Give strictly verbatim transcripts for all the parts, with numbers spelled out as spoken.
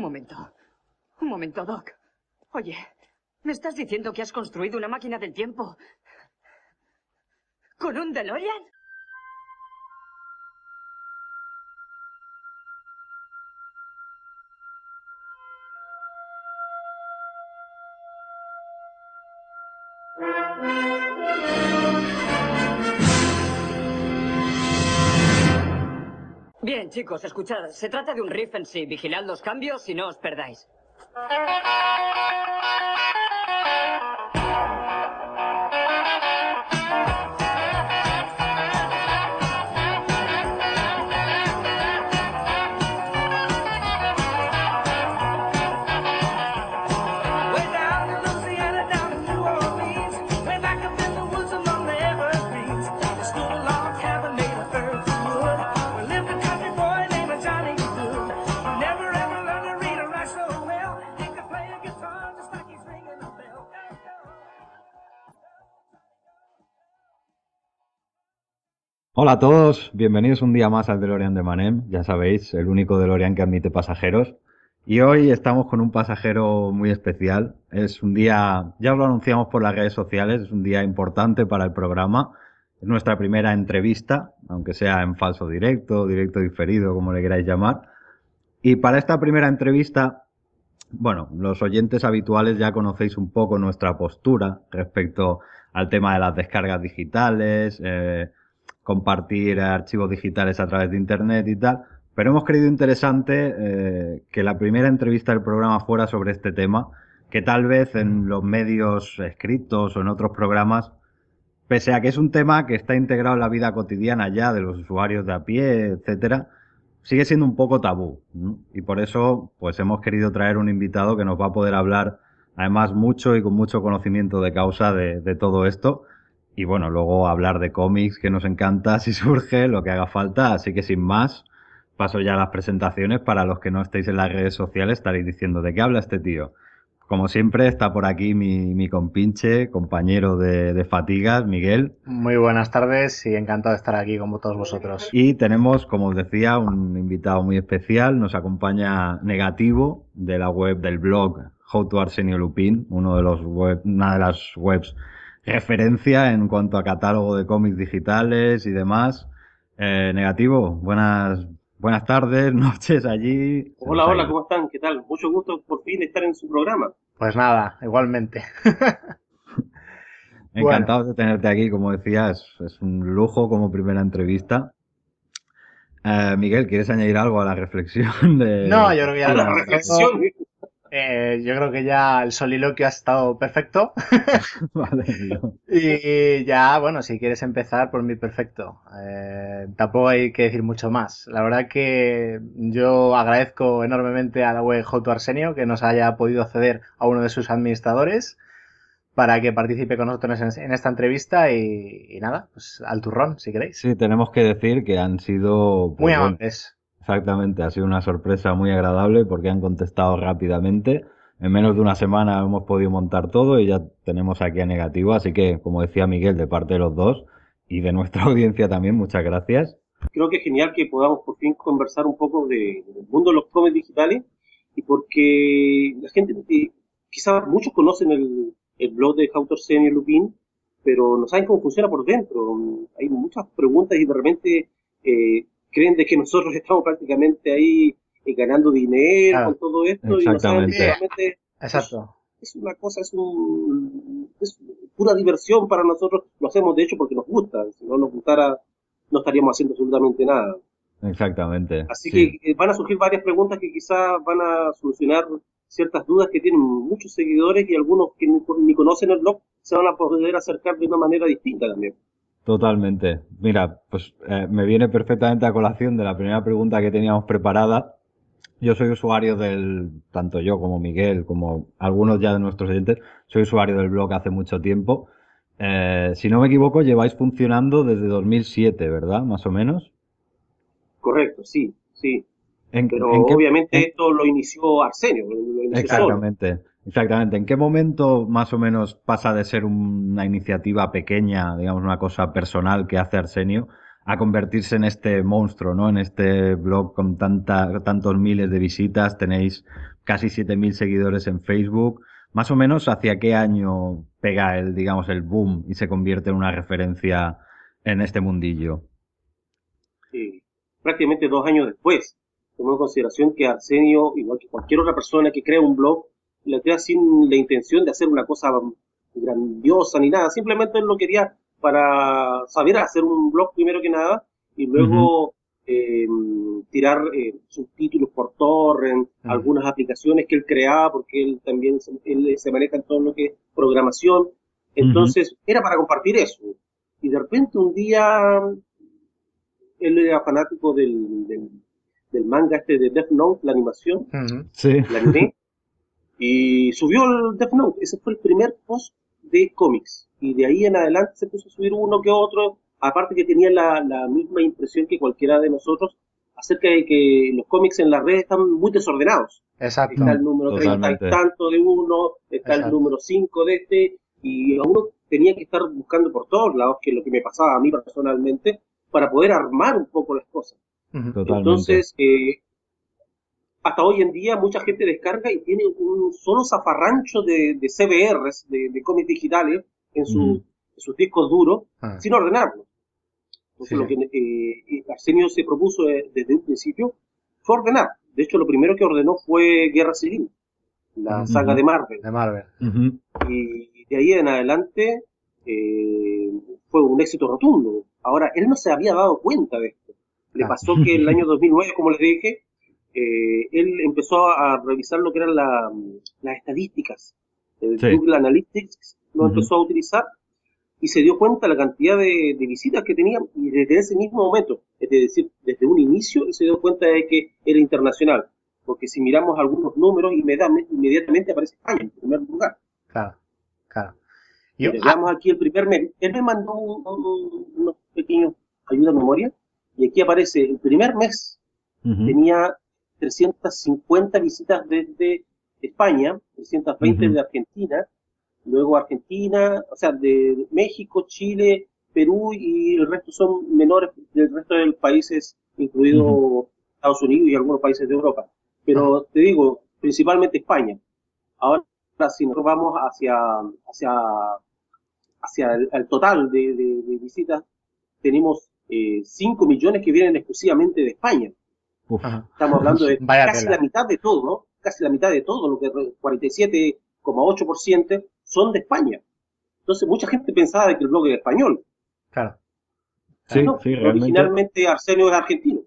momento. Un momento, Doc. Oye, ¿me estás diciendo que has construido una máquina del tiempo con un DeLorean? Bien, chicos, escuchad. Se trata de un riff en sí. Vigilad los cambios y no os perdáis. Hola a todos, bienvenidos un día más al DeLorean de Manem, ya sabéis, el único DeLorean que admite pasajeros. Y hoy estamos con un pasajero muy especial. Es un día, ya os lo anunciamos por las redes sociales, es un día importante para el programa. Es nuestra primera entrevista, aunque sea en falso directo, directo diferido, como le queráis llamar. Y para esta primera entrevista, bueno, los oyentes habituales ya conocéis un poco nuestra postura respecto al tema de las descargas digitales, eh, compartir archivos digitales a través de internet y tal, pero hemos creído interesante eh, que la primera entrevista del programa fuera sobre este tema, que tal vez en los medios escritos o en otros programas, pese a que es un tema que está integrado en la vida cotidiana ya de los usuarios de a pie, etcétera, sigue siendo un poco tabú, ¿no? Y por eso pues hemos querido traer un invitado que nos va a poder hablar además mucho y con mucho conocimiento de causa de, de todo esto. Y bueno, luego hablar de cómics, que nos encanta si surge, lo que haga falta. Así que sin más, paso ya a las presentaciones. Para los que no estéis en las redes sociales, estaréis diciendo ¿de qué habla este tío? Como siempre, está por aquí mi, mi compinche, compañero de, de fatigas, Miguel. Muy buenas tardes y encantado de estar aquí con todos vosotros. Y tenemos, como os decía, un invitado muy especial. Nos acompaña Negativo, de la web del blog How to Arsenio Lupin, uno de los web, una de las webs referencia en cuanto a catálogo de cómics digitales y demás. Eh, Negativo, buenas buenas tardes, noches allí. Hola, hola, ¿cómo están? ¿Qué tal? Mucho gusto por fin estar en su programa. Pues nada, igualmente. Encantado bueno. de tenerte aquí, como decía, es, es un lujo como primera entrevista. Eh, Miguel, ¿quieres añadir algo a la reflexión de...? No, yo creo que ya... A la reflexión... Eh, yo creo que ya el soliloquio ha estado perfecto. Vale, no. Y ya, bueno, si quieres empezar, por mí perfecto. Eh, tampoco hay que decir mucho más. La verdad que yo agradezco enormemente a la web How to Arsenio que nos haya podido acceder a uno de sus administradores para que participe con nosotros en, en esta entrevista y, y nada, pues al turrón, si queréis. Sí, tenemos que decir que han sido... Pues, muy amables. Bueno, exactamente, ha sido una sorpresa muy agradable porque han contestado rápidamente. En menos de una semana hemos podido montar todo y ya tenemos aquí a Negativo. Así que, como decía Miguel, de parte de los dos y de nuestra audiencia también, muchas gracias. Creo que es genial que podamos por fin conversar un poco de, del mundo de los cómics digitales y porque la gente, eh, quizás muchos conocen el, el blog de How to Arsenio Lupin, pero no saben cómo funciona por dentro. Hay muchas preguntas y de repente... Eh, creen de que nosotros estamos prácticamente ahí eh, ganando dinero claro, con todo esto y no saben que realmente Exacto. Es, es una cosa, es un es pura diversión para nosotros, lo hacemos de hecho porque nos gusta, si no nos gustara no estaríamos haciendo absolutamente nada. Exactamente. Así sí. que eh, van a surgir varias preguntas que quizás van a solucionar ciertas dudas que tienen muchos seguidores y algunos que ni, ni conocen el blog se van a poder acercar de una manera distinta también. Totalmente. Mira, pues eh, me viene perfectamente a colación de la primera pregunta que teníamos preparada. Yo soy usuario del, tanto yo como Miguel, como algunos ya de nuestros oyentes, soy usuario del blog hace mucho tiempo. Eh, si no me equivoco, lleváis funcionando desde dos mil siete, ¿verdad? Más o menos. Correcto, sí, sí. ¿En, Pero en qué, obviamente en... esto lo inició Arsenio. Lo inició Exactamente. solo. Exactamente. ¿En qué momento más o menos pasa de ser una iniciativa pequeña, digamos una cosa personal que hace Arsenio, a convertirse en este monstruo, ¿no? En este blog con tanta, tantos miles de visitas, tenéis casi siete mil seguidores en Facebook. Más o menos, ¿hacia qué año pega el, digamos, el boom y se convierte en una referencia en este mundillo? Eh, prácticamente dos años después, tomando en consideración que Arsenio, igual que cualquier otra persona que crea un blog, lo crea sin la intención de hacer una cosa grandiosa ni nada, simplemente él lo quería para saber hacer un blog primero que nada y luego uh-huh. eh, tirar eh, subtítulos por torrent, uh-huh. algunas aplicaciones que él creaba, porque él también se, él se maneja en todo lo que es programación, entonces uh-huh. era para compartir eso. Y de repente un día él era fanático del, del, del manga este de Death Note, la animación, uh-huh. sí. la anime, y subió el Death Note. Ese fue el primer post de cómics, y de ahí en adelante se puso a subir uno que otro, aparte que tenía la, la misma impresión que cualquiera de nosotros acerca de que los cómics en las redes están muy desordenados. Exacto. Está el número treinta y tanto de uno, está Exacto. el número cinco de este, y a uno tenía que estar buscando por todos lados, que es lo que me pasaba a mí personalmente, para poder armar un poco las cosas. Totalmente. Entonces, eh, hasta hoy en día mucha gente descarga y tiene un solo zafarrancho de, de C B Rs, de, de cómics digitales, en, su, mm. en sus discos duros, ah. sin ordenarlos. Entonces sí. lo que eh, Arsenio se propuso desde un principio fue ordenar. De hecho, lo primero que ordenó fue Guerra Civil, la uh-huh. saga de Marvel. De Marvel. Uh-huh. Y de ahí en adelante eh, fue un éxito rotundo. Ahora, él no se había dado cuenta de esto. Le pasó que en el año dos mil nueve, como les dije, eh, él empezó a revisar lo que eran la, las estadísticas. El sí. Google Analytics lo uh-huh. empezó a utilizar y se dio cuenta de la cantidad de, de visitas que tenía, y desde ese mismo momento, es decir, desde un inicio, se dio cuenta de que era internacional. Porque si miramos algunos números, inmediatamente, inmediatamente aparece España en primer lugar. Claro, claro. Yo, veamos ah, aquí el primer mes. Él me mandó un, un, unos pequeños ayuda a memoria, y aquí aparece el primer mes, uh-huh. tenía trescientas cincuenta visitas desde España, trescientas veinte uh-huh. de Argentina, luego Argentina, o sea, de México, Chile, Perú, y el resto son menores del resto de los países, incluido uh-huh. Estados Unidos y algunos países de Europa. Pero uh-huh. te digo, principalmente España. Ahora, si nos vamos hacia, hacia, hacia el, el total de, de, de visitas, tenemos eh, cinco millones que vienen exclusivamente de España. Uf. Estamos hablando de Vaya casi tela. la mitad de todo, ¿no? Casi la mitad de todo, lo que cuarenta y siete coma ocho por ciento son de España. Entonces, mucha gente pensaba de que el blog era español. Claro. Sí, no, sí, realmente. Originalmente Arsenio es argentino.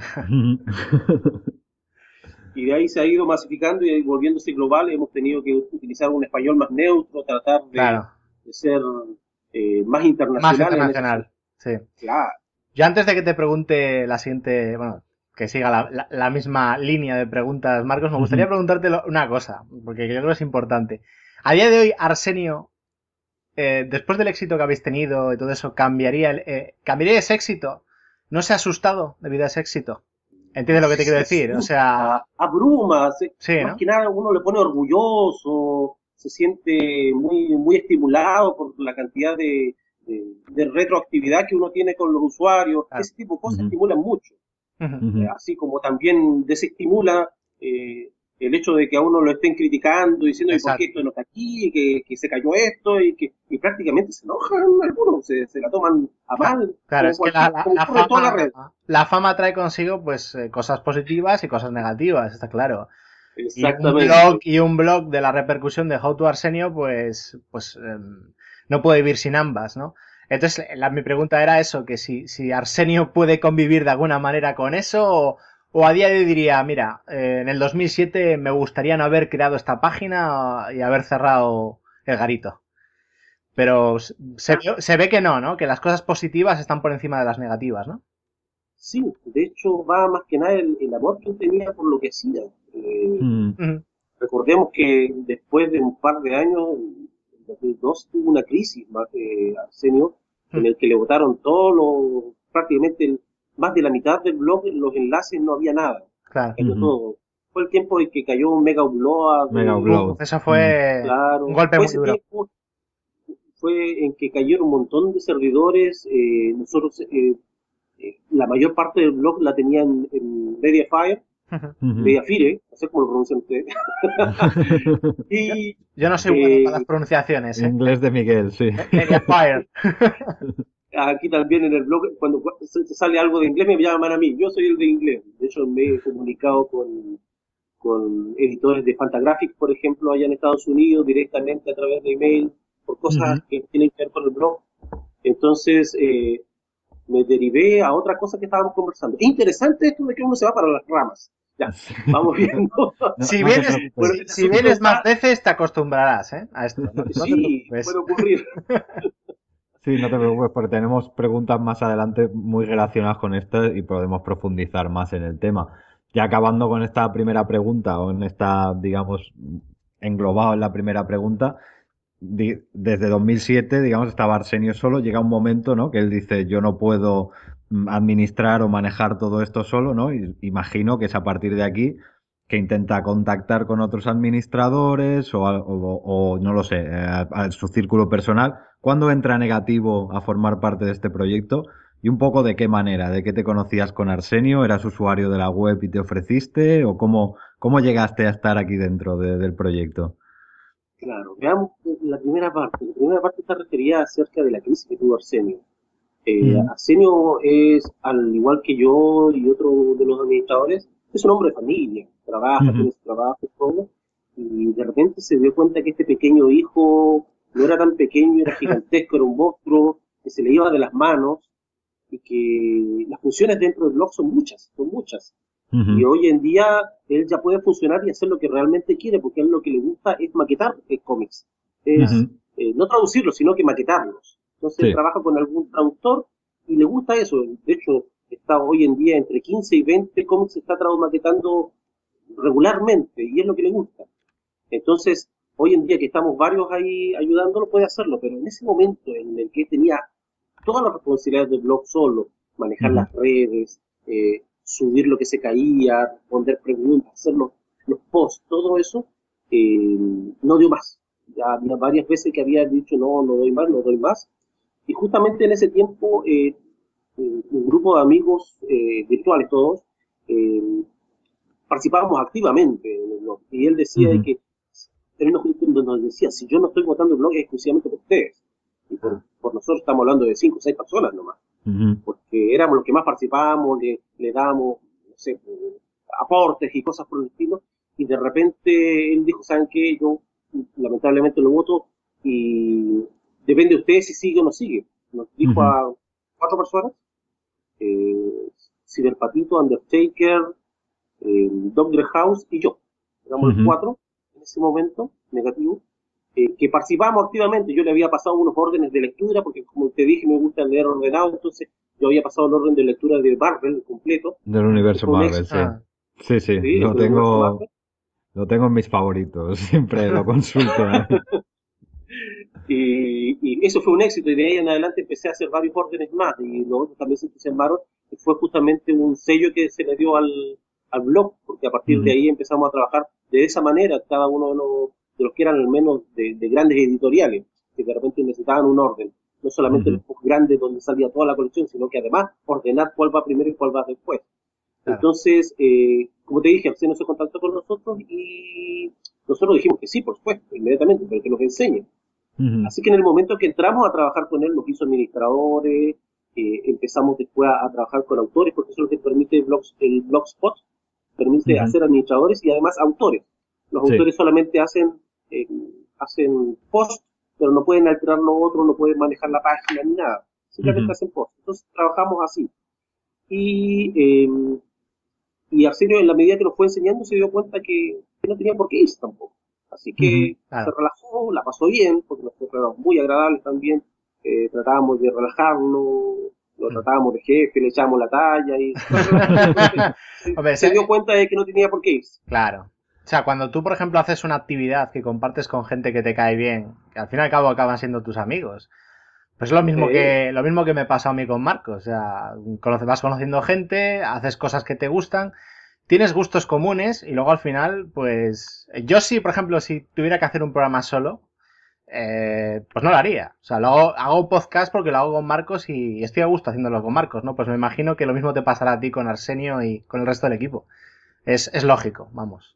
Y de ahí se ha ido masificando y volviéndose global. Hemos tenido que utilizar un español más neutro, tratar de, claro. de ser eh, más internacional. Más internacional, sí. Claro. Yo antes de que te pregunte la siguiente, bueno, que siga la, la, la misma línea de preguntas, Marcos, me gustaría uh-huh. preguntarte una cosa, porque yo creo que es importante. A día de hoy, Arsenio, eh, después del éxito que habéis tenido y todo eso, ¿cambiaría, el, eh, ¿cambiaría ese éxito? ¿No se ha asustado debido a ese éxito? ¿Entiendes lo que te quiero decir? O sea... Abruma, se, sí, más ¿no? que nada uno le pone orgulloso, se siente muy, muy estimulado por la cantidad de, de, de retroactividad que uno tiene con los usuarios. Claro. Ese tipo de cosas uh-huh. estimulan mucho. Uh-huh. Eh, así como también desestimula eh, el hecho de que a uno lo estén criticando, diciendo por qué esto no está aquí, que, que se cayó esto, y que y prácticamente se enojan algunos, se, se la toman a mal. Claro, es que la, la, la, fama, la, la fama trae consigo pues eh, cosas positivas y cosas negativas, está claro. Exactamente. Y un blog, y un blog de la repercusión de How to Arsenio, pues, pues eh, no puede vivir sin ambas, ¿no? Entonces, la, mi pregunta era eso, que si, si Arsenio puede convivir de alguna manera con eso, o, o a día de hoy diría, mira, eh, en el dos mil siete me gustaría no haber creado esta página y haber cerrado el garito. Pero se, se ve que no, ¿no? Que las cosas positivas están por encima de las negativas, ¿no? Sí, de hecho va más que nada el, el amor que él tenía por lo que hacía. Eh, mm. Recordemos que después de un par de años, en dos mil dos tuvo una crisis, más eh, Arsenio, mm. en el que le botaron todo lo, prácticamente el, más de la mitad del blog, los enlaces no había nada. Claro. Cayó uh-huh. todo. Fue el tiempo en que cayó un mega upload. Mega upload. Eso fue claro, un golpe fue muy duro. Tiempo, fue en que cayeron un montón de servidores, eh, nosotros eh, eh, la mayor parte del blog la tenía en, en Mediafire, Ujú. Mediafire, no sé cómo lo pronuncian ustedes. Yo, y yo no soy bueno para eh, las pronunciaciones, ¿eh? Inglés de Miguel, sí. Me- Mediafire. aquí también en el blog, cuando se- se sale algo de inglés, me llaman a mí. Yo soy el de inglés. De hecho, me he comunicado con, con editores de Fantagraphics, por ejemplo, allá en Estados Unidos, directamente a través de email, por cosas Ujú. que tienen que ver con el blog. Entonces, eh, me derivé a otra cosa que estábamos conversando. Interesante esto de que uno se va para las ramas. Ya, Sí. vamos viendo. No, Si no te vienes, preocupes. Bueno, si, el si asunto vienes más está, veces, te acostumbrarás, ¿eh? A esto. No, no te sí, preocupes. puede ocurrir. Sí, no te preocupes porque tenemos preguntas más adelante muy relacionadas con esto y podemos profundizar más en el tema. Ya acabando con esta primera pregunta o en esta, digamos, englobado en la primera pregunta, di- desde dos mil siete, digamos, estaba Arsenio solo, llega un momento, ¿no? Que él dice, yo no puedo mm, administrar o manejar todo esto solo, ¿no? Y imagino que es a partir de aquí que intenta contactar con otros administradores o, a- o- o no lo sé, eh, a, a su círculo personal. ¿Cuándo entra negativo a formar parte de este proyecto? Y un poco de qué manera, de qué te conocías con Arsenio, ¿eras usuario de la web y te ofreciste? ¿O cómo, cómo llegaste a estar aquí dentro de- del proyecto? Claro, veamos la primera parte. La primera parte está referida acerca de la crisis que tuvo Arsenio. Eh, Ujú, Arsenio es, al igual que yo y otro de los administradores, es un hombre de familia, trabaja, ujú, tiene su trabajo, todo, y de repente se dio cuenta que este pequeño hijo no era tan pequeño, era gigantesco, era un monstruo, que se le iba de las manos, y que las funciones dentro del blog son muchas, son muchas. Y ujú, hoy en día él ya puede funcionar y hacer lo que realmente quiere, porque a él lo que le gusta es maquetar eh, cómics. Es ujú. eh, no traducirlos, sino que maquetarlos. Entonces él Sí. trabaja con algún traductor y le gusta eso. De hecho, está hoy en día entre quince y veinte cómics, está tradu- maquetando regularmente y es lo que le gusta. Entonces, hoy en día que estamos varios ahí ayudándolo, puede hacerlo, pero en ese momento en el que tenía todas las responsabilidades del blog solo, manejar Ujú, las redes, eh, subir lo que se caía, responder preguntas, hacer los, los posts, todo eso, eh, no dio más. Ya había varias veces que había dicho no, no doy más, no doy más. Y justamente en ese tiempo, eh, eh, un grupo de amigos eh, virtuales todos, eh, participábamos activamente en el blog. Y él decía de ujú. que, él nos, nos decía, si yo no estoy votando el blog es exclusivamente por ustedes. Y por, Ah, por nosotros estamos hablando de cinco o seis personas nomás, Ujú, porque éramos los que más participábamos, le, le dábamos, no sé, eh, aportes y cosas por el estilo, y de repente él dijo, ¿saben qué? Yo lamentablemente lo voto y depende de ustedes si sigue o no sigue. Nos dijo ujú, a cuatro personas, eh, Cyberpatito, Undertaker, eh, Doctor House y yo. Éramos los ujú. cuatro en ese momento, negativo, eh, que participamos activamente. Yo le había pasado unos órdenes de lectura, porque como te dije, me gusta leer ordenado, entonces yo había pasado el orden de lectura de Marvel completo, Del que universo fue un Marvel, éxito, sí. ah. Sí, sí, sí, el lo del universo tengo, Marvel. lo tengo en mis favoritos. Siempre lo consulto ahí. Y, y eso fue un éxito, y de ahí en adelante empecé a hacer varios órdenes más, y los otros también se entusiasmaron, y fue justamente un sello que se le dio al, al blog, porque a partir de Ujú, ahí empezamos a trabajar de esa manera, cada uno de los, de los que eran al menos de, de grandes editoriales, que de repente necesitaban un orden, no solamente ujú, los post grandes donde salía toda la colección, sino que además ordenar cuál va primero y cuál va después. Claro. Entonces, eh, como te dije, Arseno se contactó con nosotros y nosotros dijimos que sí, por supuesto, inmediatamente, pero que nos enseñe. ujú, Así que en el momento que entramos a trabajar con él, nos hizo administradores, eh, empezamos después a, a, trabajar con autores, porque eso es lo que permite el, blogs, el Blogspot, permite ujú. hacer administradores y además autores. Los Sí. autores solamente hacen, eh, hacen post, pero no pueden alterar lo otro, no pueden manejar la página ni nada. Simplemente Ujú, hacen post. Entonces trabajamos así. Y, eh, y Arsenio, en la medida que nos fue enseñando, se dio cuenta que, que no tenía por qué irse tampoco. Así ujú, que se Claro. relajó, la pasó bien, porque nosotros éramos muy agradables también. Eh, tratábamos de relajarlo, lo Mm. tratábamos de jefe, le echábamos la talla y se fue relajando. Entonces se, Hombre, se dio se- cuenta de que no tenía por qué irse. claro. O sea, cuando tú, por ejemplo, haces una actividad que compartes con gente que te cae bien, que al fin y al cabo acaban siendo tus amigos, pues es lo mismo Sí, que, lo mismo que me pasa a mí con Marcos. O sea, conoce- vas conociendo gente, haces cosas que te gustan, tienes gustos comunes y luego al final, pues, yo sí, por ejemplo, si tuviera que hacer un programa solo, eh, pues no lo haría. O sea, lo hago, hago podcast porque lo hago con Marcos y estoy a gusto haciéndolo con Marcos, ¿no? Pues me imagino que lo mismo te pasará a ti con Arsenio y con el resto del equipo. Es, es lógico, vamos.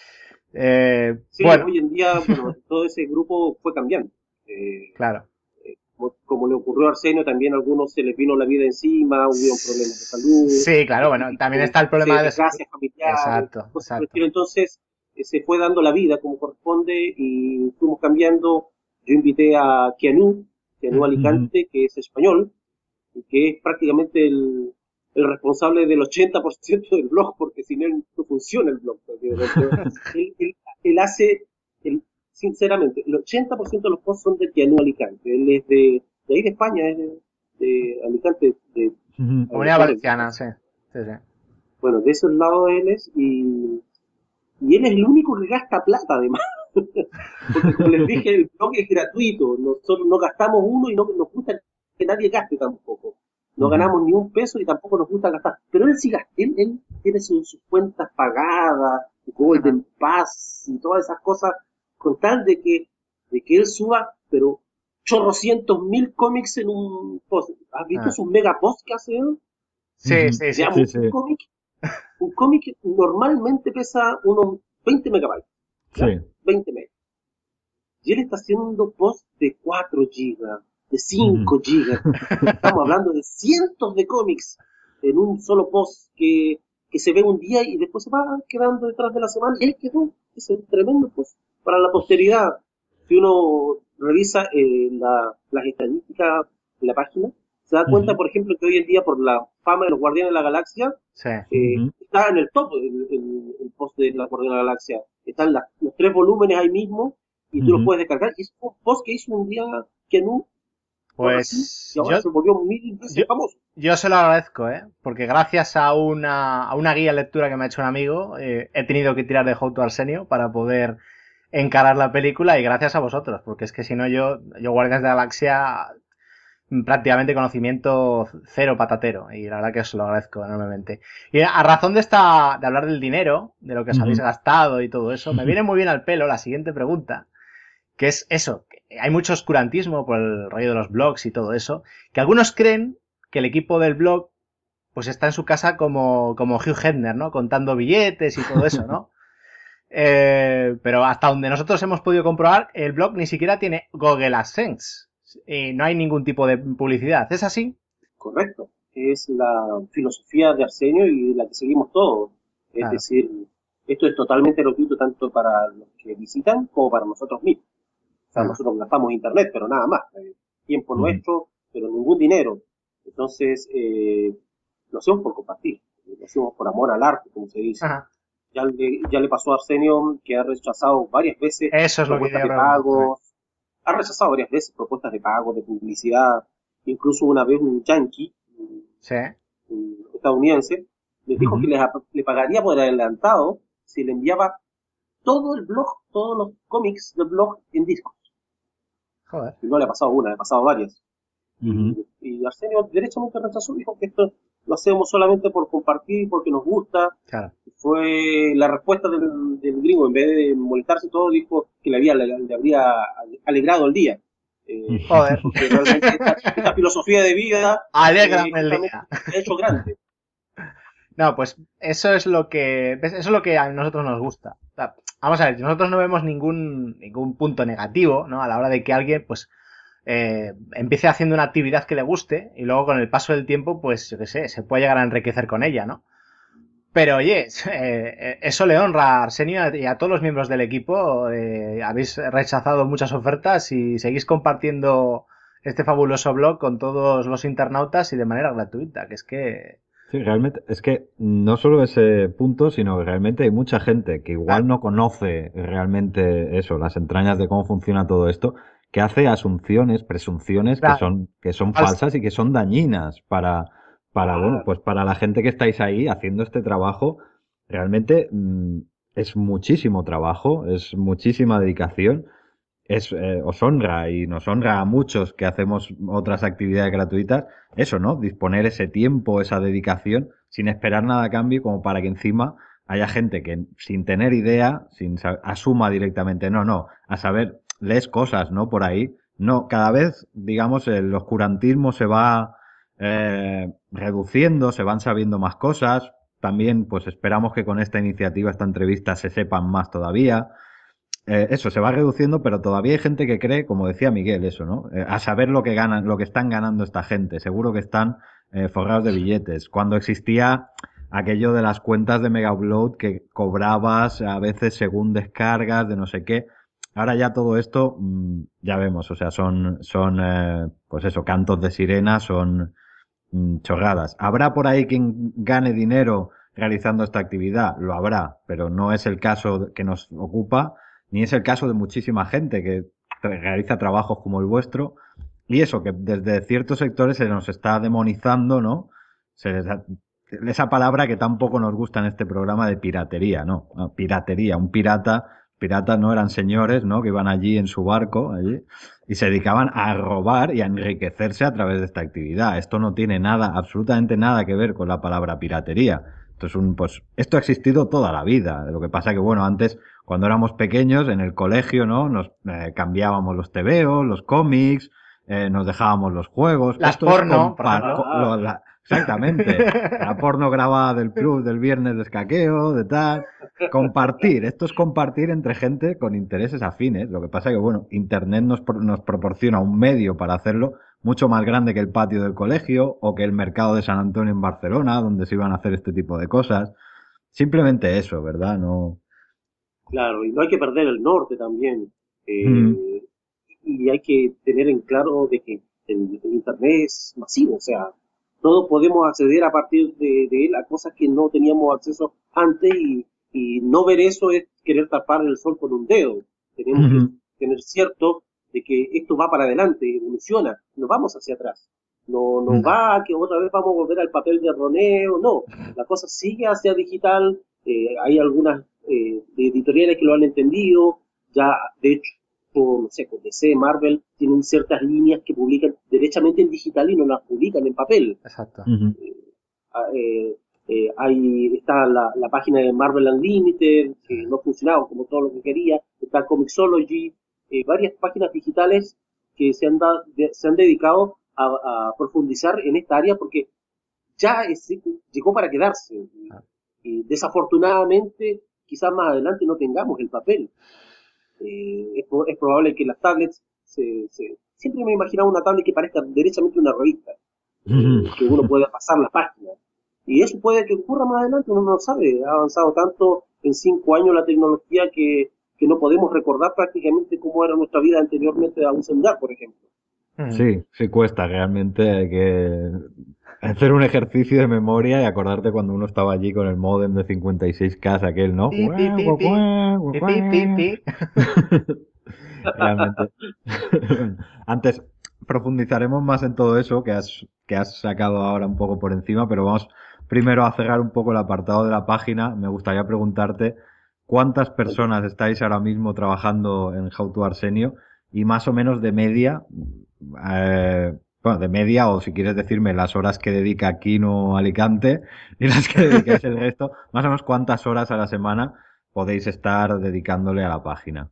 Eh, Sí, bueno, hoy en día, bueno, todo ese grupo fue cambiando. Eh, claro. como, como le ocurrió a Arsenio, también a algunos se les vino la vida encima, hubieron problemas de salud, Sí, claro, el bueno, también típico, está el no sé, problema de... desgracias familiares, Exacto, cosas por el exacto. estilo. Entonces, eh, se fue dando la vida como corresponde y fuimos cambiando. Yo invité a Keanu, Keanu Mm. Ujú. Alicante, que es español, y que es prácticamente el, el responsable del ochenta por ciento del blog, porque sin él no funciona el blog. prácticamente. Él, él, él hace, él, sinceramente, el ochenta por ciento de los posts son de Keanu Alicante. Él es de, de ahí de España, es de, de Alicante, de, Ujú. a ver, Comunidad Torrent. Valenciana, sí. Sí, sí. Bueno, de esos lados él es, y, y él es el único que gasta plata además. Porque como les dije, el blog es gratuito, nosotros no gastamos uno y no nos gusta que nadie gaste tampoco. No Ujú. ganamos ni un peso y tampoco nos gusta gastar. Pero él sí gasta, él, él tiene sus, sus cuentas pagadas, Ajá. Golden Pass y todas esas cosas, con tal de que, de que él suba, pero chorrocientos mil cómics en un post. ¿Has visto Ah. sus mega posts que hace él? Sí, Ujú. sí, sí. Veamos, Sí, un sí, cómic, un cómic normalmente pesa unos veinte megabytes, ¿ya? sí. veinte megas. Y él está haciendo posts de cuatro gigas, de Ujú. cinco gigas. Estamos hablando de cientos de cómics en un solo post que, que se ve un día y después se va quedando detrás de la semana. Y ahí quedó ese tremendo post para la Pues, posteridad. Si uno revisa eh, la, las estadísticas de la página, se da cuenta, ujú. por ejemplo, que hoy en día, por la fama de los Guardianes de la Galaxia, Sí. eh, Ujú. está en el top el, el, el post de la Guardianes de la Galaxia. Están las, los tres volúmenes ahí mismo y tú los Ujú. puedes descargar. Y es un post que hizo un día que no por así Pues y ahora yo, se volvió mil veces yo, famoso. yo se lo agradezco, ¿eh? Porque gracias a una, a una guía de lectura que me ha hecho un amigo, eh, he tenido que tirar de How to Arsenio para poder encarar la película y gracias a vosotros, porque es que si no yo, yo Guardianes de la Galaxia prácticamente conocimiento cero patatero y la verdad que os lo agradezco enormemente. Y a razón de esta de hablar del dinero, de lo que os habéis Ujú. gastado y todo eso, me viene muy bien al pelo la siguiente pregunta, que es eso, que hay mucho oscurantismo por el rollo de los blogs y todo eso, que algunos creen que el equipo del blog pues está en su casa como, como Hugh Hefner, ¿no? Contando billetes y todo eso, ¿no? Eh, pero hasta donde nosotros hemos podido comprobar, el blog ni siquiera tiene Google AdSense y no hay ningún tipo de publicidad. ¿Es así? Correcto. Es la filosofía de Arsenio y la que seguimos todos. Es Claro. decir, esto es totalmente gratuito tanto para los que visitan como para nosotros mismos. O sea, Ajá. nosotros gastamos internet, pero nada más. Eh, tiempo Ujú. nuestro, pero ningún dinero. Entonces, eh, lo hacemos por compartir. Lo hacemos por amor al arte, como se dice. Ajá. Ya le, ya le pasó a Arsenio que ha rechazado varias veces Eso es lo que propuestas quería de preguntar también. pagos, ha rechazado varias veces propuestas de pago, de publicidad, incluso una vez un yankee, un, Sí. un estadounidense, les dijo que Ujú. les, le pagaría por adelantado si le enviaba todo el blog, todos los cómics del blog en discos. Joder. Y no le ha pasado una, le ha pasado varias. Ujú. Y, y Arsenio derechamente rechazó, dijo que esto lo hacemos solamente por compartir, porque nos gusta. Claro. Fue la respuesta del, del gringo, en vez de molestarse todo, dijo que le había, le, le habría alegrado el día. Eh, Joder. porque realmente esta, esta filosofía de vida eh, Alégrame el justamente día. se ha hecho grande. No, pues eso es lo que ¿ves? Eso es lo que a nosotros nos gusta. O sea, vamos a ver, nosotros no vemos ningún ningún punto negativo, ¿no? A la hora de que alguien, pues, eh, empiece haciendo una actividad que le guste y luego con el paso del tiempo, pues, yo qué sé, se puede llegar a enriquecer con ella, ¿no? Pero oye, eh, eso le honra a Arsenio y a todos los miembros del equipo. Eh, habéis rechazado muchas ofertas y seguís compartiendo este fabuloso blog con todos los internautas y de manera gratuita, que es que... Sí, realmente, es que no solo ese punto, sino que realmente hay mucha gente que igual Claro, no conoce realmente eso, las entrañas de cómo funciona todo esto, que hace asunciones, presunciones que claro, son, que son falso. falsas y que son dañinas para, para, bueno, Claro. pues para la gente que estáis ahí haciendo este trabajo. Realmente mm, es muchísimo trabajo, es muchísima dedicación. Es, eh, os honra y nos honra a muchos que hacemos otras actividades gratuitas, eso, ¿no? Disponer ese tiempo, esa dedicación, sin esperar nada a cambio, como para que encima haya gente que sin tener idea, sin sa- asuma directamente, no, no, a saber, lees cosas, ¿no? Por ahí. No, cada vez, digamos, el oscurantismo se va eh, reduciendo, se van sabiendo más cosas. También, pues esperamos que con esta iniciativa, esta entrevista, se sepan más todavía. Eh, eso se va reduciendo, pero todavía hay gente que cree, como decía Miguel, eso, ¿no? Eh, a saber lo que ganan, lo que están ganando esta gente. Seguro que están eh, forrados de billetes. Cuando existía aquello de las cuentas de Mega Upload que cobrabas a veces según descargas de no sé qué. Ahora ya todo esto, mmm, ya vemos, o sea, son, son, eh, pues eso, cantos de sirena, son mmm, chorradas. ¿Habrá por ahí quien gane dinero realizando esta actividad? Lo habrá, pero no es el caso que nos ocupa ni es el caso de muchísima gente que tra- realiza trabajos como el vuestro. Y eso, que desde ciertos sectores se nos está demonizando, ¿no? Se les da- esa palabra que tampoco nos gusta en este programa de piratería, ¿no? No, piratería, un pirata, piratas no eran señores, ¿no? Que iban allí en su barco, allí, y se dedicaban a robar y a enriquecerse a través de esta actividad. Esto no tiene nada, absolutamente nada que ver con la palabra piratería. Esto es un, pues, esto ha existido toda la vida. Lo que pasa que, bueno, antes cuando éramos pequeños, en el colegio, ¿no? Nos eh, cambiábamos los tebeos, los cómics, eh, nos dejábamos los juegos. Las Esto es porno, por compar ejemplo. co- lo- la- exactamente. La porno grabada del club del viernes de escaqueo, de tal. Compartir. Esto es compartir entre gente con intereses afines. Lo que pasa que, bueno, Internet nos, pro- nos proporciona un medio para hacerlo mucho más grande que el patio del colegio o que el mercado de San Antonio en Barcelona, donde se iban a hacer este tipo de cosas. Simplemente eso, ¿verdad? No. Claro, y no hay que perder el norte también. Mm, eh, y hay que tener en claro de que el, el Internet es masivo, o sea, todos podemos acceder a partir de, de él a cosas que no teníamos acceso antes y, y no ver eso es querer tapar el sol con un dedo. Tenemos que ujú, tener cierto de que esto va para adelante, evoluciona, no vamos hacia atrás. No, no mm. va a que otra vez vamos a volver al papel de roneo, no. La cosa sigue hacia digital, eh, hay algunas eh, editoriales que lo han entendido, ya de hecho no sé, pues D C, Marvel, tienen ciertas líneas que publican derechamente en digital y no las publican en papel. Exacto. Ujú, Ah, eh, eh, Ahí está la, la página de Marvel Unlimited, que no funcionaba como todo lo que quería, está Comixology, eh, varias páginas digitales que se han, da- de- se han dedicado a, a profundizar en esta área porque ya es- llegó para quedarse. Y, Ah. y desafortunadamente, quizás más adelante no tengamos el papel. Eh, es, es, probable que las tablets se, se, siempre me imaginaba una tablet que parezca derechamente una revista, ujú. eh, que uno pueda pasar las páginas. Y eso puede que ocurra más adelante, uno no lo sabe. Ha avanzado tanto en cinco años la tecnología que, que no podemos recordar prácticamente cómo era nuestra vida anteriormente a un celular, por ejemplo. Mm. Sí, sí cuesta realmente. Hay que hacer un ejercicio de memoria y acordarte cuando uno estaba allí con el módem de cincuenta y seis K, aquel, ¿no? Pi, pi, pi, pi. Pi, pi, pi, pi. Realmente. Antes profundizaremos más en todo eso que has, que has sacado ahora un poco por encima, pero vamos primero a cerrar un poco el apartado de la página. Me gustaría preguntarte cuántas personas estáis ahora mismo trabajando en How to Arsenio y más o menos de media, eh, bueno, de media o si quieres decirme las horas que dedica Kino Alicante y las que dedicáis el resto, más o menos cuántas horas a la semana podéis estar dedicándole a la página.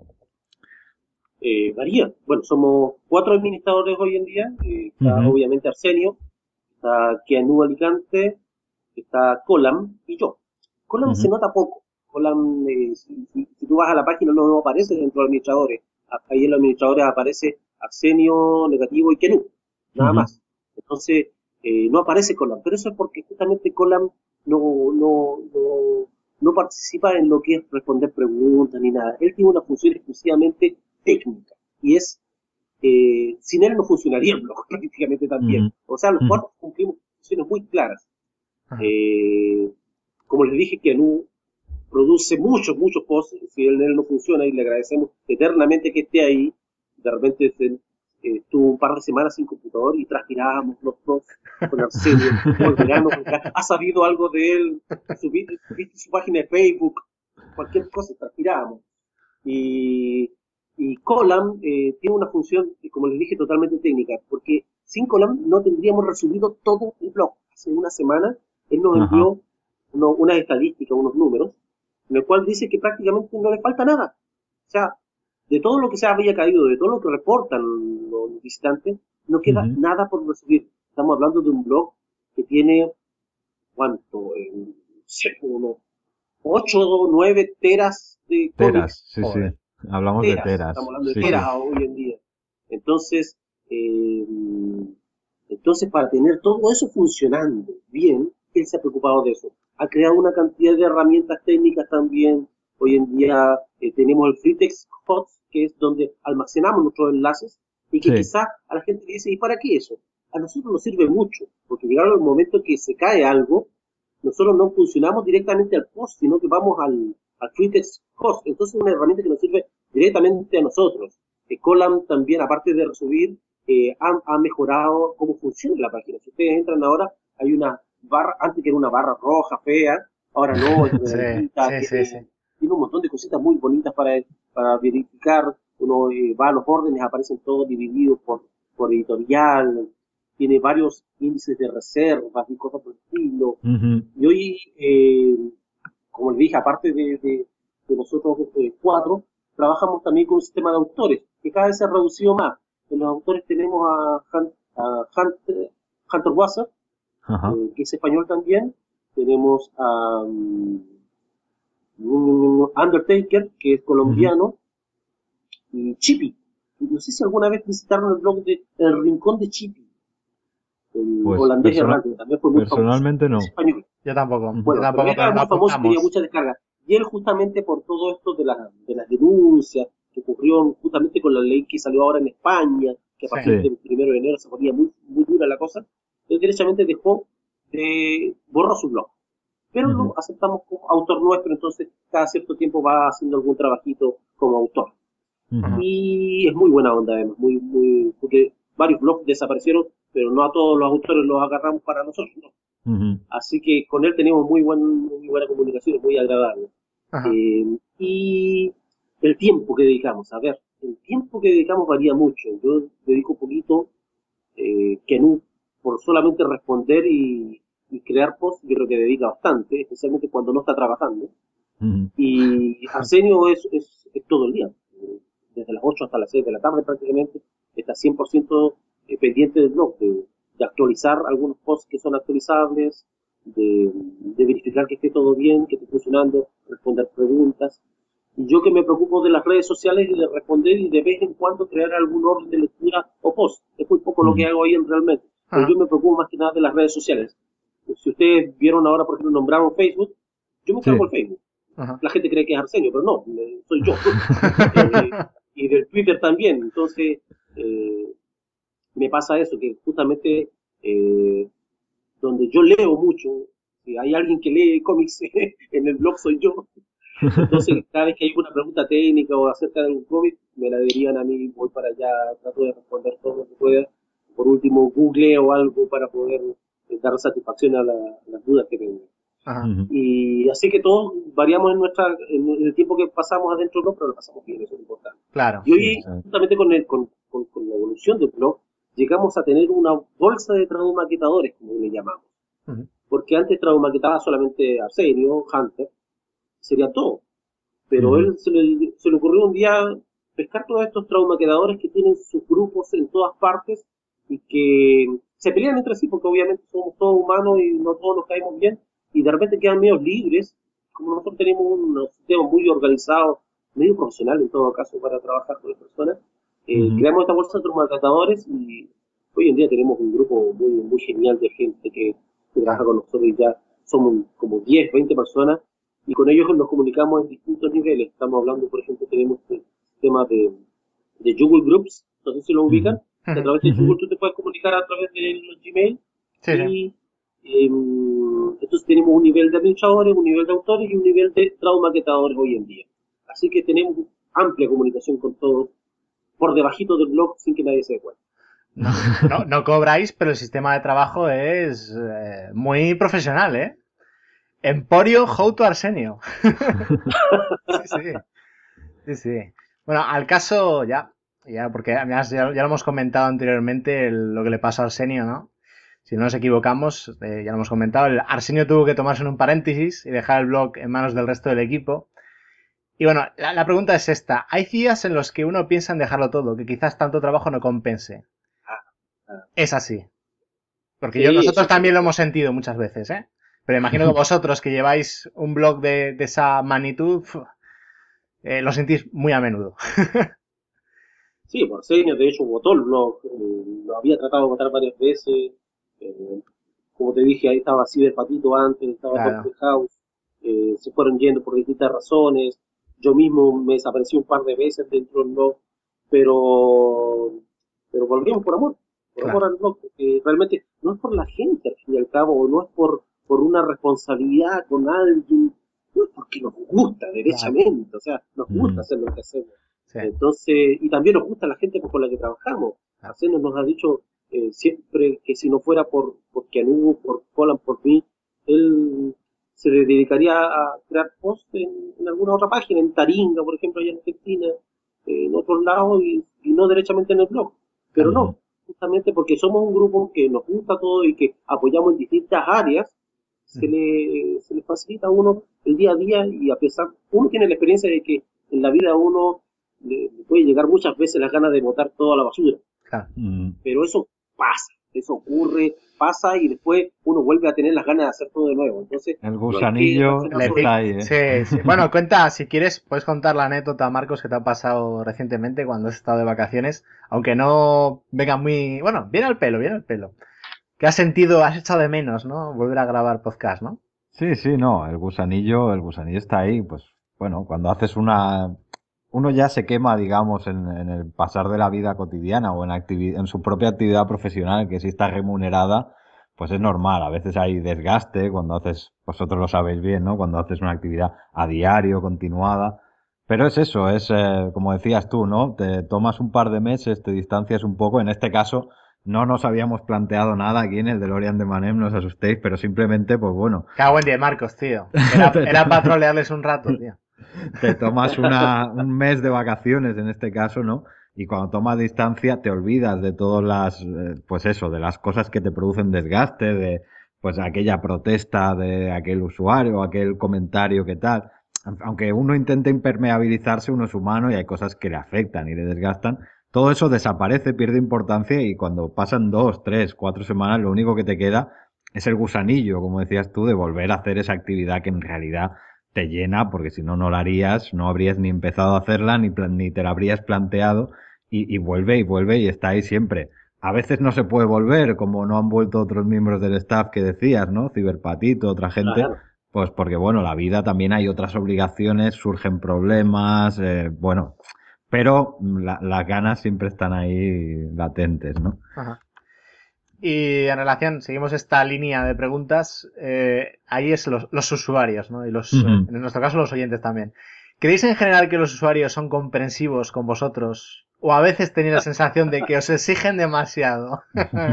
Eh, varía. Bueno, somos cuatro administradores hoy en día. Eh, está Ujú, obviamente Arsenio, está Keanu Alicante, está Colam y yo. Colam se ujú, nota poco. Colam, eh, si, si- si tú vas a la página, no, no aparece dentro de los administradores. A- Ahí en los administradores aparece Arsenio, Negativo y Kenú, nada ujú, más. Entonces, eh, no aparece Colam, pero eso es porque justamente Colam no, no, no, no participa en lo que es responder preguntas ni nada. Él tiene una función exclusivamente técnica y es eh, sin él no funcionaría el blog prácticamente también. ujú, O sea, los ujú, cuatro cumplimos funciones muy claras. Ajá. Eh, Como les dije, Keanu produce muchos, muchos posts. Si él, él no funciona y le agradecemos eternamente que esté ahí, de repente se, eh, estuvo un par de semanas sin computador y transpirábamos los dos con Arsenio. Todo el verano, porque ha sabido algo de él, subiste, viste su página de Facebook, cualquier cosa, transpirábamos. Y, y Column eh, tiene una función, eh, como les dije, totalmente técnica, porque sin Column no tendríamos resumido todo el blog. Hace una semana él nos ajá, envió uno, unas estadísticas, unos números, en el cual dice que prácticamente no le falta nada. O sea, de todo lo que se había caído, de todo lo que reportan los visitantes, no queda Ujú. nada por recibir. Estamos hablando de un blog que tiene, ¿cuánto? Eh, no sé, unos ocho o nueve teras de Teras, cómics. sí, sí. Joder. Hablamos de Teras, estamos teras. hablando de Sí, teras sí. hoy en día. Entonces, eh, entonces para tener todo eso funcionando bien, él se ha preocupado de eso. Ha creado una cantidad de herramientas técnicas también. Hoy en día eh, tenemos el Free Text Hot, que es donde almacenamos nuestros enlaces y que Sí. quizás a la gente le dice, ¿y para qué eso? A nosotros nos sirve mucho, porque llegaron el momento que se cae algo, nosotros no funcionamos directamente al post, sino que vamos al, al Free Text Host. Entonces es una herramienta que nos sirve directamente a nosotros. Eh, Column también, aparte de resubir, eh, ha, ha mejorado cómo funciona la página. Si ustedes entran ahora, hay una barra, antes que era una barra roja, fea, ahora no, es Sí, redondita, sí, sí, sí. tiene, tiene un montón de cositas muy bonitas para, para verificar. Uno eh, va a los órdenes, aparecen todos divididos por, por editorial, tiene varios índices de reservas y cosas por el estilo. Ujú. Y hoy, eh, como les dije, aparte de, de, de nosotros eh, cuatro, trabajamos también con un sistema de autores, que cada vez se ha reducido más. En los autores tenemos a, Hunt, a Hunter, Hunter Wasser, Ajá. eh, que es español también. Tenemos a um, Undertaker, que es Ujú. colombiano, y Chippy. No sé si alguna vez visitaron el blog de El Rincón de Chippy, el Pues holandés persona- errante, también fue muy famoso. personalmente Es no. español. Yo tampoco, Ujú. yo Bueno, pero tampoco, pero era lo muy famoso y tenía apuntamos. muchas descargas. Y él justamente por todo esto de, la, de las denuncias que ocurrió justamente con la ley que salió ahora en España, que a Sí. partir Sí. del primero de enero se ponía muy, muy dura la cosa, él derechamente dejó, de borró su blog. Pero Ujú. lo aceptamos como autor nuestro, entonces cada cierto tiempo va haciendo algún trabajito como autor. Ujú. Y es muy buena onda además, muy, muy, porque varios blogs desaparecieron, pero no a todos los autores los agarramos para nosotros, ¿no? Ujú. Así que con él tenemos muy, buen, muy buena comunicación, es muy agradable. Ajá. Eh, y el tiempo que dedicamos, a ver, el tiempo que dedicamos varía mucho. Yo dedico un poquito, eh, Kenú, por solamente responder y, y crear posts, yo creo que dedica bastante, especialmente cuando no está trabajando. Ujú. Y Arsenio es, es, es todo el día, eh, desde las ocho hasta las seis de la tarde prácticamente, está cien por ciento eh, pendiente del blog, de, de actualizar algunos posts que son actualizables, de, de verificar que esté todo bien, que esté funcionando, responder preguntas. Y yo que me preocupo de las redes sociales y de responder y de vez en cuando crear algún orden de lectura o post. Es muy poco lo que Ujú. hago ahí en realmente. Pero Ajá. yo me preocupo más que nada de las redes sociales. Si ustedes vieron ahora, por ejemplo, nombraron Facebook, yo me encargo Sí. del Facebook. Ajá. La gente cree que es Arsenio, pero no, eh, soy yo. Eh, y del Twitter también. Entonces, eh, me pasa eso, que justamente eh, donde yo leo mucho, si hay alguien que lee cómics en el blog soy yo. Entonces, cada vez que hay una pregunta técnica o acerca de algún cómic, me la derivan a mí, voy para allá, trato de responder todo lo que pueda. Por último, google o algo para poder eh, dar satisfacción a, la, a las dudas que tengo. Ajá. Ujú. Y así que todos variamos en nuestra en el tiempo que pasamos adentro del blog, pero lo pasamos bien, eso es lo importante. Claro. Y Sí, hoy, exacto. justamente con, el, con, con, con la evolución del blog, llegamos a tener una bolsa de traumaquetadores, como le llamamos. Ujú. Porque antes traumaquetaba solamente Arsenio, Hunter, sería todo. Pero Ujú. él se le, se le ocurrió un día pescar todos estos traumaquedadores que tienen sus grupos en todas partes y que se pelean entre sí, porque obviamente somos todos humanos y no todos nos caemos bien, y de repente quedan medio libres, como nosotros tenemos un sistema muy organizado, medio profesional en todo caso para trabajar con las personas, eh, Ujú. creamos esta bolsa de traumatizadores y hoy en día tenemos un grupo muy, muy genial de gente que, que trabaja Claro. con nosotros y ya somos como diez, veinte personas y con ellos nos comunicamos en distintos niveles. Estamos hablando, por ejemplo, tenemos el tema de, de Google Groups, no sé si lo ubican, Ujú. que a Ujú. través de Ujú. Google tú te puedes comunicar a través de los Gmail Sí, sí. y eh, entonces tenemos un nivel de administradores, un nivel de autores y un nivel de traumaquetadores hoy en día. Así que tenemos amplia comunicación con todos por debajito del blog sin que nadie se dé cuenta. No, no, no cobráis, pero el sistema de trabajo es eh, muy profesional, ¿eh? Emporio Jouto Arsenio. Sí, sí. Sí, sí. Bueno, al caso ya, ya porque además ya, ya lo hemos comentado anteriormente el- lo que le pasó a Arsenio, ¿no? Si no nos equivocamos, eh, ya lo hemos comentado, el Arsenio tuvo que tomarse un paréntesis y dejar el blog en manos del resto del equipo. Y bueno, la, la pregunta es esta. Hay días en los que uno piensa en dejarlo todo, que quizás tanto trabajo no compense. Es así. Porque Sí, yo, nosotros sí, también sí. lo hemos sentido muchas veces, ¿eh? Pero imagino que vosotros que lleváis un blog de, de esa magnitud, uf, eh, lo sentís muy a menudo. Sí, por Arsenio, de hecho, votó el blog, eh, lo había tratado de votar varias veces. eh, Como te dije, ahí estaba Cyberpatito antes, estaba Claro, Doctor House, eh, se fueron yendo por distintas razones. Yo mismo me desaparecí un par de veces dentro del blog, pero, pero volvemos por amor, por amor claro. al blog, porque realmente no es por la gente al fin y al cabo, o no es por, por una responsabilidad con alguien, no es porque nos gusta Claro. derechamente, o sea, nos gusta Mm. hacer lo que hacemos. Sí, Entonces, y también nos gusta la gente con la que trabajamos. claro. Arsenio nos ha dicho eh, siempre que si no fuera por, por Keanu, por Colin, por mí, él se dedicaría a crear posts en, en alguna otra página, en Taringa, por ejemplo, allá en Argentina, eh, en otros lados, y, y no derechamente en el blog. Pero Claro. no, justamente porque somos un grupo que nos gusta todo y que apoyamos en distintas áreas, se Ujú. le, se le facilita a uno el día a día y a pesar, uno tiene la experiencia de que en la vida a uno le, le puede llegar muchas veces las ganas de botar toda la basura, Claro. Mm. pero eso pasa, eso ocurre, pasa y después uno vuelve a tener las ganas de hacer todo de nuevo. Entonces, El no hay que gusanillo darse Le caso. pic- está ahí, ¿eh? Sí, sí. Bueno, cuenta, si quieres, puedes contar la anécdota, Marcos, que te ha pasado recientemente cuando has estado de vacaciones, aunque no venga muy, bueno, viene al pelo, viene al pelo. ¿Qué has sentido, has echado de menos, ¿no? Volver a grabar podcast, ¿no? Sí, sí, no, el gusanillo, el gusanillo está ahí, pues bueno, cuando haces una, uno ya se quema, digamos, en, en el pasar de la vida cotidiana o en activi- en su propia actividad profesional, que si está remunerada, pues es normal, a veces hay desgaste cuando haces, vosotros lo sabéis bien, ¿no? Cuando haces una actividad a diario, continuada, pero es eso, es eh, como decías tú, ¿no? Te tomas un par de meses, te distancias un poco, en este caso no nos habíamos planteado nada aquí en el DeLorean de Manem, no os asustéis, pero simplemente, pues bueno, Cago en diez, Marcos, tío. Era, te, era para trolearles un rato, tío. te tomas una, un mes de vacaciones en este caso, ¿no? Y cuando tomas distancia te olvidas de todas las, eh, pues eso, de las cosas que te producen desgaste, de pues aquella protesta de aquel usuario, aquel comentario que tal. Aunque uno intente impermeabilizarse, uno es humano y hay cosas que le afectan y le desgastan. Todo eso desaparece, pierde importancia y cuando pasan dos, tres, cuatro semanas, lo único que te queda es el gusanillo, como decías tú, de volver a hacer esa actividad que en realidad te llena, porque si no, no la harías, no habrías ni empezado a hacerla, ni, plan- ni te la habrías planteado, y, y vuelve y vuelve y está ahí siempre. A veces no se puede volver, como no han vuelto otros miembros del staff que decías, ¿no? Ciberpatito, otra gente, Claro. pues porque, bueno, la vida también hay otras obligaciones, surgen problemas, eh, bueno, pero la- las ganas siempre están ahí latentes, ¿no? Ajá. Y en relación, seguimos esta línea de preguntas, eh, ahí es los, los usuarios, ¿no? Y los, eh, Ujú. en nuestro caso, los oyentes también. ¿Creéis en general que los usuarios son comprensivos con vosotros? ¿O a veces tenéis la sensación de que os exigen demasiado?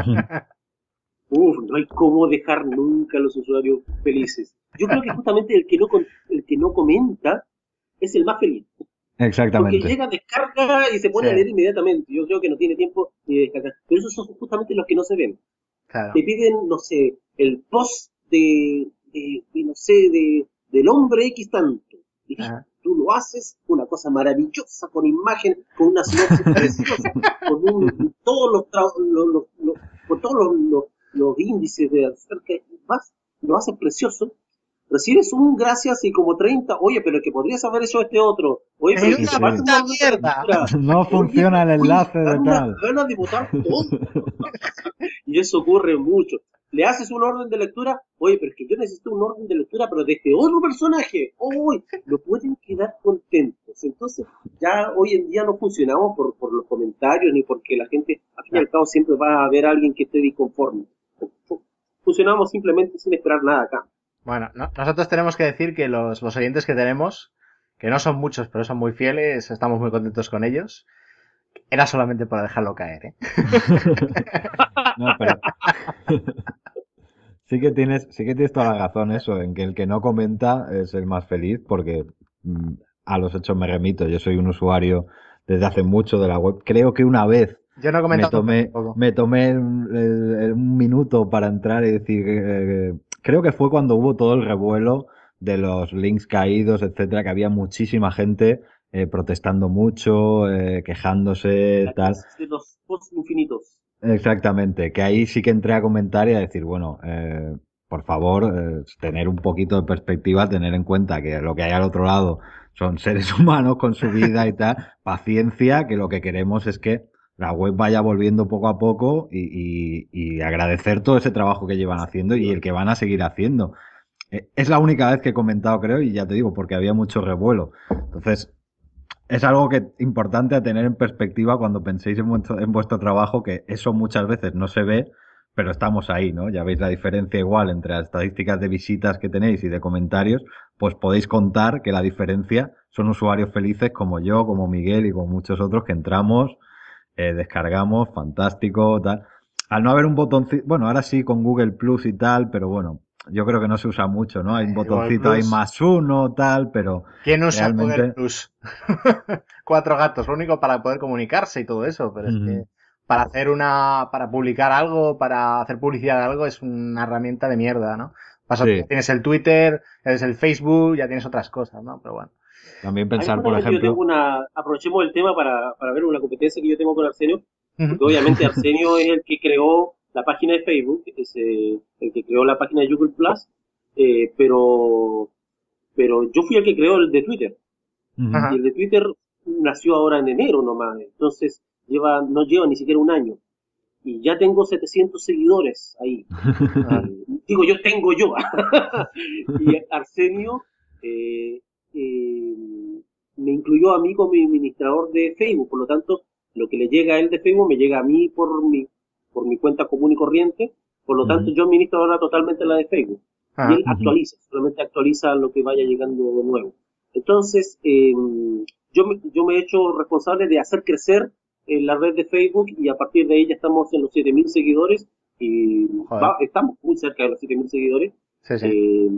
Uf, no hay cómo dejar nunca a los usuarios felices. Yo creo que justamente el que no, con- el que no comenta es el más feliz. Porque Exactamente. llega, descarga y se Sí, pone a leer inmediatamente. Yo creo que no tiene tiempo ni de descargar. Pero esos son justamente los que no se ven. claro. Te piden, no sé, el post de, de, de, no sé, de, del hombre X tanto. Y listo, Ajá. tú lo haces, una cosa maravillosa, con imagen, con una sinopsis preciosa, con un, todos los, tra- los, los, los- con todos los, los, los índices de acerca, vas, lo haces precioso. Recibes un gracias y como treinta, oye, pero que podrías haber hecho este otro, oye, pero ¡Es Sí, que una falta sí. un puta orden de mierda! lectura, No oye, funciona el uy, enlace dan de unas tal. ganas de botar todo. Y eso ocurre mucho. Le haces un orden de lectura, oye, pero es que yo necesito un orden de lectura, pero de este otro personaje, uy, no pueden quedar contentos. Entonces, ya hoy en día no funcionamos por, por los comentarios, ni porque la gente, al fin y Ah, al cabo, siempre va a haber alguien que esté disconforme. Funcionamos simplemente sin esperar nada acá. bueno, no- nosotros tenemos que decir que los, los oyentes que tenemos, que no son muchos, pero son muy fieles, estamos muy contentos con ellos. Era solamente para dejarlo caer, ¿eh? No, pero sí que tienes, sí que tienes toda la razón eso, en que el que no comenta es el más feliz, porque mm, a los hechos me remito. Yo soy un usuario desde hace mucho de la web. Creo que una vez Yo no he me comentado nunca tomé, tampoco. me tomé un, el- el- un minuto para entrar y decir, eh, creo que fue cuando hubo todo el revuelo de los links caídos, etcétera, que había muchísima gente eh, protestando mucho, eh, quejándose, La tal. crisis de los post infinitos. Exactamente, que ahí sí que entré a comentar y a decir, bueno, eh, por favor, eh, tener un poquito de perspectiva, tener en cuenta que lo que hay al otro lado son seres humanos con su vida y tal, paciencia, que lo que queremos es que la web vaya volviendo poco a poco y, y, y agradecer todo ese trabajo que llevan haciendo y el que van a seguir haciendo. Eh, Es la única vez que he comentado, creo, y ya te digo, porque había mucho revuelo. Entonces, es algo que importante a tener en perspectiva cuando penséis en vuestro, en vuestro trabajo, que eso muchas veces no se ve, pero estamos ahí, ¿no? Ya veis la diferencia igual entre las estadísticas de visitas que tenéis y de comentarios, pues podéis contar que la diferencia son usuarios felices como yo, como Miguel y como muchos otros que entramos, eh, descargamos, fantástico, tal. Al no haber un botoncito, bueno, ahora sí con Google Plus y tal, pero bueno, yo creo que no se usa mucho, ¿no? Hay un Eh, Google botoncito ahí Plus. más uno, tal, pero ¿Quién usa Google realmente... Plus? Cuatro gatos, lo único para poder comunicarse y todo eso, pero es que para hacer una, para publicar algo, para hacer publicidad de algo es una herramienta de mierda, ¿no? Pasa, ya Sí, tienes el Twitter, ya tienes el Facebook, ya tienes otras cosas, ¿no? Pero bueno. también Ahí pensar, por justamente yo tengo ejemplo, una, aprovechemos el tema para, para ver una competencia que yo tengo con Arsenio, Ujú. porque obviamente Arsenio es el que creó la página de Facebook, es eh, el que creó la página de Google Plus, eh, pero, pero yo fui el que creó el de Twitter, ujú, y Ajá. el de Twitter nació ahora en enero nomás, entonces lleva, no lleva ni siquiera un año, y ya tengo setecientos seguidores ahí. Ah, Eh, digo, yo tengo yo. Y Arsenio eh, eh, me incluyó a mí como administrador de Facebook, por lo tanto, lo que le llega a él de Facebook me llega a mí por mi, por mi cuenta común y corriente, por lo tanto, ujú, yo administro ahora totalmente la de Facebook. Y ajá. él ujú. actualiza, solamente actualiza lo que vaya llegando nuevo. Entonces, eh, yo, me, yo me he hecho responsable de hacer crecer eh, la red de Facebook y a partir de ahí ya estamos en los siete mil seguidores y Joder. va, estamos muy cerca de los siete mil seguidores. Sí, sí. Eh,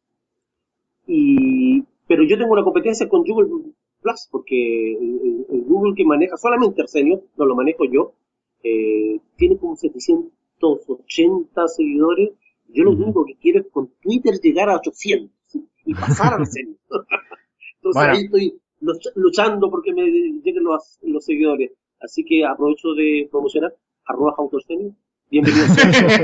y, pero yo tengo una competencia con Google Plus, porque el, el- el Google que maneja solamente Arsenio, no lo manejo yo, eh, tiene como setecientos ochenta seguidores. Yo lo Ujú. único que quiero es con Twitter llegar a ochocientos, ¿sí? Y pasar a Arsenio. Entonces Bueno. ahí estoy luchando porque me lleguen los, los seguidores. Así que aprovecho de promocionar arroba Arsenio. Bienvenidos sean todos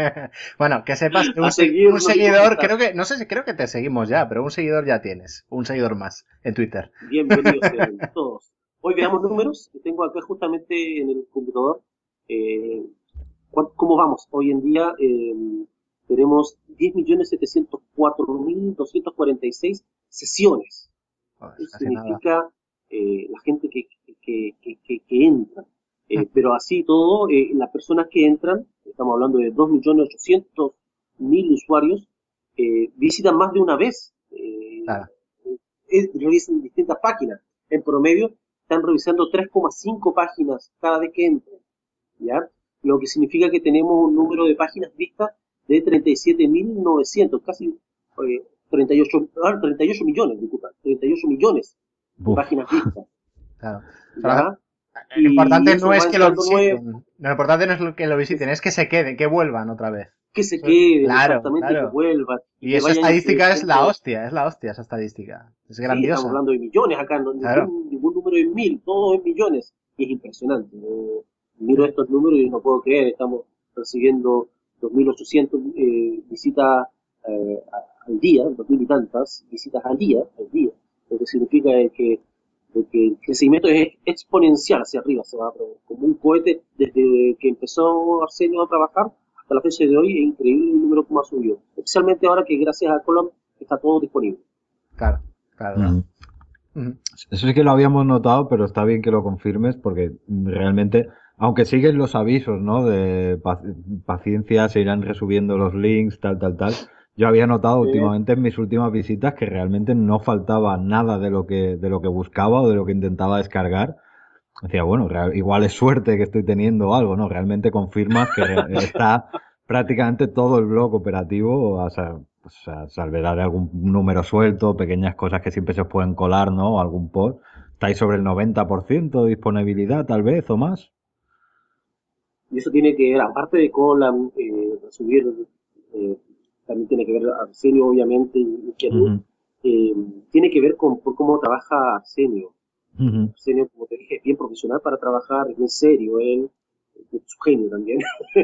Bueno, que sepas que un, a se- un seguirnos y seguidor, comentar. creo que, no sé si creo que te seguimos ya, pero un seguidor ya tienes. Un seguidor más en Twitter. Bienvenidos sean todos. Hoy veamos números que tengo acá justamente en el computador. Eh, ¿cuán- ¿Cómo vamos? Hoy en día eh, tenemos diez millones setecientos cuatro mil doscientos cuarenta y seis sesiones. Joder, Eso casi nada. significa eh, la gente que, que, que, que, que entra. Eh, pero así todo, eh, las personas que entran, estamos hablando de dos millones ochocientos mil usuarios, eh, visitan más de una vez. Eh, Claro. eh, revisan distintas páginas. En promedio, están revisando tres coma cinco páginas cada vez que entran. ¿Ya? Lo que significa que tenemos un número de páginas vistas de treinta y siete mil novecientos, casi eh, treinta y ocho, ah, treinta y ocho millones, disculpa, treinta y ocho millones de Uf. páginas vistas, Claro. Pero ¿ya? lo Y importante no eso es va que lo entrando nuevo, visiten. Lo importante no es lo que lo visiten, es es que se queden, que vuelvan otra vez. que se Eso es- queden Claro, exactamente, que claro. vuelvan y Y que esa vayan estadística es la creciendo. hostia, es la hostia esa estadística. Es Sí, estamos grandiosa. hablando de millones acá, no, Claro. ningún, ningún número en mil, todo en millones. Y es impresionante. Yo miro estos números y no puedo creer, estamos recibiendo dos mil ochocientos eh, visitas eh, al día, dos mil y tantas visitas al día, al día, lo que significa es que, de que el crecimiento es exponencial hacia arriba, se va pero como un cohete desde que empezó Arsenio a trabajar hasta la fecha de hoy, es increíble el número como ha subido, especialmente ahora que gracias a Column está todo disponible. Claro, claro, claro. Ujú. Ujú. Eso sí que lo habíamos notado, pero está bien que lo confirmes porque realmente, aunque siguen los avisos, ¿no? De pac- paciencia, se irán resubiendo los links, tal, tal, tal. Yo había notado Eh, últimamente en mis últimas visitas que realmente no faltaba nada de lo que, de lo que buscaba o de lo que intentaba descargar. Decía, bueno, real- igual es suerte que estoy teniendo algo, ¿no? Realmente confirmas que re- está prácticamente todo el blog operativo, a, sa- pues, a salvedad de algún número suelto, pequeñas cosas que siempre se os pueden colar, ¿no? O algún post. Estáis sobre el noventa por ciento de disponibilidad, tal vez, o más. y eso tiene que ver, aparte de Column, eh, subir eh, también tiene que ver Arsenio, obviamente, y Keanu, Ujú, eh, tiene que ver con por cómo trabaja Arsenio. ujú, Arsenio, como te dije, es bien profesional para trabajar, es bien serio, él, es su genio también.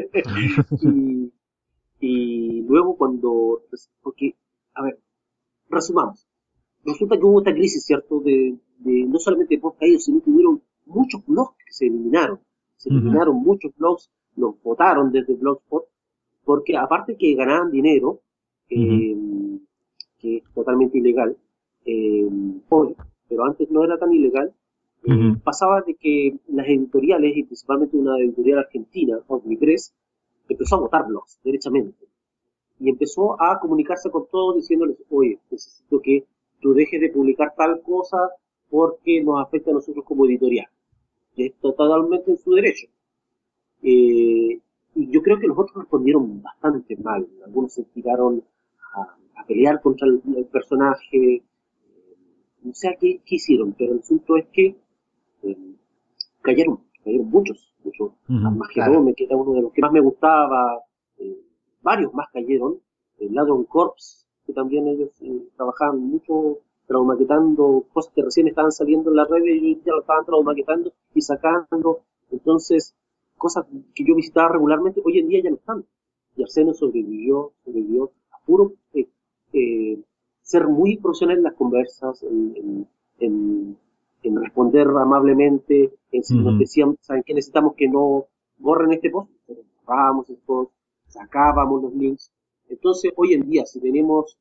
y, y luego cuando, pues, porque, a ver, resumamos. Resulta que hubo esta crisis, ¿cierto? De, de no solamente post caídos, sino que hubieron muchos blogs que se eliminaron. Se ujú, eliminaron muchos blogs, los votaron desde Blogspot, porque aparte que ganaban dinero, ujú, eh, que es totalmente ilegal, eh, hoy, pero antes no era tan ilegal, eh, ujú, pasaba de que las editoriales, y principalmente una editorial argentina, Omnipress, empezó a votar blogs, derechamente y empezó a comunicarse con todos diciéndoles, oye, necesito que tú dejes de publicar tal cosa porque nos afecta a nosotros como editorial. Y está totalmente en su derecho. Eh, y yo creo que los otros respondieron bastante mal. Algunos se tiraron a, a pelear contra el, el personaje. No sé a qué, qué hicieron, pero el asunto es que eh, cayeron, cayeron muchos, muchos. ujú. Claro. Armagedón, que era uno de los que más me gustaba, eh, varios más cayeron, el Ladron Corps, que también ellos eh, trabajaban mucho traumaquetando cosas que recién estaban saliendo en la red y ya lo estaban traumaquetando y sacando, entonces cosas que yo visitaba regularmente, hoy en día ya no están. Y Arsenio sobrevivió, sobrevivió a puro eh, eh, ser muy profesional en las conversas, en, en, en en responder amablemente, en si nos Ujú. decían, ¿saben qué? Necesitamos que no borren este post, borrábamos el post, sacábamos los links. Entonces, hoy en día, si tenemos,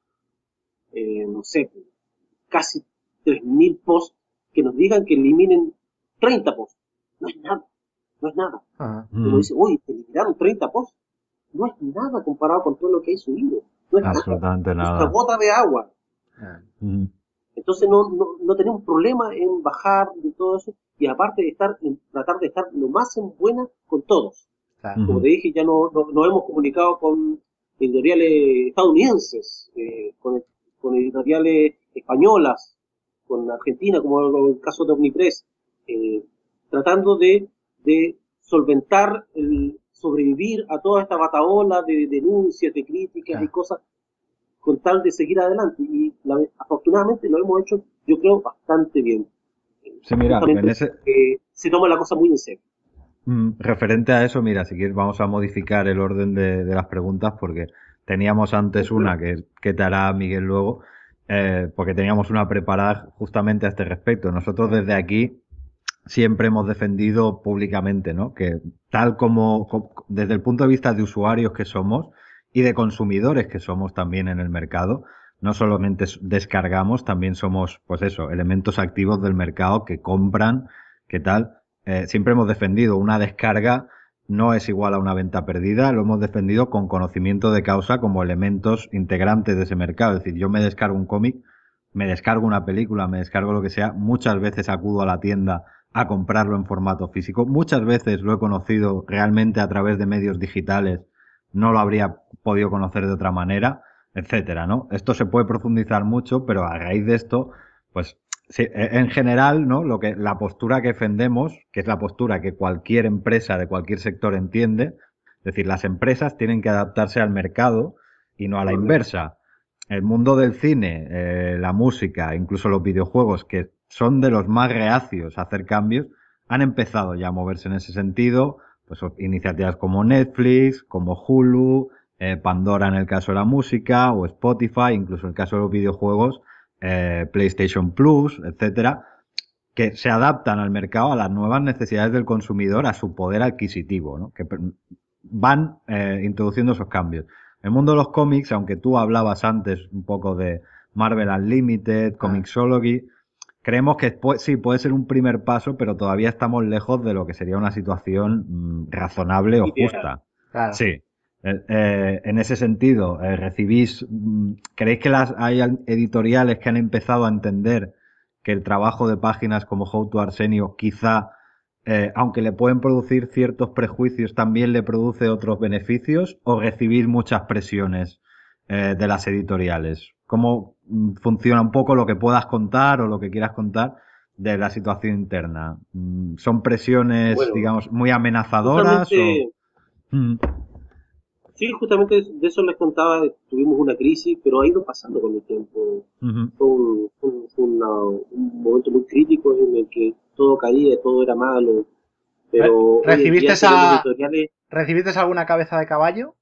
eh, no sé, casi tres mil posts, que nos digan que eliminen treinta posts, no es nada, no es nada. Ajá. Uno Ujú. dice, uy, eliminaron treinta posts, no es nada comparado con todo lo que hay subido, no es nada, Absolutamente es una nada. gota de agua. Ah, Ujú, Entonces no, no, no tenemos problema en bajar de todo eso y aparte de estar, en, tratar de estar lo más en buena con todos. claro. Como ujú. te dije, ya no, no, nos hemos comunicado con editoriales estadounidenses, eh, con, con editoriales españolas, con Argentina, como el, el caso de Omnipress, eh, tratando de, de solventar, el sobrevivir a toda esta bataola de denuncias, de críticas y Claro. cosas con tal de seguir adelante. Y la, afortunadamente lo hemos hecho, yo creo, bastante bien. Sí, mira, en Justamente ese, porque se toma la cosa muy en serio. mm, referente a eso, mira, si quieres vamos a modificar el orden de, de las preguntas porque teníamos Sin antes problema. una que, que te hará Miguel luego, eh, porque teníamos una preparada justamente a este respecto. Nosotros Ah, desde aquí siempre hemos defendido públicamente, ¿no? Que tal como, co- desde el punto de vista de usuarios que somos y de consumidores que somos también en el mercado, no solamente s- descargamos, también somos, pues eso, elementos activos del mercado que compran, que tal. Eh, siempre hemos defendido una descarga no es igual a una venta perdida, lo hemos defendido con conocimiento de causa como elementos integrantes de ese mercado. Es decir, yo me descargo un cómic, me descargo una película, me descargo lo que sea, muchas veces acudo a la tienda a comprarlo en formato físico. Muchas veces lo he conocido realmente a través de medios digitales, no lo habría podido conocer de otra manera, etcétera, ¿no? Esto se puede profundizar mucho, pero a raíz de esto, pues sí, e- en general, ¿no? Lo que la postura que defendemos, que es la postura que cualquier empresa de cualquier sector entiende, es decir, las empresas tienen que adaptarse al mercado y no a la Correcto. inversa. El mundo del cine, eh, la música, incluso los videojuegos, que son de los más reacios a hacer cambios, han empezado ya a moverse en ese sentido, pues iniciativas como Netflix, como Hulu, eh, Pandora en el caso de la música, o Spotify, incluso en el caso de los videojuegos, eh, PlayStation Plus, etcétera, que se adaptan al mercado a las nuevas necesidades del consumidor, a su poder adquisitivo, ¿no? Que van eh, introduciendo esos cambios. El mundo de los cómics, aunque tú hablabas antes un poco de Marvel Unlimited, ah, Comixology, creemos que pu- sí puede ser un primer paso, pero todavía estamos lejos de lo que sería una situación mm, razonable o Ideal. justa. claro. Sí. Eh, eh, en ese sentido, eh, recibís, mm, ¿creéis que las hay al- editoriales que han empezado a entender que el trabajo de páginas como How to Arsenio quizá, eh, aunque le pueden producir ciertos prejuicios, también le produce otros beneficios? ¿O recibir muchas presiones eh, de las editoriales? ¿Cómo mm, funciona un poco lo que puedas contar o lo que quieras contar de la situación interna? Mm, ¿Son presiones, Bueno, digamos, muy amenazadoras o...? justamente Mm, Sí, justamente de eso les contaba, tuvimos una crisis, pero ha ido pasando con el tiempo. Ujú. Fue un, un- fue una- un momento muy crítico en el que todo caía, todo era malo, Re- pero hoy en ¿Recibiste día tenemos esa, editoriales, ¿recibiste alguna cabeza de caballo?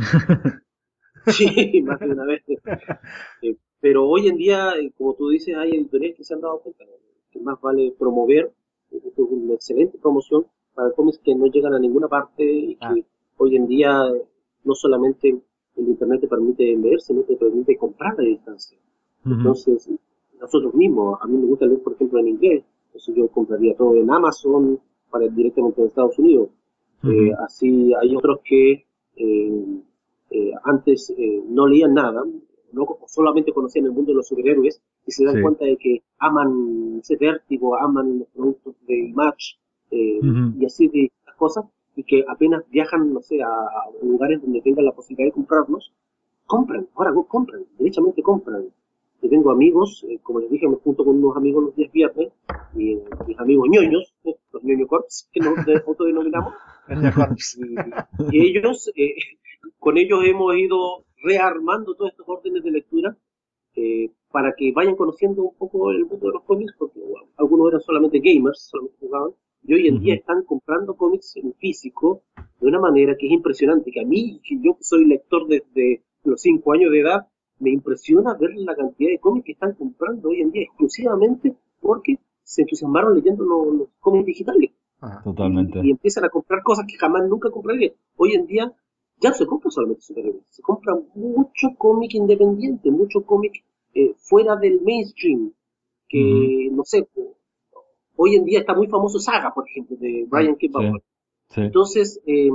sí, más de una vez. Eh, pero hoy en día, eh, como tú dices, hay editoriales que se han dado cuenta que más vale promover, eh, esto es una excelente promoción para cómics que no llegan a ninguna parte y Ah, que hoy en día eh, no solamente el Internet te permite leer, sino te permite comprar a distancia. Ujú. Entonces, nosotros mismos, a mí me gusta leer, por ejemplo, en inglés, entonces yo compraría todo en Amazon para directamente en Estados Unidos. Eh, Ujú. así hay otros que eh, eh, antes eh, no leían nada, no solamente conocían el mundo de los superhéroes y se dan Sí. cuenta de que aman ese vértigo, aman los productos de Image eh, Ujú. y así de estas cosas, y que apenas viajan, no sé, a, a lugares donde tengan la posibilidad de comprarlos, compran, ahora no compran, derechamente compran. Yo tengo amigos, eh, como les dije, me junto con unos amigos los días viernes, y, eh, mis amigos ñoños, eh, los ñoño corps, que nos de- autodenominamos, Ñoño Corps. y, y ellos, eh, con ellos hemos ido rearmando todos estos órdenes de lectura eh, para que vayan conociendo un poco el mundo de los cómics, porque bueno, algunos eran solamente gamers, solamente jugaban, y hoy en día Ujú. están comprando cómics en físico de una manera que es impresionante, que a mí, que yo que soy lector desde los cinco años de edad, me impresiona ver la cantidad de cómics que están comprando hoy en día exclusivamente porque se entusiasmaron leyendo los, los cómics digitales Ajá. y, y Totalmente. empiezan a comprar cosas que jamás nunca comprarían. Hoy en día ya no se compra solamente superhéroes, se compra mucho cómic independiente, mucho cómic eh, fuera del mainstream, Ujú. que no sé, hoy en día está muy famoso Saga, por ejemplo, de Mm. Brian K. Sí, Vaughan. sí. Entonces, eh,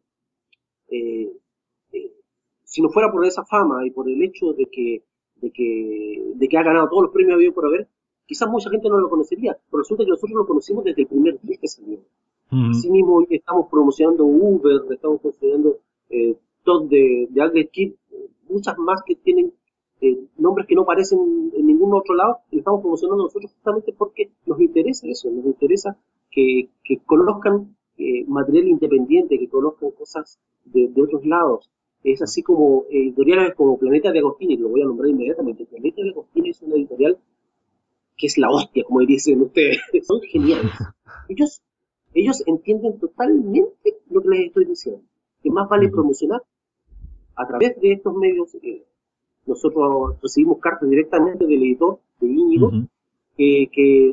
eh, eh, si no fuera por esa fama y por el hecho de que, de que, de que ha ganado todos los premios habido por haber, quizás mucha gente no lo conocería, pero resulta que nosotros lo conocimos desde el primer día que salió. Ujú. Asimismo, hoy estamos promocionando Uber, estamos promocionando eh, Todd de, de Albert Kid, muchas más que tienen eh, nombres que no aparecen en ningún otro lado, y estamos promocionando nosotros justamente porque nos interesa eso, nos interesa que, que conozcan eh, material independiente, que conozcan cosas de, de otros lados. Es así como eh, editoriales como Planeta de Agostini, lo voy a nombrar inmediatamente. Planeta de Agostini es una editorial que es la hostia, como dicen ustedes, son geniales. Ellos, ellos entienden totalmente lo que les estoy diciendo, que más vale Ujú. promocionar a través de estos medios. Eh, nosotros recibimos cartas directamente del editor, de Íñigo, Ujú. que, que,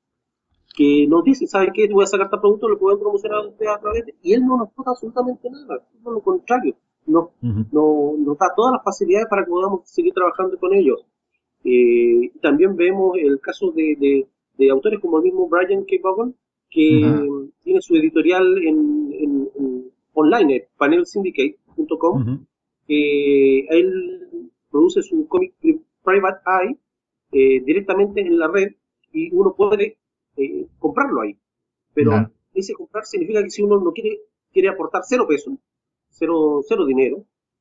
que nos dice, ¿sabe qué? Voy a sacar este producto, lo pueden promocionar a ustedes a través de... Y él no nos toca absolutamente nada, todo lo contrario, nos, Ujú. nos, nos da todas las facilidades para que podamos seguir trabajando con ellos. Eh, también vemos el caso de, de, de autores como el mismo Brian K. Vaughan, Ujú. que tiene su editorial en, en, en online, panel syndicate punto com. Ujú. Eh, él produce su cómic Private Eye eh, directamente en la red y uno puede eh, comprarlo ahí. Pero Ujú. Claro. ese comprar significa que si uno no quiere, quiere aportar cero pesos, cero, cero dinero,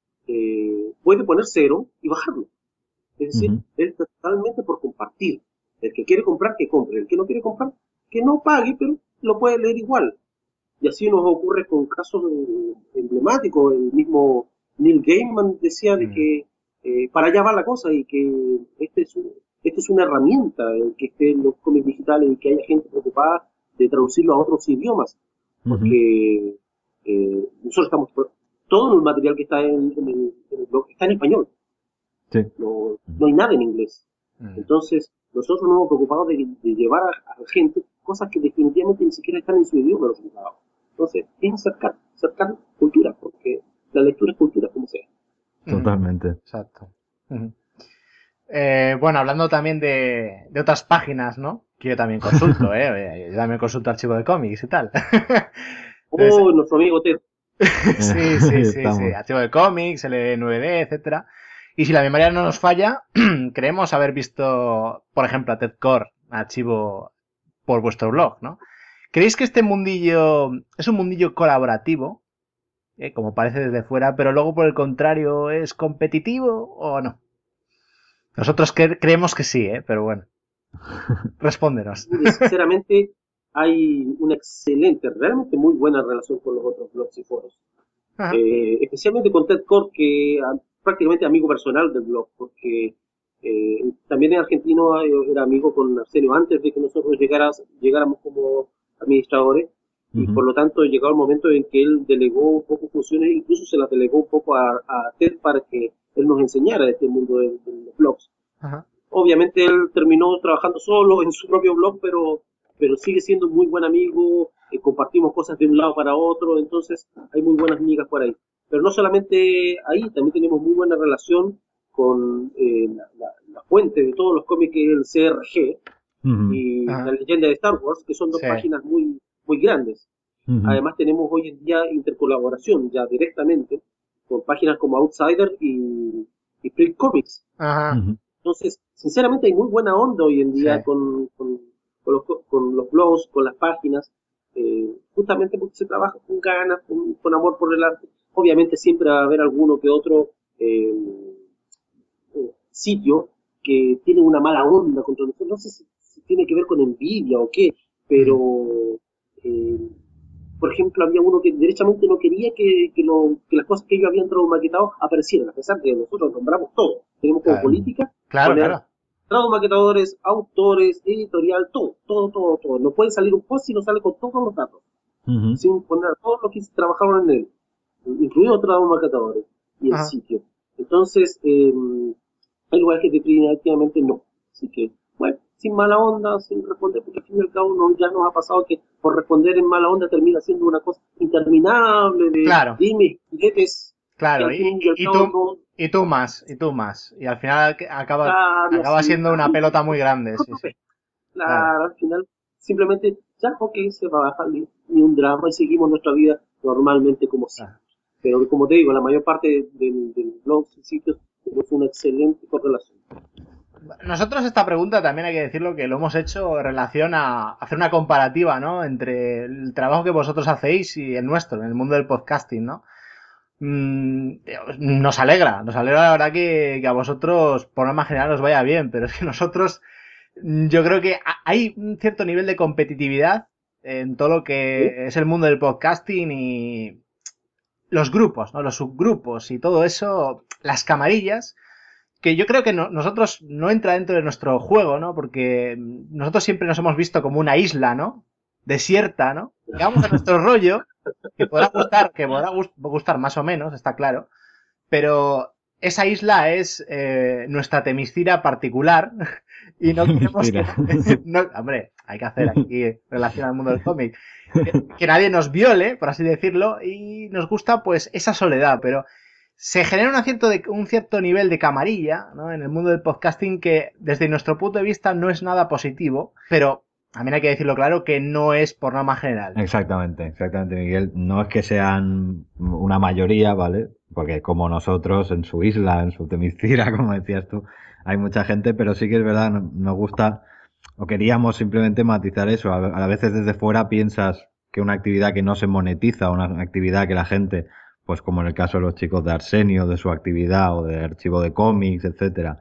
eh, puede poner cero y bajarlo. Es decir, Ujú. es totalmente por compartir. El que quiere comprar, que compre. El que no quiere comprar, que no pague, pero lo puede leer igual. Y así nos ocurre con casos eh, emblemáticos. El mismo Neil Gaiman decía de Mm. que eh, para allá va la cosa y que este es, un, este es una herramienta, el que esté en los cómics digitales y que haya gente preocupada de traducirlo a otros idiomas. Ujú. Porque eh, nosotros estamos, todo el material que está en, en el, en el blog está en español, Sí. no, no hay nada en inglés. Mm. Entonces, nosotros nos hemos preocupado de, de llevar a, a la gente cosas que definitivamente ni siquiera están en su idioma los resultados. Entonces, es acercar, acercar cultura, porque la lectura es cultura, como sea. Ujú. Totalmente. Exacto. Ujú. Eh, bueno, hablando también de, de otras páginas, ¿no? Que yo también consulto, ¿eh? Oye, yo también consulto archivo de cómics y tal. Entonces, Oh, nuestro amigo Ted. sí, Ahí sí, sí, sí. estamos. Archivo de cómics, L nueve D, etcétera. Y si la memoria no nos falla, creemos haber visto, por ejemplo, a Ted Core, archivo por vuestro blog, ¿no? ¿Creéis que este mundillo es un mundillo colaborativo, eh, como parece desde fuera, pero luego por el contrario es competitivo o no? Nosotros cre creemos que sí, ¿eh? Pero bueno, respóndenos. Mire, sinceramente, hay una excelente, realmente muy buena relación con los otros blogs y foros. eh, especialmente con Ted Kord, que ah, prácticamente amigo personal del blog, porque eh, también es argentino, eh, era amigo con Arsenio antes de que nosotros llegáramos, llegáramos como administradores, y Ujú. por lo tanto llegó el momento en que él delegó un poco funciones, incluso se las delegó un poco a, a Ted para que él nos enseñara este mundo de, de los blogs. Ajá. Obviamente él terminó trabajando solo en su propio blog, pero, pero sigue siendo muy buen amigo, eh, compartimos cosas de un lado para otro, entonces hay muy buenas amigas por ahí. Pero no solamente ahí, también tenemos muy buena relación con eh, la, la, la fuente de todos los cómics, que es el C R G Ujú. y Ajá. la leyenda de Star Wars, que son dos Sí. páginas muy, muy grandes. Ujú. Además tenemos hoy en día intercolaboración ya directamente con páginas como Outsider y, y Print Comics. Ajá. Ujú. Entonces, sinceramente hay muy buena onda hoy en día Sí. con, con, con, los, con los blogs, con las páginas, eh, justamente porque se trabaja con ganas, con, con amor por el arte. Obviamente siempre va a haber alguno que otro eh, eh, sitio que tiene una mala onda contra nosotros. No sé si, si tiene que ver con envidia o qué, pero eh, por ejemplo, había uno que derechamente no quería que, que, lo, que las cosas que ellos habían maquetado aparecieran, a pesar de que nosotros nombramos todo. Tenemos como Claro. política Claro, poner claro. maquetadores, autores, editorial, todo, todo, todo, todo. No puede salir un post si no sale con todos los datos, Ujú. sin poner todos los que trabajaron en él, incluidos maquetadores y el Ajá. sitio. Entonces, eh, hay lugares que definitivamente no. Así que, bueno, sin mala onda, sin responder, porque al fin y al cabo no, ya nos ha pasado que por responder en mala onda termina siendo una cosa interminable de Claro. dime, diretes, que Claro, al y, fin y al y, y cabo tú, no, y tú más, y tú más. Y al final acaba, claro, acaba así, siendo una ay, pelota muy grande, sí, sí. Claro. claro, al final simplemente ya, ok, se va a bajar ni, ni un drama y seguimos nuestra vida normalmente como siempre. Claro. Pero como te digo, la mayor parte de, de, de los blogs y sitios tenemos una excelente correlación. Nosotros esta pregunta también hay que decirlo que lo hemos hecho en relación a hacer una comparativa, ¿no? Entre el trabajo que vosotros hacéis y el nuestro, en el mundo del podcasting, ¿no? Mm, nos alegra, nos alegra la verdad que, que a vosotros, por norma general, os vaya bien, pero es que nosotros, yo creo que hay un cierto nivel de competitividad en todo lo ¿Sí? que es el mundo del podcasting y los grupos, ¿no? Los subgrupos y todo eso, las camarillas, que yo creo que no, nosotros no entra dentro de nuestro juego, ¿no? Porque nosotros siempre nos hemos visto como una isla, ¿no? Desierta, ¿no? Digamos a nuestro rollo, que podrá gustar, que podrá gustar más o menos, está claro, pero esa isla es eh, nuestra Temiscira particular y no queremos que... Mentira. no, hombre, hay que hacer aquí relación al mundo del cómic. Que, que nadie nos viole, por así decirlo, y nos gusta pues esa soledad, pero se genera un cierto, de, un cierto nivel de camarilla, ¿no? En el mundo del podcasting que desde nuestro punto de vista no es nada positivo, pero también hay que decirlo claro que no es por norma general. Exactamente, exactamente, Miguel. No es que sean una mayoría, ¿vale? Porque como nosotros en su isla, en su Temiscira, como decías tú, hay mucha gente, pero sí que es verdad, no- nos gusta, o queríamos simplemente matizar eso. A, a veces desde fuera piensas que una actividad que no se monetiza, una actividad que la gente, pues como en el caso de los chicos de Arsenio, de su actividad o de archivo de cómics, etcétera,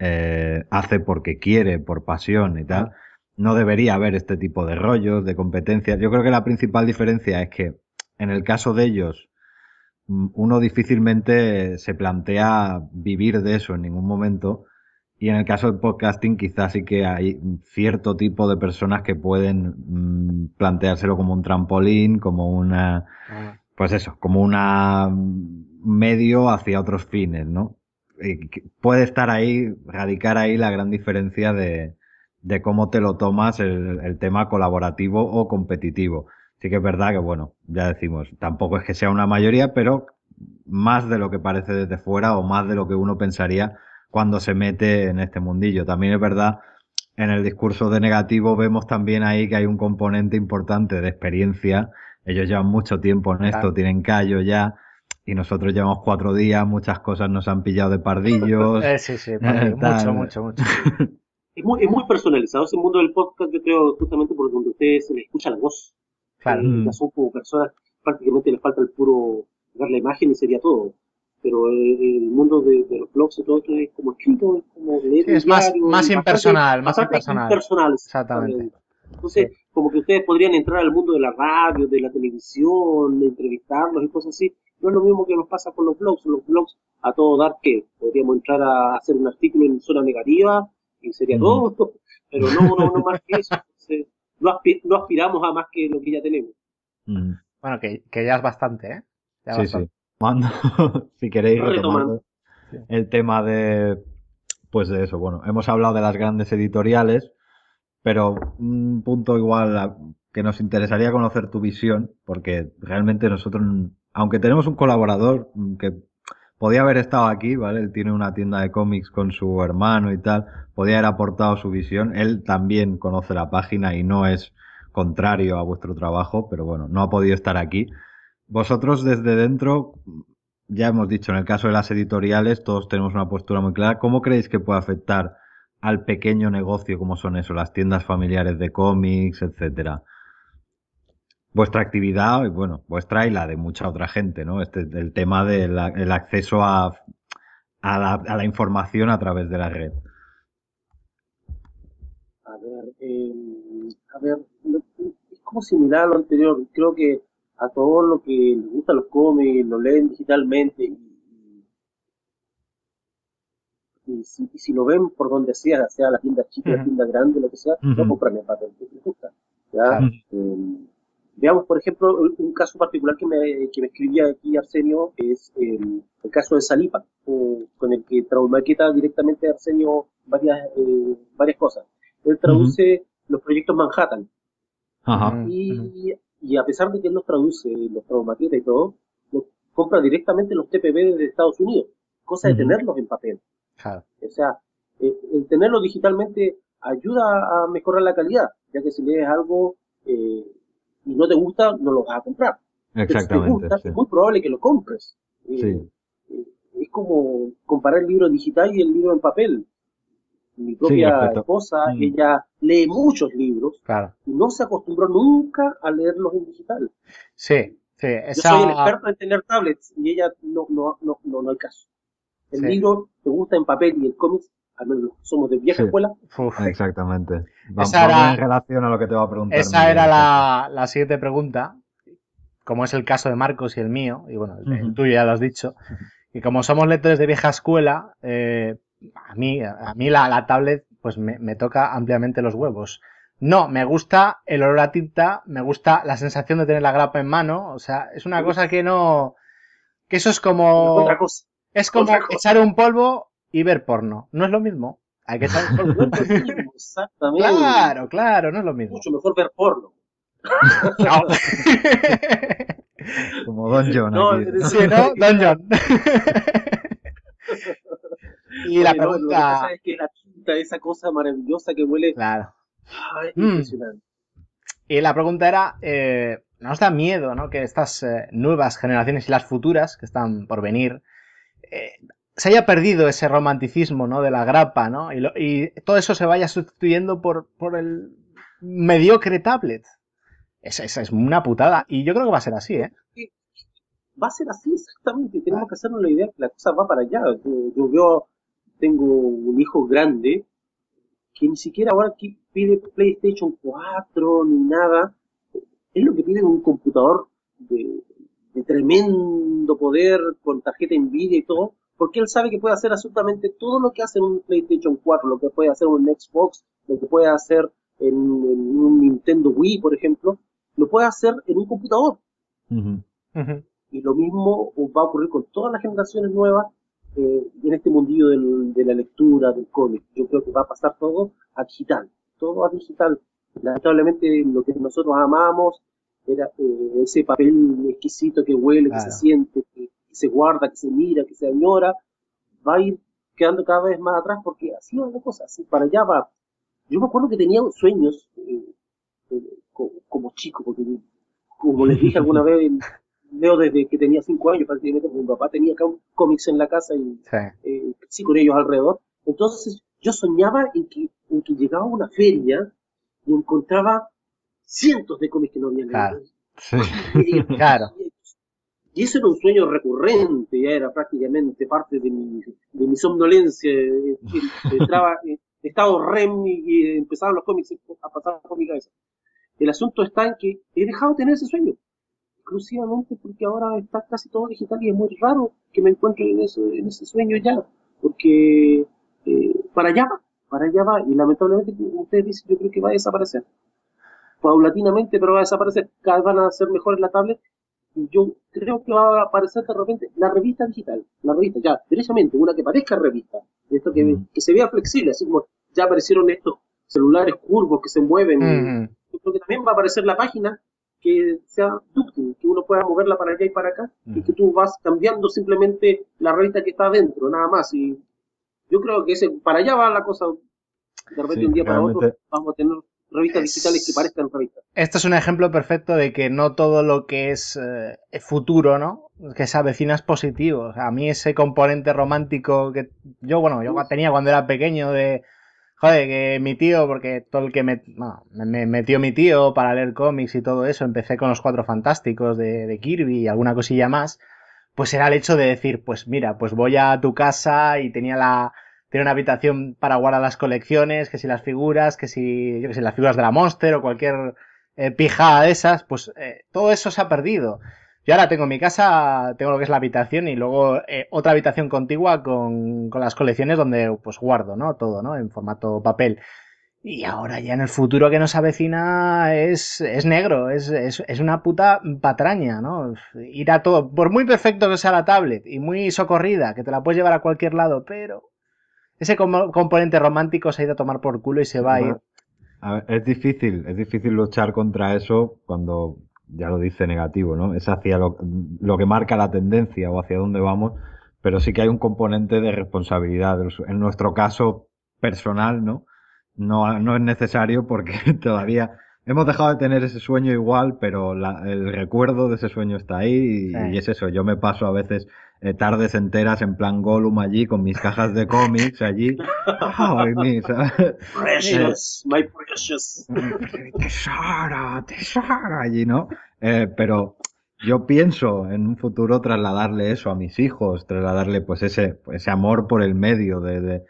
eh, hace porque quiere, por pasión y tal. No debería haber este tipo de rollos, de competencias. Yo creo que la principal diferencia es que en el caso de ellos, mm, uno difícilmente se plantea vivir de eso en ningún momento. Y en el caso del podcasting, quizás sí que hay cierto tipo de personas que pueden mm, planteárselo como un trampolín, como una, Ah. pues eso, como una mm, medio hacia otros fines, ¿no? Y que puede estar ahí, radicar ahí la gran diferencia de, de cómo te lo tomas el, el tema colaborativo o competitivo. Sí que es verdad que, bueno, ya decimos, tampoco es que sea una mayoría, pero más de lo que parece desde fuera o más de lo que uno pensaría cuando se mete en este mundillo. También es verdad, en el discurso de negativo vemos también ahí que hay un componente importante de experiencia. Ellos llevan mucho tiempo en esto, Claro. tienen callo ya, y nosotros llevamos cuatro días, muchas cosas nos han pillado de pardillos, Eh, sí, sí, perdí. Mucho, tal. mucho, mucho. Es muy, es muy personalizado ese mundo del podcast, yo creo, justamente por donde ustedes se les escucha la voz. Claro. Eh, ya son como personas, prácticamente les falta el puro dar la imagen y sería todo. Pero eh, el mundo de, de los blogs y todo esto es como escrito, es como leer Sí, un es más, diario, más y bastante, impersonal, más bastante impersonal. impersonal, Exactamente. exactamente. Sí. Entonces, como que ustedes podrían entrar al mundo de la radio, de la televisión, de entrevistarlos y cosas así. No es lo mismo que nos pasa con los blogs. Los blogs a todo dar que podríamos entrar a hacer un artículo en zona negativa y sería Ujú. todo, pero no, no, no más que eso. Entonces, no, aspi- no aspiramos a más que lo que ya tenemos. Mm. Bueno, que, que ya es bastante, ¿eh? Ya Sí, bastante. sí. Mando, si queréis, Retomando. retomando el tema de, pues de eso. Bueno, hemos hablado de las grandes editoriales, pero un punto igual a- que nos interesaría conocer tu visión, porque realmente nosotros, aunque tenemos un colaborador mm, que podía haber estado aquí, ¿vale? Él tiene una tienda de cómics con su hermano y tal, podía haber aportado su visión. Él también conoce la página y no es contrario a vuestro trabajo, pero bueno, no ha podido estar aquí. Vosotros desde dentro, ya hemos dicho, en el caso de las editoriales, todos tenemos una postura muy clara. ¿Cómo creéis que puede afectar al pequeño negocio como son eso, las tiendas familiares de cómics, etcétera? Vuestra actividad, y bueno, vuestra y la de mucha otra gente, ¿no? Este, el tema del el acceso a, a, la, a la información a través de la red. A ver, eh, a ver, lo- es como similar a lo anterior. Creo que a todos los que les gustan los cómics, lo leen digitalmente y, y si, y si lo ven por donde sea, sea la tienda chica, la Ujú. tienda grande, lo que sea, lo Ujú, compran en papel, porque les gusta. ¿Ya? Claro. Eh, veamos, por ejemplo, un un caso particular que me, que me escribía aquí Arsenio, es eh, el caso de Salipa, eh, con el que maqueta directamente Arsenio varias, eh, varias cosas. Él ujú. traduce los proyectos Manhattan. Ajá. Ujú, ujú. Y, y a pesar de que él los traduce, los maqueta y todo, los compra directamente los T P B de Estados Unidos, cosa de Ujú. tenerlos en papel. Claro. O sea, eh, el tenerlos digitalmente ayuda a mejorar la calidad, ya que si lees algo eh, y no te gusta, no lo vas a comprar. Pero si te Exactamente, gusta, sí. es muy probable que lo compres. Eh, Sí, eh, es como comparar el libro digital y el libro en papel. Mi sí, propia respecto. esposa, Mm. ella lee muchos libros Claro. y no se acostumbró nunca a leerlos en digital. Sí, sí, Yo soy el esa. experto en tener tablets y ella no, no, no, no, no hay caso. El Sí. libro te gusta en papel y el cómic, al menos los que somos de vieja Sí, escuela, Uf. exactamente. Va, Esa va muy en era, relación a lo que te va a preguntar esa Miguel, era exacto. la, la siguiente pregunta, como es el caso de Marcos y el mío, y bueno, el, el Ujú. tuyo ya lo has dicho, y como somos lectores de vieja escuela, eh, a mí, a mí la, la tablet pues me, me toca ampliamente los huevos. No, me gusta el olor a tinta, me gusta la sensación de tener la grapa en mano, o sea, es una cosa que no, que eso es es otra como, cosa. es Otra como cosa. echar un polvo y ver porno, no es lo mismo, hay que echar un No polvo. es lo mismo, Claro, exactamente. claro, no es lo mismo. Mucho mejor ver porno. No. Como Don John No, aquí. en el Sí, sentido ¿no? de que una... Dungeon. Y la Oye, no, lo que pasa pregunta, es que la tinta, esa cosa maravillosa que huele, claro. ah, es Mm. impresionante. Y la pregunta era, eh, ¿nos da miedo, ¿no? Que estas eh, nuevas generaciones y las futuras que están por venir eh, se haya perdido ese romanticismo, ¿no? De la grapa, ¿no? Y, lo- y todo eso se vaya sustituyendo por, por el mediocre tablet. Esa, esa es una putada. Y yo creo que va a ser así, ¿eh? Y va a ser así exactamente, tenemos que hacernos la idea que la cosa va para allá. Yo, yo veo, tengo un hijo grande que ni siquiera ahora qui- pide PlayStation cuatro ni nada. Es lo que pide un computador de, de tremendo poder, con tarjeta Nvidia y todo, porque él sabe que puede hacer absolutamente todo lo que hace en un PlayStation cuatro, lo que puede hacer en un Xbox, lo que puede hacer en, en un Nintendo Wii, por ejemplo, lo puede hacer en un computador. Ujú. Ujú. Y lo mismo va a ocurrir con todas las generaciones nuevas eh, en este mundillo del- de la lectura, del cómic. Yo creo que va a pasar todo a digital, todo a digital. Lamentablemente lo que nosotros amamos era eh, ese papel exquisito que huele, que se Claro. siente, que, que se guarda, que se mira, que se añora, va a ir quedando cada vez más atrás porque así va la cosa, así para allá va. Yo me acuerdo que tenía sueños eh, eh, co- como chico, porque como les dije alguna vez, leo desde que tenía cinco años prácticamente, porque mi papá tenía acá cómics en la casa y Sí. eh, sí con ellos alrededor. Entonces yo soñaba en que, en que llegaba a una feria y encontraba cientos de cómics que no había leído. Claro. Sí. Y, Claro. y- y eso era un sueño recurrente, ya era prácticamente parte de mi, de mi somnolencia. eh, Entraba en estado R E M y, y empezaban los cómics a pasar por mi cabeza. El asunto está en que he dejado de tener ese sueño, exclusivamente porque ahora está casi todo digital y es muy raro que me encuentre en, eso, en ese sueño ya, porque eh, para allá va, para allá va, y lamentablemente, como ustedes dicen, yo creo que va a desaparecer, paulatinamente, pero va a desaparecer, cada vez van a ser mejores la tablet, y yo creo que va a aparecer de repente la revista digital, la revista ya, derechamente, una que parezca revista, esto que, mm. que se vea flexible, así como ya aparecieron estos celulares curvos que se mueven, mm. yo creo que también va a aparecer la página que sea dúctil, que uno pueda moverla para allá y para acá, mm. y que tú vas cambiando simplemente la revista que está adentro, nada más, y yo creo que ese, para allá va la cosa, de repente sí, un día realmente... para otro vamos a tener revistas es... digitales que parezcan revistas. Esto es un ejemplo perfecto de que no todo lo que es eh, futuro, ¿no? Que se avecina es positivo. O sea, a mí ese componente romántico que yo, bueno, yo tenía cuando era pequeño de, joder, que mi tío, porque todo el que me, bueno, me metió mi tío para leer cómics y todo eso, empecé con los Cuatro Fantásticos de, de Kirby y alguna cosilla más, pues era el hecho de decir, pues mira, pues voy a tu casa y tenía la... Tiene una habitación para guardar las colecciones, que si las figuras, que si, yo que sé, las figuras de la Monster o cualquier eh, pijada de esas, pues eh, todo eso se ha perdido. Yo ahora tengo en mi casa, tengo lo que es la habitación y luego eh, otra habitación contigua con, con las colecciones donde pues guardo, ¿no? Todo, ¿no? En formato papel. Y ahora ya en el futuro que nos avecina es, es negro, es, es, es una puta patraña, ¿no? Ir a todo, por muy perfecto que sea la tablet y muy socorrida, que te la puedes llevar a cualquier lado, pero... Ese componente romántico se ha ido a tomar por culo y se va a ir. A ver, es difícil, es difícil luchar contra eso cuando ya lo dice negativo, ¿no? Es hacia lo, lo que marca la tendencia o hacia dónde vamos, pero sí que hay un componente de responsabilidad. En nuestro caso personal, ¿no? No, no es necesario porque todavía hemos dejado de tener ese sueño igual, pero la, el recuerdo de ese sueño está ahí y, sí. y es eso. Yo me paso a veces eh, tardes enteras en plan Gollum allí con mis cajas de cómics allí. Ay, mis, precious, my precious. Tesoro, tesoro allí, ¿no? Eh, pero yo pienso en un futuro trasladarle eso a mis hijos, trasladarle pues ese, ese amor por el medio de, de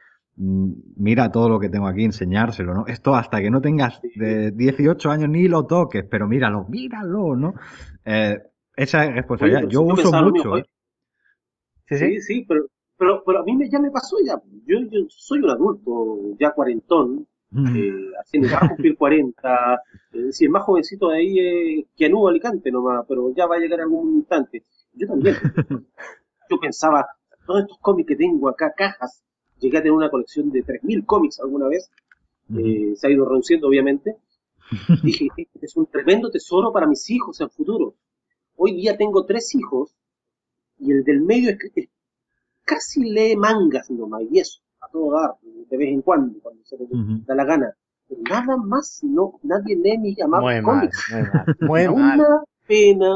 mira todo lo que tengo aquí, enseñárselo, ¿no? Esto hasta que no tengas de dieciocho años ni lo toques, pero míralo, míralo, ¿no? Eh, esa es responsabilidad. Oye, yo si uso mucho, ¿eh? Sí, sí, sí, sí pero, pero, pero a mí me, ya me pasó ya. Yo, yo soy un adulto, ya cuarentón, mm. eh, así me va a cumplir cuarenta. Eh, si el más jovencito de ahí es Keanu Alicante nomás, pero ya va a llegar algún instante. Yo también. Yo pensaba, todos estos cómics que tengo acá, cajas, llegué a tener una colección de tres mil cómics alguna vez, eh, se ha ido reduciendo obviamente. Dije, este es un tremendo tesoro para mis hijos en futuro. Hoy día tengo tres hijos y el del medio es que casi lee mangas nomás, y eso, a todo dar, de vez en cuando, cuando se le uh-huh. da la gana. Pero nada más, no, nadie lee ni llamado cómics. Muy mal, muy mal. Una pena.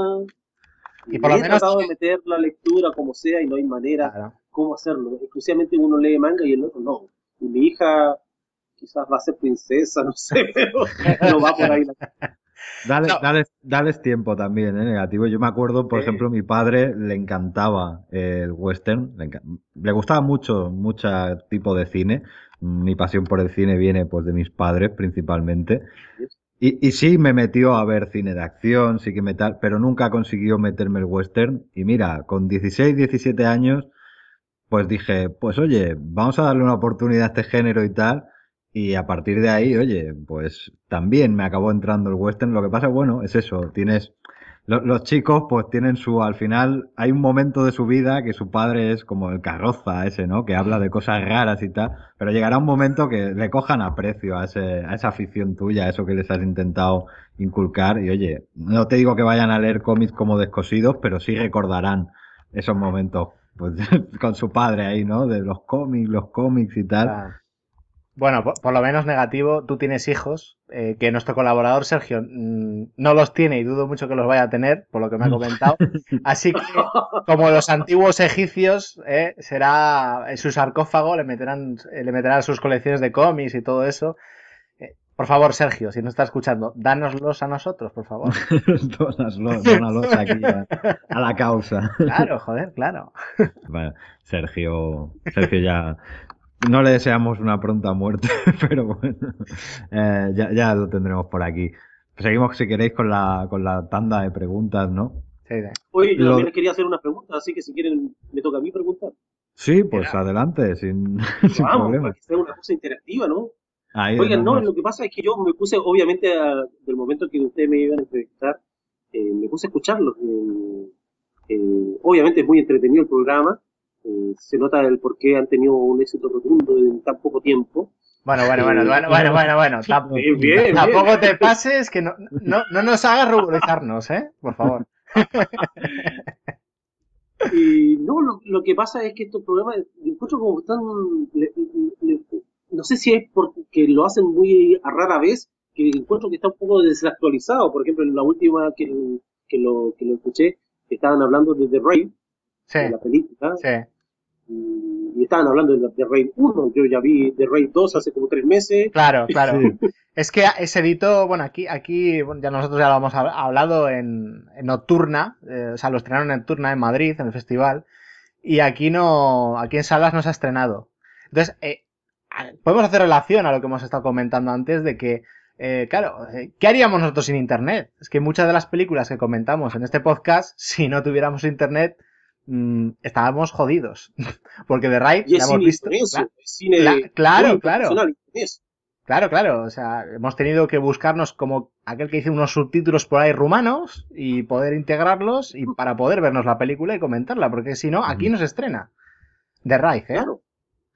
Y por lo he menos... tratado de meter la lectura como sea y no hay manera claro. cómo hacerlo. Exclusivamente uno lee manga y el otro no. Y mi hija quizás va a ser princesa, no sé, pero no va por ahí. Dale, No. dale, dales tiempo también, ¿eh? Negativo. Yo me acuerdo, por Sí. ejemplo, mi padre le encantaba el western, le, enca- le gustaba mucho, mucho tipo de cine. Mi pasión por el cine viene pues de mis padres principalmente. Y, y sí me metió a ver cine de acción, sí que me tal, pero nunca consiguió meterme el western. Y mira, con dieciséis, diecisiete años, pues dije, pues oye, vamos a darle una oportunidad a este género y tal. Y a partir de ahí, oye, pues también me acabó entrando el western. Lo que pasa, bueno, es eso, tienes... Lo, los chicos pues tienen su... Al final hay un momento de su vida que su padre es como el carroza ese, ¿no? Que habla de cosas raras y tal. Pero llegará un momento que le cojan aprecio a, ese, a esa afición tuya, a eso que les has intentado inculcar. Y oye, no te digo que vayan a leer cómics como descosidos, pero sí recordarán esos momentos pues con su padre ahí, ¿no? De los cómics, los cómics y tal. Ah. Bueno, por, por lo menos negativo, tú tienes hijos, eh, que nuestro colaborador Sergio mmm, no los tiene y dudo mucho que los vaya a tener, por lo que me ha comentado. Así que, como los antiguos egipcios, eh, será en su sarcófago, le meterán, eh, le meterán sus colecciones de cómics y todo eso. Eh, por favor, Sergio, si no está escuchando, dánoslos a nosotros, por favor. Dónalos, dónalos aquí a, a la causa. Claro, joder, claro. Bueno, Sergio, Sergio ya... No le deseamos una pronta muerte, pero bueno, eh, ya, ya lo tendremos por aquí. seguimos si queréis con la, con la tanda de preguntas, ¿no? Sí, sí. Oye, yo Lo- también les quería hacer una pregunta, así que si quieren, me toca a mí preguntar. Sí, pues Mira. adelante, sin, sin Vamos, para problema. que sea una cosa interactiva, ¿no? Ahí Oigan, no, no, nos- lo que pasa es que yo me puse, obviamente, a- del momento que ustedes me iban a entrevistar, eh, me puse a escucharlos. eh, eh, obviamente es muy entretenido el programa, eh, se nota el por qué han tenido un éxito rotundo en tan poco tiempo. Bueno, bueno, bueno, Eh, bueno, bueno, bueno, bueno. Tap- bien, bien, bien. Tampoco te pases, que no, no, no nos hagas ruborizarnos, ¿eh? Por favor. Y no, lo, lo que pasa es que estos programas, yo encuentro como están, le- le- le- no sé si es porque lo hacen muy a rara vez, que encuentro que está un poco desactualizado. Por ejemplo, en la última que, que, lo, que lo escuché, estaban hablando de The Raid, Sí, de la película, sí. y, y estaban hablando de la- The Raid uno. Yo ya vi The Raid dos hace como tres meses. Claro, claro. Sí, Es que se editó, bueno, aquí, aquí bueno, ya nosotros ya lo hemos hab- hablado en, en Nocturna, eh, o sea, lo estrenaron en Nocturna en Madrid, en el festival, y aquí no, aquí en salas no se ha estrenado. Entonces, eh, a- podemos hacer relación a lo que hemos estado comentando antes de que, eh, claro, eh, ¿qué haríamos nosotros sin Internet? Es que muchas de las películas que comentamos en este podcast, si no tuviéramos Internet, mm, estábamos jodidos. Porque The Raid Y la es hemos cine visto. indonesio, Cla- es cine cla- muy claro, claro. internacional indonesio. Claro, claro, o sea, hemos tenido que buscarnos como aquel que dice unos subtítulos por ahí rumanos y poder integrarlos y para poder vernos la película y comentarla, porque si no, aquí ujú. no se estrena. The Rise, ¿eh? Claro.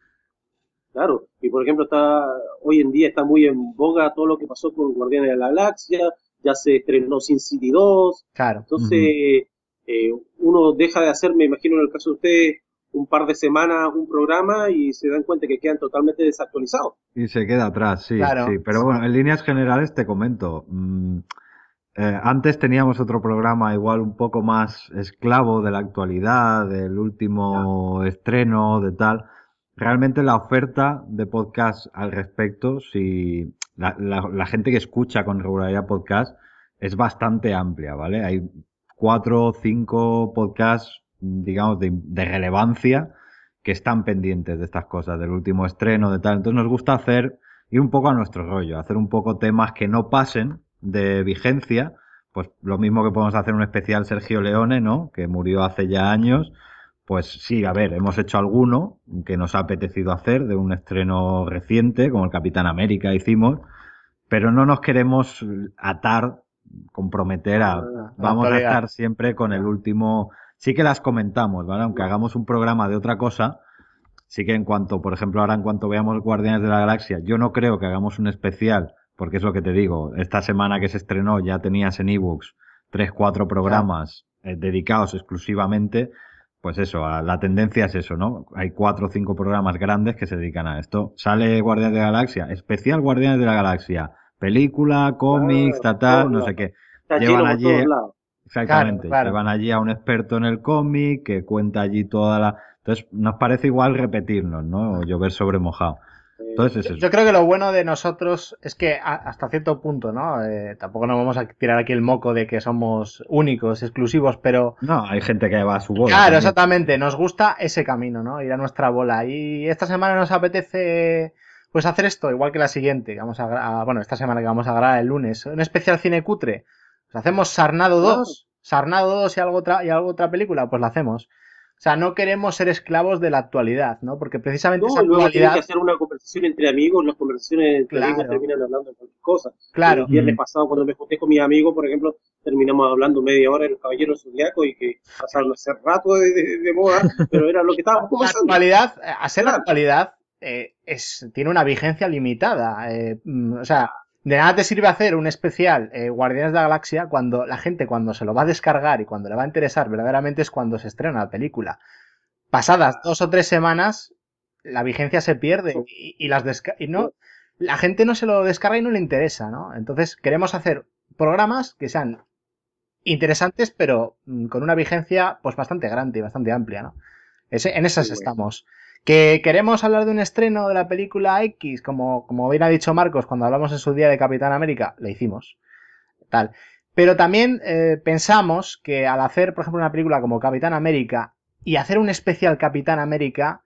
Claro, y por ejemplo está hoy en día está muy en boga todo lo que pasó con Guardianes de la Galaxia, ya se estrenó Sin City dos, Claro. entonces Ujú. eh, uno deja de hacer, me imagino en el caso de ustedes, un par de semanas un programa y se dan cuenta que quedan totalmente desactualizados. Y se queda atrás, sí, sí. Claro. Pero bueno, en líneas generales te comento. mm, eh, antes teníamos otro programa igual un poco más esclavo de la actualidad, del último estreno, de tal. Realmente la oferta de podcast al respecto, si la, la- la gente que escucha con regularidad podcast es bastante amplia, ¿vale? Hay cuatro o cinco podcasts, digamos, de, de relevancia que están pendientes de estas cosas, del último estreno, de tal. Entonces nos gusta hacer, ir un poco a nuestro rollo, hacer un poco temas que no pasen de vigencia, pues lo mismo que podemos hacer un especial Sergio Leone, ¿no? Que murió hace ya años. Pues sí, a ver, hemos hecho alguno que nos ha apetecido hacer de un estreno reciente, como el Capitán América hicimos, pero no nos queremos atar, comprometer a, Ah, La vamos a actualidad. estar siempre con el último, sí que las comentamos, ¿vale? Aunque hagamos un programa de otra cosa, sí que en cuanto, por ejemplo, ahora en cuanto veamos Guardianes de la Galaxia, yo no creo que hagamos un especial, porque es lo que te digo, esta semana que se estrenó ya tenías en ebooks tres, cuatro Claro. programas eh, dedicados exclusivamente, pues eso, a- la tendencia es eso, ¿no? Hay cuatro o cinco programas grandes que se dedican a esto. Sale Guardianes de la Galaxia, especial Guardianes de la Galaxia, película, cómics, claro, tal, por tal, todos no sé lados. qué. Está Llevan lleno por allí, todos lados. Claro, exactamente, claro. llevan allí a un experto en el cómic que cuenta allí toda la... Entonces, nos parece igual repetirnos, ¿no? O llover sobre mojado. Eh, Entonces Yo, es eso. yo creo que lo bueno de nosotros es que a- hasta cierto punto, ¿no? Eh, tampoco nos vamos a tirar aquí el moco de que somos únicos, exclusivos, pero No, hay gente que va a su bola claro, también. exactamente. Nos gusta ese camino, ¿no? Ir a nuestra bola. Y esta semana nos apetece, pues, hacer esto, igual que la siguiente. que Vamos a, gra- a- bueno, esta semana que vamos a grabar el lunes. Un especial cine cutre. Pues hacemos Sarnado claro, dos Sarnado dos y algo otra, y algo otra película, pues la hacemos. O sea, no queremos ser esclavos de la actualidad, ¿no? Porque precisamente esa no, y luego tienen que actualidad, hacer una conversación entre amigos, las conversaciones entre amigos claro, terminan hablando de cualquier cosa. El claro. viernes Ujú. pasado, cuando me junté con mis amigos, por ejemplo, terminamos hablando media hora de los Caballeros Zodiacos y que pasaron hace rato de, de- de moda, pero era lo que estábamos La conversando. actualidad, eh, a ser Claro, actualidad, eh, es, tiene una vigencia limitada. eh, mm, o sea, de nada te sirve hacer un especial eh, Guardianes de la Galaxia cuando la gente, cuando se lo va a descargar y cuando le va a interesar verdaderamente es cuando se estrena la película. Pasadas dos o tres semanas, la vigencia se pierde y, y las desca- y no, la gente no se lo descarga y no le interesa, ¿no? Entonces queremos hacer programas que sean interesantes, pero mm, con una vigencia pues bastante grande y bastante amplia, ¿no? Ese- en qué esas bueno. estamos. Que queremos hablar de un estreno de la película X, como, como bien ha dicho Marcos cuando hablamos en su día de Capitán América, le hicimos. Tal. Pero también eh, pensamos que al hacer, por ejemplo, una película como Capitán América y hacer un especial Capitán América,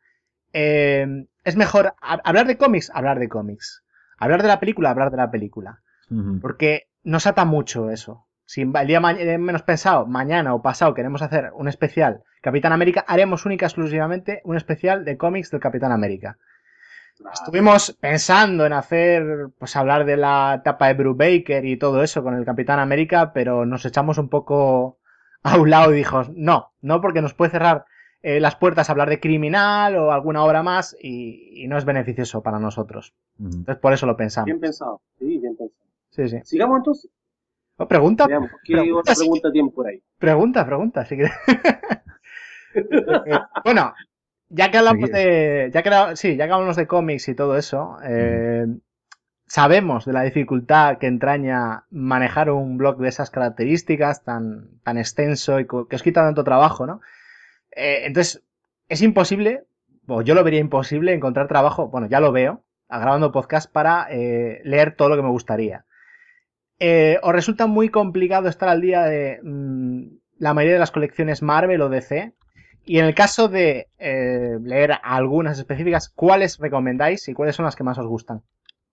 eh, es mejor ha- hablar de cómics, hablar de cómics. Hablar de la película, hablar de la película. Ujú. Porque nos ata mucho eso. Si el día ma- eh, menos pensado, mañana o pasado queremos hacer un especial Capitán América, haremos única y exclusivamente un especial de cómics del Capitán América. Claro. Estuvimos pensando en hacer, pues hablar de la etapa de Brubaker y todo eso con el Capitán América, pero nos echamos un poco a un lado y dijo, no, no porque nos puede cerrar eh, las puertas a hablar de Criminal o alguna obra más y, y no es beneficioso para nosotros. Ujú. Entonces por eso lo pensamos. Bien pensado, sí, bien pensado. Sí, sí. Sigamos entonces. Oh, pregunta, Veamos, ¿qué pregunta, otra sí. pregunta tienen por ahí? Pregunta, pregunta, si quieres. Eh, bueno, ya que hablamos Seguid. de, ya que habla- sí, ya que hablamos de cómics y todo eso, eh, sabemos de la dificultad que entraña manejar un blog de esas características tan, tan extenso y co- que os quita tanto trabajo, ¿no? Eh, entonces, es imposible, o yo lo vería imposible encontrar trabajo, bueno, ya lo veo, a- grabando podcast para eh, leer todo lo que me gustaría. Eh, ¿os resulta muy complicado estar al día de mm, la mayoría de las colecciones Marvel o D C? Y en el caso de eh, leer algunas específicas, ¿cuáles recomendáis y cuáles son las que más os gustan?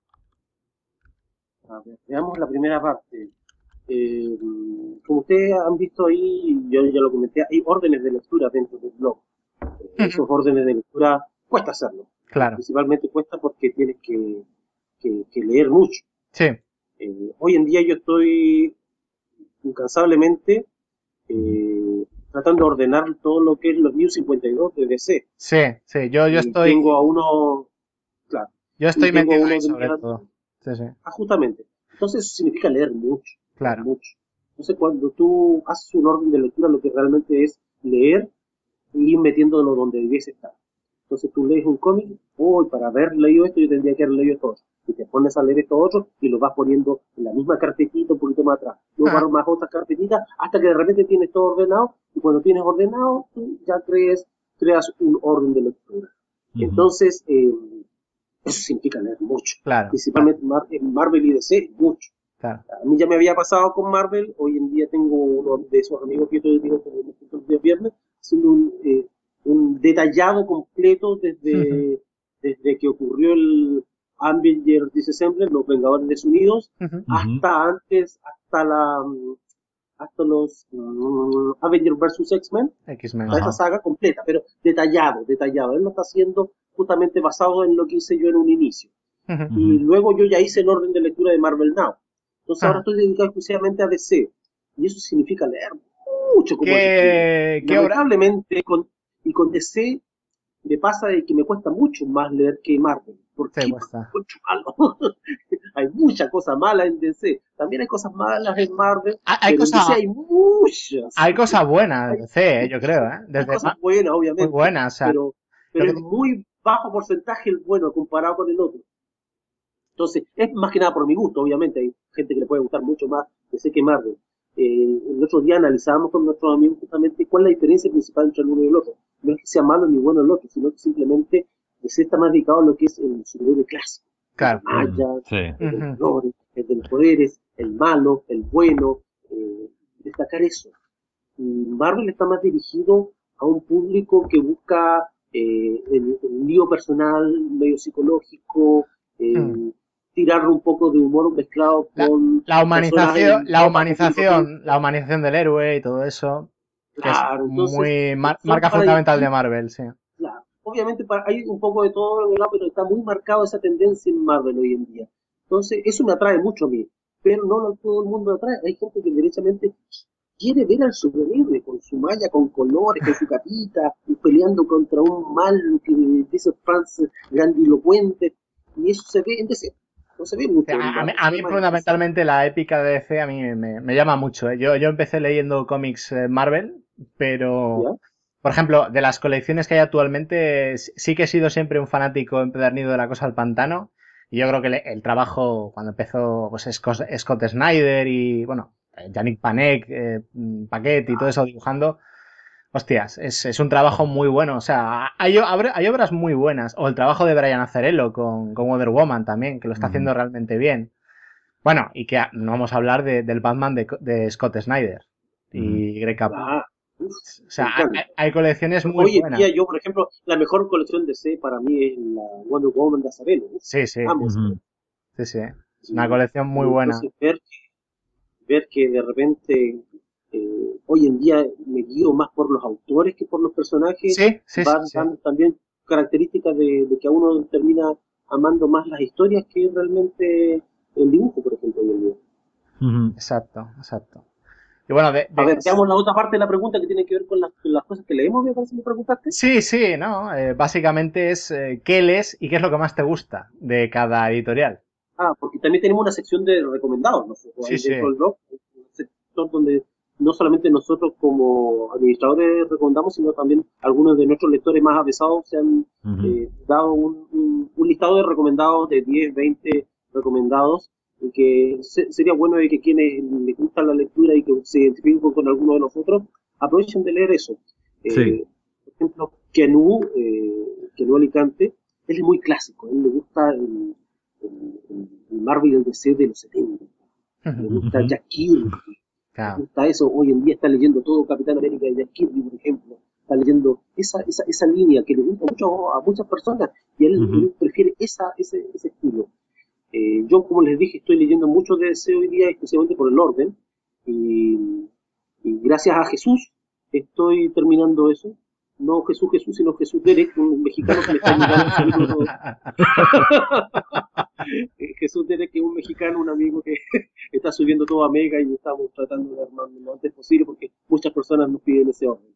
A ver, veamos la primera parte. Eh, como ustedes han visto ahí, yo ya lo comenté, hay órdenes de lectura dentro del blog. Eh, esos órdenes de lectura cuesta hacerlo. Claro, Principalmente cuesta porque tienes que, que- que leer mucho. sí, Eh, hoy en día yo estoy incansablemente eh, tratando de ordenar todo lo que es los New cincuenta y dos de D C. sí, sí, yo, yo Y tengo a estoy, uno, claro, yo y estoy tengo a metido ahí uno de sobre mis todo. Sí, sí, Ah, justamente. Entonces eso significa leer mucho, leer claro. mucho. Entonces cuando tú haces un orden de lectura, lo que realmente es leer y ir metiéndolo donde debiese estar. Entonces tú lees un cómic, hoy para haber leído esto yo tendría que haber leído esto otro. Y te pones a leer esto otro y lo vas poniendo en la misma carpetita un poquito más atrás. Luego Ah, vas más otras carpetitas hasta que de repente tienes todo ordenado y cuando tienes ordenado tú ya crees, creas un orden de lectura. Ujú. Entonces, eh, eso significa leer mucho. claro, claro, Principalmente Mar- en Marvel y D C, mucho. claro. A mí ya me había pasado con Marvel, hoy en día tengo uno de esos amigos que yo te digo que me junto los días viernes, haciendo un, eh, un detallado completo desde, desde que ocurrió el Avengers Disassemble, los Vengadores Desunidos, Ujú. Ujú. hasta antes, hasta la mm, hasta los mm, Avengers versus X-Men, X-Men, a sí. esa Ajá. saga completa, pero detallado, detallado. Él lo está haciendo justamente basado en lo que hice yo en un inicio. Ujú. Y Ujú. luego yo ya hice el orden de lectura de Marvel Now. Entonces ahora Ajá. estoy dedicado exclusivamente a D C. Y eso significa leer mucho, como dices tú. ¿Qué, qué obra? Lamentablemente, con, y con D C me pasa de que me cuesta mucho más leer que Marvel. ¿Por Te qué? Porque cuesta. es mucho malo. Hay mucha cosa mala en D C. También hay cosas malas en Marvel, Hay, hay pero en D C cosa, hay muchas. hay cosas buenas Hay, de C, eh, yo creo, ¿eh? hay Desde cosas ma- buenas, muy obviamente, buenas, o sea, pero, lo pero que es te- muy bajo porcentaje el bueno comparado con el otro. Entonces, es más que nada por mi gusto, obviamente. Hay gente que le puede gustar mucho más D C que Marvel. Eh, el otro día analizábamos con nuestros amigos justamente cuál es la diferencia principal entre el uno y el otro. No es que sea malo ni bueno el otro, sino que simplemente D C está más dedicado a lo que es el superhéroe clásico. El de claro. Mm, Maya, Sí. el de los Ujú. colores, el de los poderes, el malo, el bueno. Eh, destacar eso. Y Marvel está más dirigido a un público que busca eh, el, el lío personal, medio psicológico, Mm. eh, tirar un poco de humor mezclado La, con la personas humanización, en la ropa común y humanización, la corriente. humanización del héroe y todo eso, que es Claro, entonces muy mar- son marca para fundamental de dirigir, Marvel, sí. claro. Obviamente para, hay un poco de todo, ¿verdad? Pero está muy marcado esa tendencia en Marvel hoy en día. Entonces, eso me atrae mucho a mí, pero no lo- todo el mundo atrae. Hay gente que derechamente quiere ver al superhéroe con su malla, con colores, con su capita, y peleando contra un mal que dice Franz grandilocuente, y eso se ve en D C, no se ve O mucho sea, en a, a mí, Marvel, a se ve mí más en D C. fundamentalmente la épica de D C a mí me, me llama mucho, ¿eh? Yo, yo empecé leyendo cómics eh, Marvel, pero, ¿Ya? por ejemplo, de las colecciones que hay actualmente, s- sí que he sido siempre un fanático empedernido de La Cosa del Pantano. Y yo creo que le- el trabajo, cuando empezó pues, Scott, Scott Snyder y, bueno, eh, Yannick Panek, eh, mm, Paquet y todo eso dibujando, hostias, es, es un trabajo muy bueno. O sea, hay, obra- hay obras muy buenas. O el trabajo de Brian Azzarello con, con Wonder Woman también, que lo está Ujú. haciendo realmente bien. Bueno, y que a- no vamos a hablar de- del Batman de, de Scott Snyder Ujú. y Greg Capullo. Ah, uf, O me sea, hay, hay- encanta. hay colecciones muy Hoy en buenas. día yo, por ejemplo, la mejor colección de D C para mí es la Wonder Woman de Azzarello. Uf, Sí, sí, amo esa Ujú. colección. sí, sí. Es una Y, colección muy y buena. entonces ver ver que de repente eh, hoy en día me guío más por los autores que por los personajes, Sí, sí, sí, van, sí. van también características de, de que a uno termina amando más las historias que realmente el dibujo, por ejemplo, hoy en día. Ujú. Exacto, exacto. Y bueno, de, A de- ver, veamos la otra parte de la pregunta que tiene que ver con las, con las cosas que leemos, me parece que me preguntaste. sí, sí, ¿no? Eh, básicamente es eh, qué lees y qué es lo que más te gusta de cada editorial. Ah, porque también tenemos una sección de recomendados nosotros Sí, ahí sí. dentro del blog, un sector donde no solamente nosotros como administradores recomendamos, sino también algunos de nuestros lectores más avesados se han Ujú. eh, dado un, un- un listado de recomendados de diez, veinte recomendados, y que se- sería bueno de que quienes les gusta la lectura y que se identifiquen con, con alguno de nosotros aprovechen de leer eso. Sí. Eh, por ejemplo, Kenú, eh, Kenú Alicante, él es muy clásico, a él le gusta el, el, el- el Marvel y el D C de los setenta, le gusta Ujú. Jack Kirby, le Claro. gusta eso. Hoy en día está leyendo todo Capitán América de Jack Kirby, por ejemplo. Está leyendo esa, esa, esa línea que le gusta mucho a muchas personas, y él, Ujú. él prefiere esa, ese, ese estilo. Eh, yo, como les dije, estoy leyendo mucho de D C hoy día, especialmente por el orden, y, y gracias a Jesús estoy terminando eso. No Jesús Jesús, sino Jesús Derek, un mexicano que me está ayudando a subirlo. Eh, Jesús Derek, que es un mexicano, un amigo que está subiendo todo a Mega, y estamos tratando de armarlo lo antes posible porque muchas personas nos piden ese orden.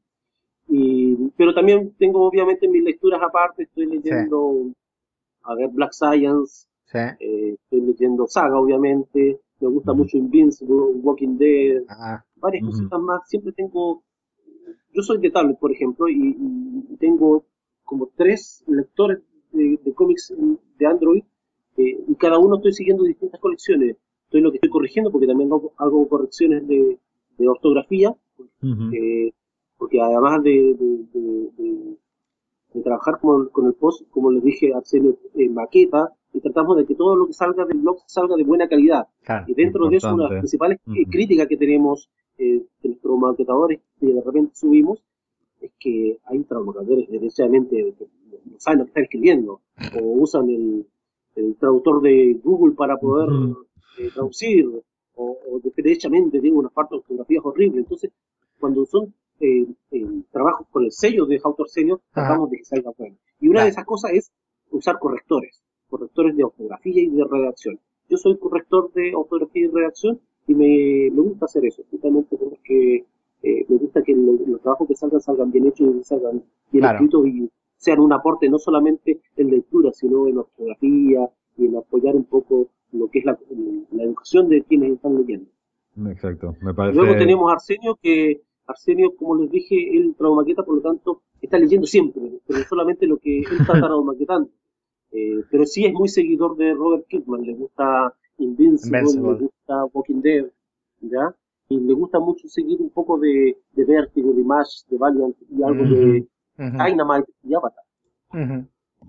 Y, pero también tengo obviamente mis lecturas aparte, estoy Sí, leyendo, a ver, Black Science, sí. eh, estoy leyendo Saga, obviamente, me gusta Ujú. mucho Invincible, Walking Dead, Ah, varias Ujú. cositas más. Siempre tengo, yo soy de tablet, por ejemplo, y, y tengo como tres lectores de, de cómics de Android, eh, y cada uno estoy siguiendo distintas colecciones. Estoy lo que estoy corrigiendo, porque también hago, hago correcciones de, de ortografía, Ujú. eh, porque además de, de, de, de de trabajar con, con el post, como les dije, hacer eh, maqueta, y tratamos de que todo lo que salga del blog salga de buena calidad. claro. Y dentro de eso, una de las Importante. principales eh, Ujú. críticas que tenemos eh, de nuestros maquetadores, que de repente subimos, es que hay trabajadores derechamente que no saben lo que están escribiendo, o usan el, el traductor de Google para poder Ujú. eh, traducir, o, o derechamente tienen unas partes de ortografías horribles. Entonces, cuando son eh, eh, trabajos con el sello de Autor Senior, Ajá, tratamos de que salga bueno. Y una de claro. esas cosas es usar correctores, correctores de ortografía y de redacción. Yo soy corrector de ortografía y redacción, y me, me gusta hacer eso, justamente porque eh, me gusta que lo- los trabajos que salgan salgan bien hechos y salgan bien Claro. escritos, y sean un aporte no solamente en lectura, sino en ortografía y en apoyar un poco lo que es la, la educación de quienes están leyendo. Exacto. Me Luego parece. tenemos a Arsenio, que Arsenio, como les dije, él traumaqueta, por lo tanto, está leyendo siempre, pero solamente lo que él está traumaquetando. Eh, pero sí es muy seguidor de Robert Kirkman, le gusta Invincible, le Invincible. gusta Walking Dead, ¿ya? Y le gusta mucho seguir un poco de, de Vertigo, de Image, de Valiant, y algo Ujú, de ujú, Dynamite y Avatar. ujú.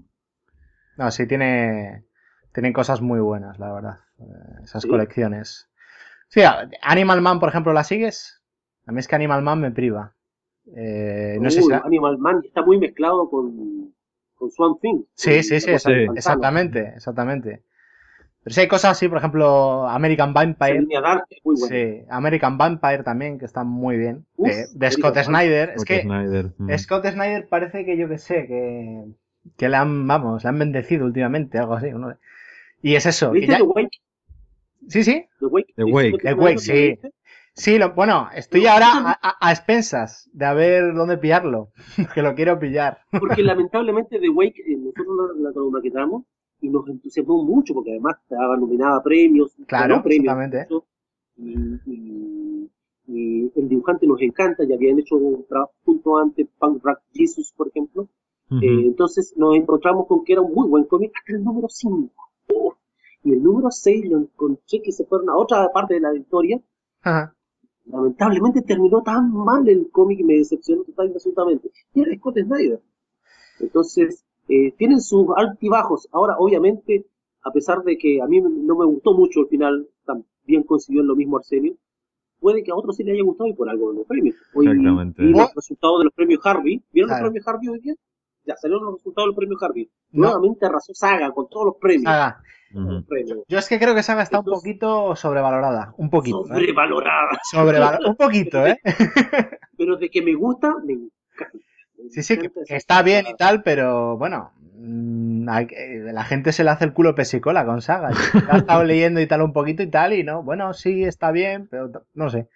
No, sí, tiene, tienen cosas muy buenas, la verdad. eh, Esas ¿Sí? colecciones. Sí, a- Animal Man, por ejemplo, ¿la sigues? A mí es que Animal Man me priva. Eh, no sé si Uh, la... Animal Man está muy mezclado con, con Swamp Thing, Sí, con sí, la sí, cosa esa- del Sí. pantano. exactamente, exactamente. Pero sí hay cosas así, por ejemplo, American Esa Vampire. línea dark es muy buena. Sí, American Vampire también, que está muy bien. Uf, De, de Scott American Vampire. Snyder. Es Scott que Snyder. Mm. Scott Snyder parece que yo que sé, que, que le han, vamos, le han bendecido últimamente, algo así. ¿No? Y es eso, que ¿Viste The ya... Wake? Sí, sí, The Wake, The de Wake. Scott The Snyder, Wake, ¿lo sí. viste? Sí, lo, bueno, estoy Pero ahora tú a, también, a- a expensas de a ver dónde pillarlo, que lo quiero pillar. porque lamentablemente The Wake, eh, nosotros la, la traumaquetamos y nos entusiasmó mucho, porque además estaba nominada a premios, ganó Claro, premios exactamente. mucho, y, y, y el dibujante nos encanta, ya habían hecho un trabajo junto antes, Punk Rock Jesus, por ejemplo. Eh, Ujú. entonces nos encontramos con que era un muy buen cómic hasta el número cinco. Oh, y el número seis lo encontré que se fueron a otra parte de la historia. Ajá. Lamentablemente terminó tan mal el cómic y me decepcionó total y absolutamente. Y era Scott Snyder. Entonces, eh, tienen sus altibajos. Ahora, obviamente, a pesar de que a mí no me gustó mucho el final, también consiguió lo mismo Arsenio, puede que a otros sí le haya gustado, y por algo de los premios. Hoy vi Exactamente. Bu- los resultados de los premios Harvey. ¿Vieron los Claro. premios Harvey hoy día? Ya salieron los resultados de los premios Harvey. No, Nuevamente arrasó Saga con todos los premios. Saga. Ujú. premio. Yo es que creo que Saga está un Entonces, poquito sobrevalorada. Un poquito, ¿eh? sobrevalorada. Sobrevalorada. Un poquito, ¿eh? Pero de que me gusta, me encanta. Me Sí, sí, que, encanta que esa está bien y cosa. tal, pero bueno, mm, hay que- la gente se le hace el culo pesicola con Saga. Yo he estado leyendo y tal un poquito y tal, y no, bueno, sí, está bien, pero t- no sé.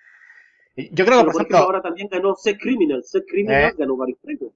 Y yo creo que, Pero por por ejemplo, ejemplo, ahora también ganó Sex Criminal. Sex eh, Criminal ganó varios premios.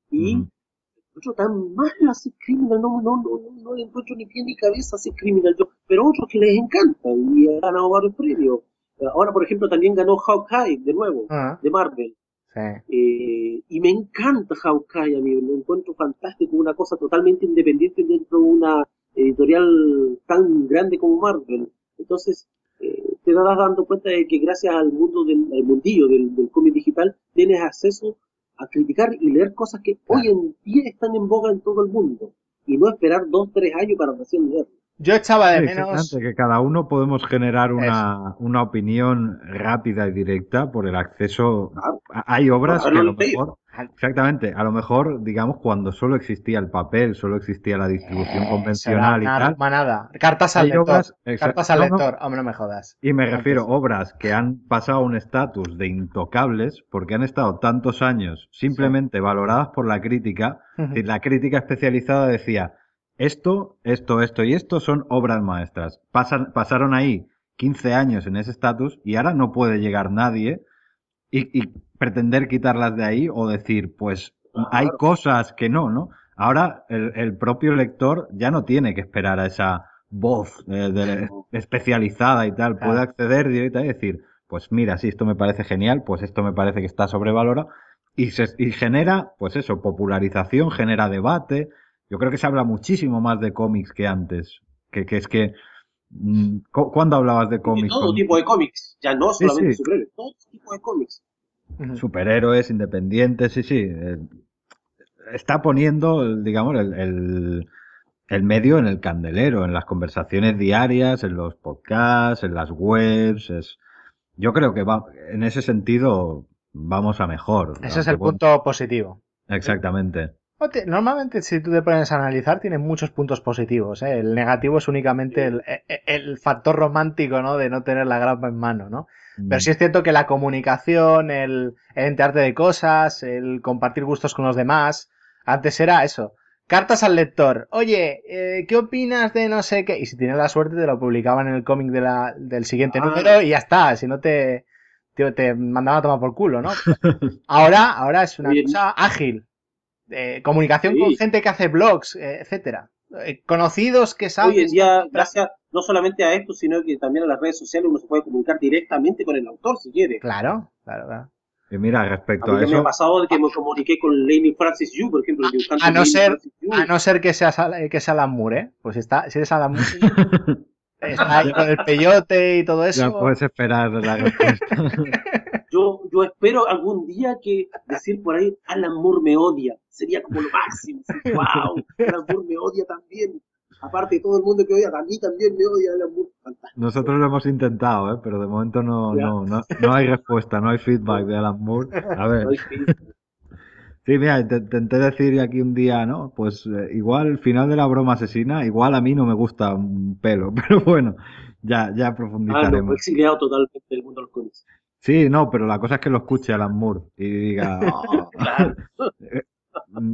Y Ujú. otro tan malo Sex Criminal, no, no, no, no, no le encuentro ni pie ni cabeza a Sex Criminal. Yo, pero otros que les encanta y ha ganado varios premios. Ahora, por ejemplo, también ganó Hawkeye de nuevo, ah, de Marvel. sí. Eh, y me encanta Hawkeye, a mí lo encuentro fantástico, una cosa totalmente independiente dentro de una editorial tan grande como Marvel. Entonces, eh, te das dando cuenta de que gracias al mundo del al mundillo del, del cómic digital tienes acceso a criticar y leer cosas que hoy Claro. en día están en boga en todo el mundo y no esperar dos, tres años para recién leerlo. Yo echaba Sí, de exactamente, menos que cada uno podemos generar eso. una, una opinión rápida y directa por el acceso. Claro, a- Hay por obras que a haberlo lo leído. mejor, exactamente, a lo mejor, digamos, cuando solo existía el papel, solo existía la distribución Eso era convencional y una tal, manada. Cartas al hay lector. obras, exa- Cartas al no, no, lector. Hombre, no me jodas. y me refiero Antes. a obras que han pasado a un estatus de intocables porque han estado tantos años Sí. simplemente valoradas por la crítica, que Ujú. la crítica especializada decía, esto, esto, esto y esto son obras maestras. Pasan, pasaron ahí quince años en ese estatus y ahora no puede llegar nadie y, y pretender quitarlas de ahí o decir, pues hay Claro. cosas que no, ¿no? Ahora el, el propio lector ya no tiene que esperar a esa voz eh, de- especializada y tal, puede Claro. acceder directamente y decir, pues mira, si esto me parece genial, pues esto me parece que está sobrevalorado y, se, y genera, pues eso, popularización, genera debate. Yo creo que se habla muchísimo más de cómics que antes, que, que es que, mm, ¿cu- ¿cuándo hablabas de De cómics? todo Con... tipo de cómics, ya no Sí, solamente sí, superhéroes, todo tipo de cómics. Ujú. superhéroes, independientes, sí, sí. eh, Está poniendo, el- digamos, el, el, el medio en el candelero, en las conversaciones diarias, en los podcasts, en las webs. Es, yo creo que va, en ese sentido vamos a mejor, Ese es aunque el bueno, punto positivo. exactamente. O te- Normalmente, si tú te pones a analizar, tiene muchos puntos positivos, ¿eh? El negativo es únicamente el, e- e- el factor romántico, ¿no? De no tener la grapa en mano, ¿no? Pero Mm. sí es cierto que la comunicación, el, el enterarte de cosas, el compartir gustos con los demás, antes era eso. Cartas al lector. Oye, eh, ¿qué opinas de no sé qué? Y si tienes la suerte, te lo publicaban en el cómic de la, del siguiente número Claro. y ya está. Si no, te, te, te mandaban a tomar por culo, ¿no? Ahora, ahora es una Oye, cosa ágil, eh, comunicación con sí. gente que hace blogs, eh, etcétera. Eh, conocidos que Hoy en sabes que día, encuentras. gracias no solamente a esto, sino que también a las redes sociales uno se puede comunicar directamente con el autor si quiere. Claro, claro, claro. Y mira, A respecto mí a ya me ha eso, pasado de que me comuniqué con Laney Francis Yu, por ejemplo, el A dibujante no Laney ser, Francis a Yu. no ser que seas Al- que sea Alan Moore, ¿eh? Pues está, si eres Alan Moore, está ahí con ya, el peyote y todo ya eso. puedes esperar la respuesta. Yo, yo espero algún día que decir por ahí, Alan Moore me odia. Sería como lo máximo. Así, wow, Alan Moore me odia también. Aparte de todo el mundo que odia, a mí también me odia Alan Moore. Fantástico. Nosotros lo hemos intentado, ¿eh? Pero de momento no, Ya, no, no, no hay respuesta, no hay feedback no, de Alan Moore. A no ver. hay fin. Sí, mira, te- intenté decir aquí un día, ¿no? Pues eh, igual el final de la broma asesina, igual a mí no me gusta un pelo, pero bueno, ya, ya Ah, no, fue profundizaremos. exiliado totalmente del mundo de los cómics. Sí, no, pero la cosa es que lo escuche Alan Moore y diga, "Oh". Claro. Eh, mm,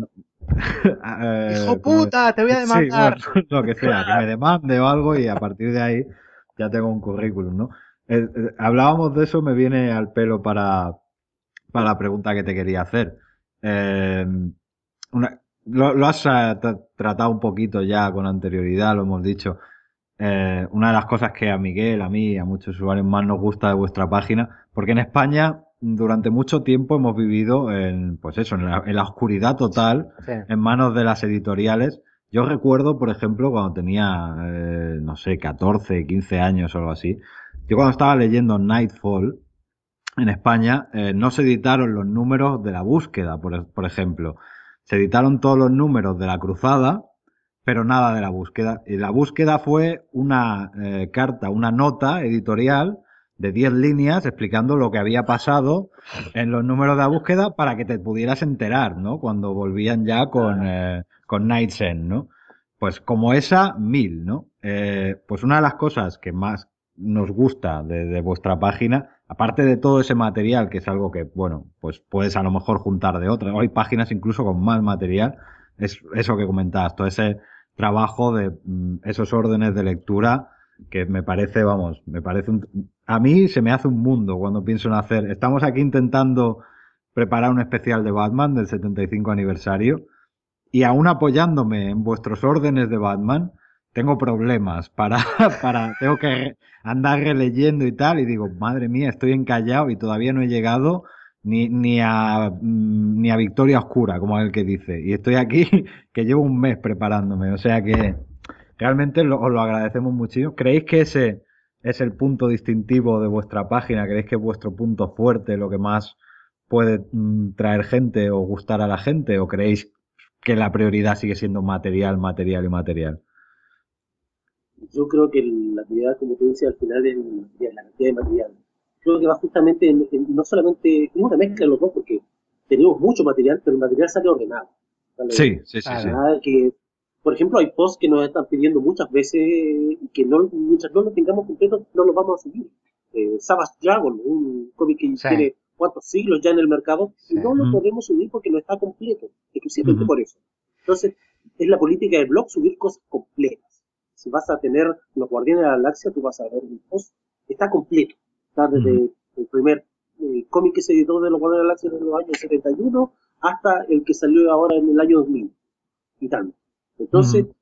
¡Hijo eh, como de- puta! ¡Te voy a sí, bueno, demandar! lo que sea, que me demande o algo y a partir de ahí ya tengo un currículum, ¿no? Eh, eh, hablábamos de eso, me viene al pelo para, para la pregunta que te quería hacer. Eh, una- lo, lo has eh, tra- tratado un poquito ya con anterioridad, lo hemos dicho. Eh, una de las cosas que a Miguel, a mí y a muchos usuarios más nos gusta de vuestra página, porque en España durante mucho tiempo hemos vivido en, pues eso, en la, en la oscuridad total, Sí. en manos de las editoriales. Yo recuerdo, por ejemplo, cuando tenía, eh, no sé, catorce, quince años o algo así, yo cuando estaba leyendo Nightfall, en España, eh, no se editaron los números de la búsqueda, por, por ejemplo. Se editaron todos los números de la cruzada, pero nada de la búsqueda. Y la búsqueda fue una eh, carta, una nota editorial de diez líneas explicando lo que había pasado en los números de la búsqueda para que te pudieras enterar, ¿no? Cuando volvían ya con, Ah, eh, con Night's End, ¿no? Pues como esa, mil, ¿no? eh, pues una de las cosas que más nos gusta de, de vuestra página, aparte de todo ese material, que es algo que, bueno, pues puedes a lo mejor juntar de otras, o hay páginas incluso con más material, es eso que comentabas, todo ese trabajo de mm, esos órdenes de lectura que me parece, vamos, me parece un, a mí se me hace un mundo cuando pienso en hacer, estamos aquí intentando preparar un especial de Batman del setenta y cinco aniversario y aún apoyándome en vuestros órdenes de Batman, tengo problemas para, para, tengo que andar releyendo y tal, y digo, madre mía, estoy encallado y todavía no he llegado ni, ni a, mm, ni a Victoria Oscura, como es el que dice. Y estoy aquí que llevo un mes preparándome, o sea que realmente lo, os lo agradecemos muchísimo. ¿Creéis que ese es el punto distintivo de vuestra página? ¿Creéis que es vuestro punto fuerte, lo que más puede mm, traer gente o gustar a la gente? ¿O creéis que la prioridad sigue siendo material, material y material? Yo creo que la prioridad, como tú dices, al final es el material, la cantidad de material. Creo que va justamente en, en- no solamente, es una mezcla de los dos, porque tenemos mucho material, pero el material sale ordenado. Sale Sí, sí, sí, sí. Claro. nada que, por ejemplo, hay posts que nos están pidiendo muchas veces y que no, mientras no lo tengamos completo, no los vamos a subir. Eh, Savage Dragon, un cómic que Sí, tiene cuántos siglos ya en el mercado, y sí. no lo Ujú, podemos subir porque no está completo, exclusivamente ujú, por eso. Entonces, es la política del blog subir cosas completas. Si vas a tener los Guardianes de la Galaxia, tú vas a ver un post, está completo. Está ujú, desde el primer eh, cómic que se editó de los Guardianes de la Galaxia en los años setenta y uno hasta el que salió ahora en el año dos mil y tal. Entonces, ujú,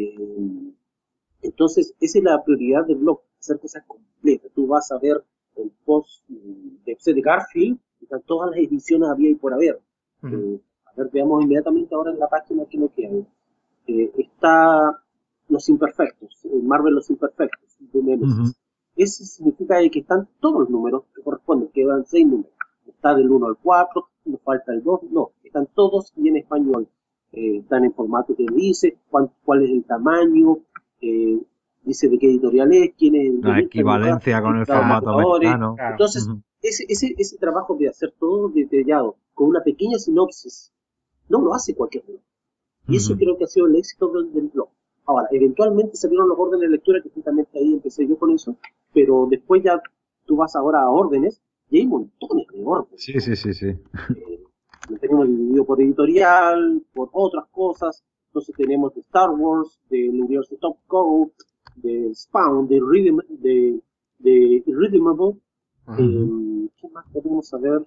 eh, entonces esa es la prioridad del blog, hacer cosas completas. Tú vas a ver el post mm, de, de Garfield, y están todas las ediciones había y por haber. Ujú, Eh, a ver, veamos inmediatamente ahora en la página que nos queda. Eh, está Los Imperfectos, eh, Marvel Los Imperfectos, de ujú, Nemesis. Eso significa que están todos los números que corresponden, que van seis números. Está del uno al cuatro, nos falta el dos, no, están todos y en español. Eh, están en formato que dice, cuál, cuál es el tamaño, eh, dice de qué editorial es, quién es el la guionista, el dibujante, equivalencia con el los formato autores. americano. claro. Entonces, Ujú, ese, ese, ese trabajo de hacer todo detallado, con una pequeña sinopsis, no lo hace cualquier blog. Y eso ujú. creo que ha sido el éxito del, del blog. Ahora, eventualmente salieron los órdenes de lectura, que justamente ahí empecé yo con eso, pero después ya tú vas ahora a órdenes y hay montones de órdenes. Sí, sí, sí, sí. Eh, lo tenemos dividido por editorial, por otras cosas. Entonces tenemos de Star Wars, del universo Top Coat, de Spawn, de Rhythm, de, de Irredeemable. Ujú. Ujú, Eh, ¿Qué más podemos saber?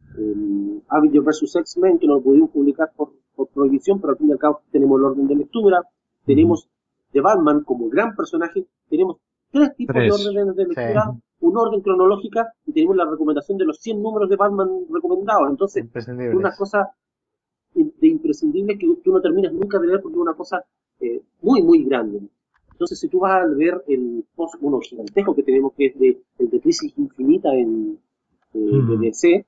Eh, Avengers versus. X-Men, que no lo pudimos publicar por, por prohibición, pero al fin y al cabo tenemos el orden de lectura. ujú. Tenemos de Batman como gran personaje. Tenemos tres tipos de Tres. órdenes de Sí. lectura, Ujú. un orden cronológica y tenemos la recomendación de los cien números de Batman recomendados. Entonces, es una Imprescindibles. cosa in- de imprescindible que tú no terminas nunca de leer porque es una cosa eh, muy, muy grande. Entonces, si tú vas a ver el post, uno gigantesco que tenemos, que es de, el de Crisis Infinita en, eh, de Ujú. D C,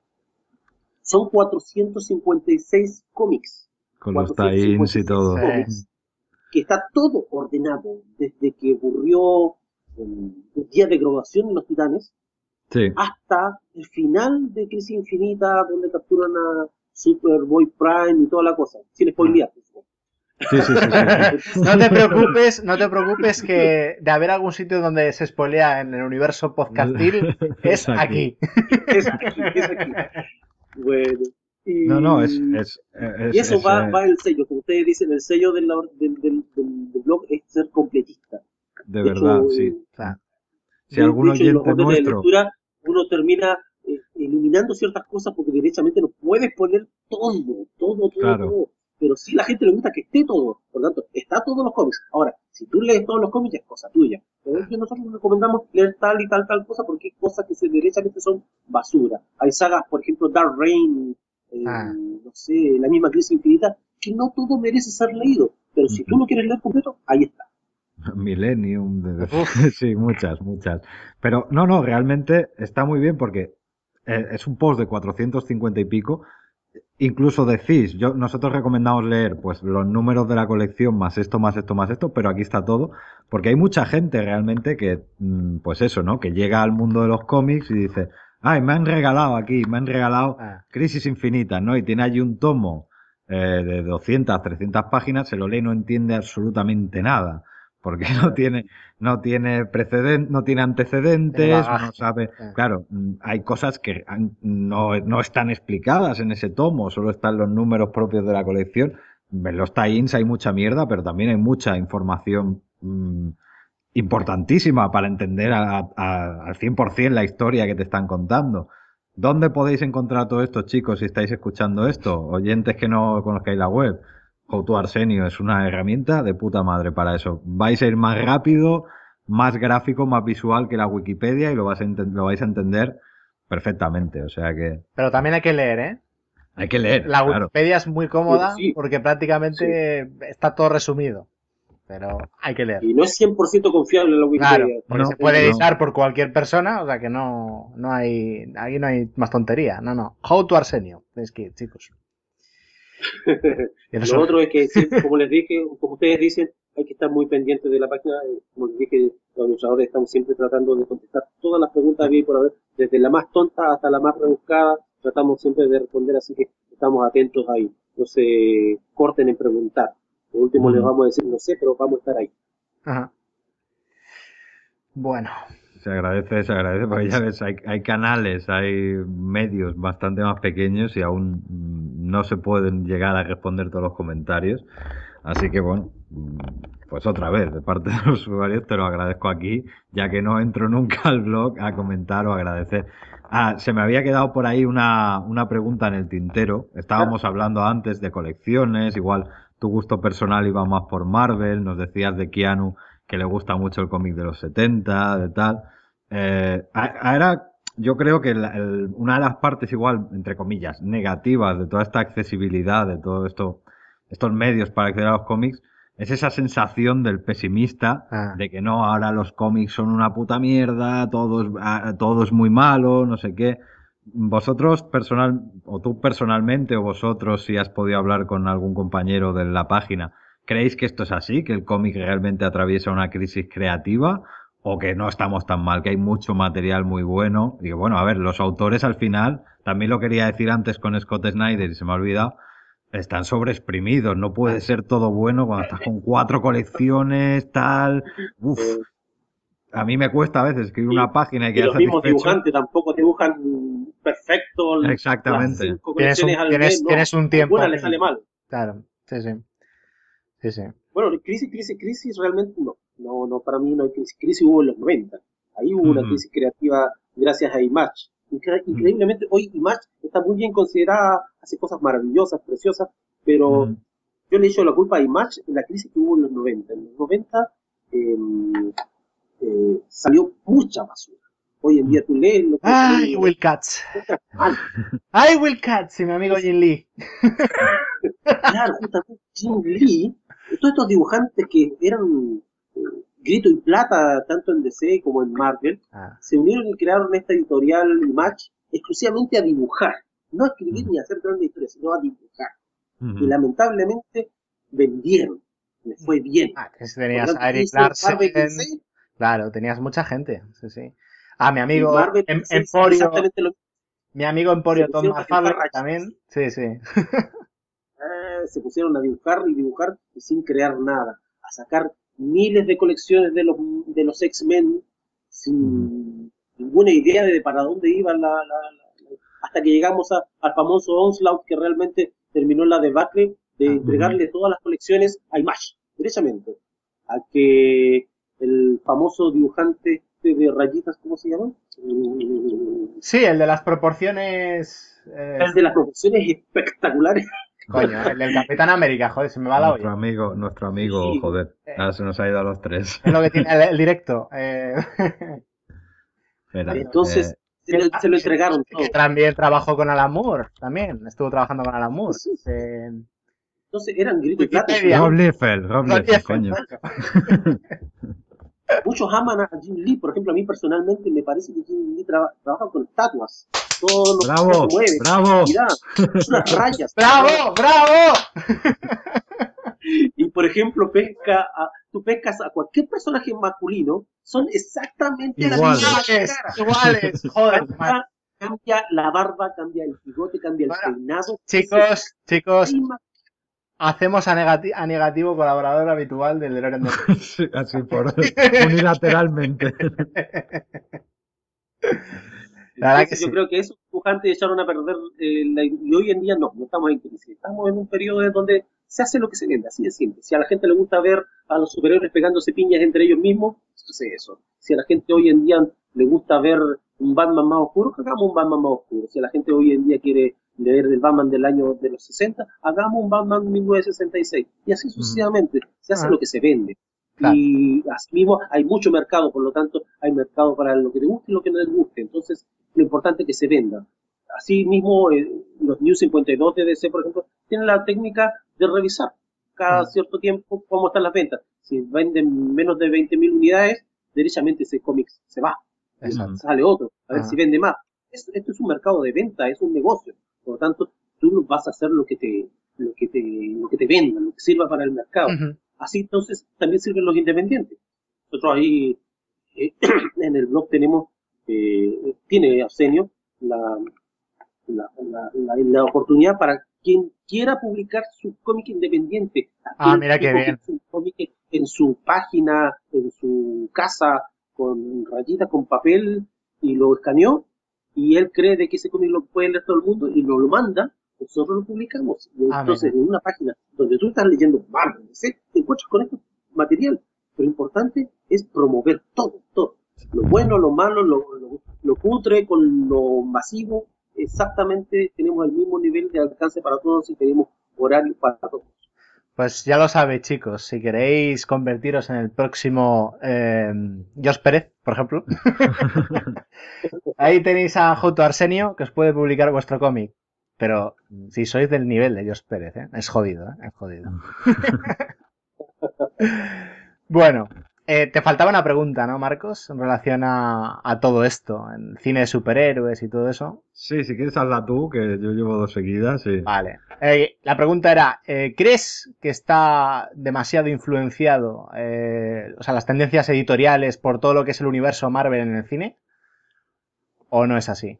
son cuatrocientos cincuenta y seis cómics. Con los tie-ins y cuatrocientos cincuenta y seis Sí. todo. cómics que está todo ordenado desde que ocurrió el, el día de graduación de los Titanes Sí. hasta el final de Crisis Infinita, donde capturan a Superboy Prime y toda la cosa, sin Ah. spoilear. por supuesto. Sí, sí, sí, sí. No te preocupes, no te preocupes que de haber algún sitio donde se spoilea en el universo podcastil es Es aquí. aquí. Es aquí, es aquí. Bueno, No, no, es, y, es, y es, eso es, va, eh, va el sello, como ustedes dicen, el sello del, del, del, del- del blog es ser completista. de De verdad, hecho, sí. eh, Claro. Si de, algún de hecho, en los oyente órdenes de nuestro, lectura uno termina eh, eliminando ciertas cosas porque derechamente no puedes poner todo, todo, todo, claro, todo. Pero sí a la gente le gusta que esté todo. Por lo tanto, está todos los cómics. Ahora, si tú lees todos los cómics, es cosa tuya. Pero es que nosotros recomendamos leer tal y tal, tal cosa porque hay cosas que se, derechamente son basura. Hay sagas, por ejemplo, Dark Reign, eh, Ah, no sé, la misma Crisis Infinita, que no todo merece ser leído. Pero si tú ujú. lo quieres leer completo, ahí está. Millennium, de- uf, sí, muchas, muchas. Pero no, no, realmente está muy bien porque eh, es un post de cuatrocientos cincuenta y pico. Incluso decís, yo, nosotros recomendamos leer pues los números de la colección más esto, más esto, más esto, pero aquí está todo, porque hay mucha gente realmente que, mm, pues eso, ¿no? Que llega al mundo de los cómics y dice, ay, me han regalado aquí, me han regalado ah, Crisis Infinita, ¿no? Y tiene allí un tomo eh, de doscientas, trescientas páginas, se lo lee y no entiende absolutamente nada. porque no tiene, no tiene precedentes, no tiene antecedentes, no sabe, claro, hay cosas que no, no están explicadas en ese tomo, solo están los números propios de la colección. En los tie-ins hay mucha mierda, pero también hay mucha información mmm, importantísima para entender a, a, al cien por ciento la historia que te están contando. ¿Dónde podéis encontrar todo esto, chicos, si estáis escuchando esto? Oyentes que no conozcáis la web. How to Arsenio es una herramienta de puta madre para eso. Vais a ir más rápido, más gráfico, más visual que la Wikipedia y lo, vas a lo vais a entender perfectamente. O sea que... Pero también hay que leer, ¿eh? Hay que leer, La claro. Wikipedia es muy cómoda Sí, sí. porque prácticamente sí. está todo resumido. Pero hay que leer. Y no es cien por ciento confiable la Wikipedia. Claro, porque no, se puede no. editar por cualquier persona, o sea que no, no hay, aquí no hay más tontería. No, no. How to Arsenio. Tenéis que ir, chicos. Lo otro es que, sí, como les dije, como ustedes dicen, hay que estar muy pendientes de la página. Como les dije, los administradores estamos siempre tratando de contestar todas las preguntas que hay por haber, desde la más tonta hasta la más rebuscada, tratamos siempre de responder, así que estamos atentos ahí. No se corten en preguntar. Por último, mm. les vamos a decir, no sé, pero vamos a estar ahí. Ajá. Bueno. Se agradece, se agradece, porque ya ves, hay, hay canales, hay medios bastante más pequeños y aún no se pueden llegar a responder todos los comentarios. Así que bueno, pues otra vez, de parte de los usuarios te lo agradezco aquí, ya que no entro nunca al blog a comentar o agradecer. Ah, se me había quedado por ahí una, una pregunta en el tintero. Estábamos hablando antes de colecciones, igual tu gusto personal iba más por Marvel, nos decías de Keanu que le gusta mucho el cómic de los setenta, de tal. Eh, ahora, yo creo que la, el, una de las partes igual, entre comillas, negativas de toda esta accesibilidad, de todo esto, estos medios para acceder a los cómics, es esa sensación del pesimista, ah. de que no, ahora los cómics son una puta mierda, todo es, todo es muy malo, no sé qué. Vosotros personal, o tú personalmente, o vosotros, si has podido hablar con algún compañero de la página, ¿creéis que esto es así? ¿Que el cómic realmente atraviesa una crisis creativa? ¿O que no estamos tan mal? ¿Que hay mucho material muy bueno? Y que bueno, a ver, los autores al final, también lo quería decir antes con Scott Snyder y se me ha olvidado, están sobreexprimidos, no puede ser todo bueno cuando estás con cuatro colecciones, tal, uff. A mí me cuesta a veces escribir una página y quedar satisfecho. Y los mismos dibujantes tampoco dibujan perfecto. Exactamente. Las tienes un, al tienes, mes, no, tienes un tiempo. Alguna le sale mal. Claro, sí, sí. Sí, sí. Bueno, crisis, crisis, crisis realmente no. No, no, para mí no hay crisis. Crisis hubo en los noventa. Ahí hubo uh-huh. una crisis creativa gracias a Image. Incre- uh-huh. Increíblemente, hoy Image está muy bien considerada, hace cosas maravillosas, preciosas, pero uh-huh. yo le echo la culpa a Image en la crisis que hubo en los noventa. En los noventa eh, eh, salió mucha basura. Hoy en día tú lees lo que... ¡Ay, Will Katz! ¡Ay, Will Katz! Y mi amigo Jim Lee. Claro, justamente Jim Lee, todos estos dibujantes que eran eh, grito y plata, tanto en D C como en Marvel, ah. se unieron y crearon esta editorial Image exclusivamente a dibujar. No a escribir uh-huh. ni a hacer grandes historias, sino a dibujar. Uh-huh. Y lamentablemente vendieron. Les fue bien. Ah, que si tenías a Eric Larsen. Claro, tenías mucha gente. Sí, sí. Ah, mi amigo Marvel, em, sí, Emporio. Lo... Mi amigo Emporio Tom McFarlane también. Sí, sí. Eh, se pusieron a dibujar y dibujar y sin crear nada. A sacar miles de colecciones de los, de los X-Men sin uh-huh. ninguna idea de para dónde iban la, la, la, hasta que llegamos a, al famoso Onslaught, que realmente terminó en la debacle de uh-huh. entregarle todas las colecciones a Image, derechamente. A que el famoso dibujante de rayitas, ¿cómo se llama? Sí, el de las proporciones... Eh... El de las proporciones espectaculares. Coño, el del Capitán América, joder, se me va la olla. Nuestro amigo, nuestro amigo, sí. joder. Ahora se nos ha ido a los tres. Es lo que tiene el, el directo. Eh... Espera, Entonces, eh... se, lo, se lo entregaron todo. Que también trabajó con Alan Moore, también. Estuvo trabajando con Alan Moore. Sí, sí. Eh... Entonces eran gritos y plata. Rob Liefeld, Rob Liefeld, coño. Muchos aman a Jim Lee, por ejemplo, a mí personalmente me parece que Jim Lee traba, trabaja con estatuas. Todo lo bravo, que se mueve. ¡Bravo! Mirá, unas rayas. ¡Bravo! ¡Bravo! Y por ejemplo, pesca a, tú pescas a cualquier personaje masculino, son exactamente iguales. las mismas caras. Iguales, joder. Cambia, cambia la barba, cambia el bigote, cambia el bueno, peinado. Chicos, chicos. hacemos a, negati a negativo colaborador habitual del DeLorean de Manel. Sí, así por unilateralmente. La verdad que Entonces yo sí. creo que esos dibujantes echaron a perder eh, la- y hoy en día no, no estamos en crisis, estamos en un periodo en donde se hace lo que se vende, así de simple. Si a la gente le gusta ver a los superhéroes pegándose piñas entre ellos mismos, se hace eso. Si a la gente hoy en día le gusta ver un Batman más oscuro, hagamos un Batman más oscuro. Si a la gente hoy en día quiere leer del Batman del año de los sesenta, hagamos un Batman mil novecientos sesenta y seis. Y así sucesivamente, se hace Ah, lo que se vende. claro. Y asimismo hay mucho mercado, por lo tanto hay mercado para lo que te guste y lo que no te guste. Entonces lo importante es que se venda. Asimismo, eh, los New cincuenta y dos de D C, por ejemplo, tienen la técnica de revisar cada Mm, cierto tiempo cómo están las ventas. Si venden menos de veinte mil unidades, derechamente ese cómic se va. Y exacto. sale otro, a ver Ajá. si vende más. Esto, esto es un mercado de venta, es un negocio. Por lo tanto, tú vas a hacer lo que te, lo que te, lo que te venda, lo que sirva para el mercado. Ujú. Así entonces también sirven los independientes. Nosotros ahí eh, en el blog tenemos, eh, tiene Arsenio la, la, la, la, la oportunidad para quien quiera publicar su cómic independiente, Ah, aquel mira qué tipo que bien. hizo un cómic en su página, en su casa, con rayitas, con papel, y lo escaneó, y él cree de que ese cómic lo puede leer todo el mundo, y nos lo manda, nosotros lo publicamos. Y Ah, entonces, mira. en una página donde tú estás leyendo Marvel, ¿sí? Te encuentras con este material. Pero lo importante es promover todo, todo. Lo bueno, lo malo, lo, lo, lo cutre con lo masivo. Exactamente tenemos el mismo nivel de alcance para todos y tenemos horario para todos. Pues ya lo sabéis, chicos. Si queréis convertiros en el próximo eh, Jos Pérez, por ejemplo, ahí tenéis a Joto Arsenio que os puede publicar vuestro cómic. Pero si sois del nivel de Jos Pérez, ¿eh? Es jodido, ¿eh? Es jodido. Bueno, eh, te faltaba una pregunta, ¿no, Marcos? En relación a, a todo esto, en cine de superhéroes y todo eso. Sí, si quieres hazla tú, que yo llevo dos seguidas, sí. Vale. Eh, la pregunta era, eh, ¿crees que está demasiado influenciado, eh, o sea, las tendencias editoriales por todo lo que es el universo Marvel en el cine? ¿O no es así?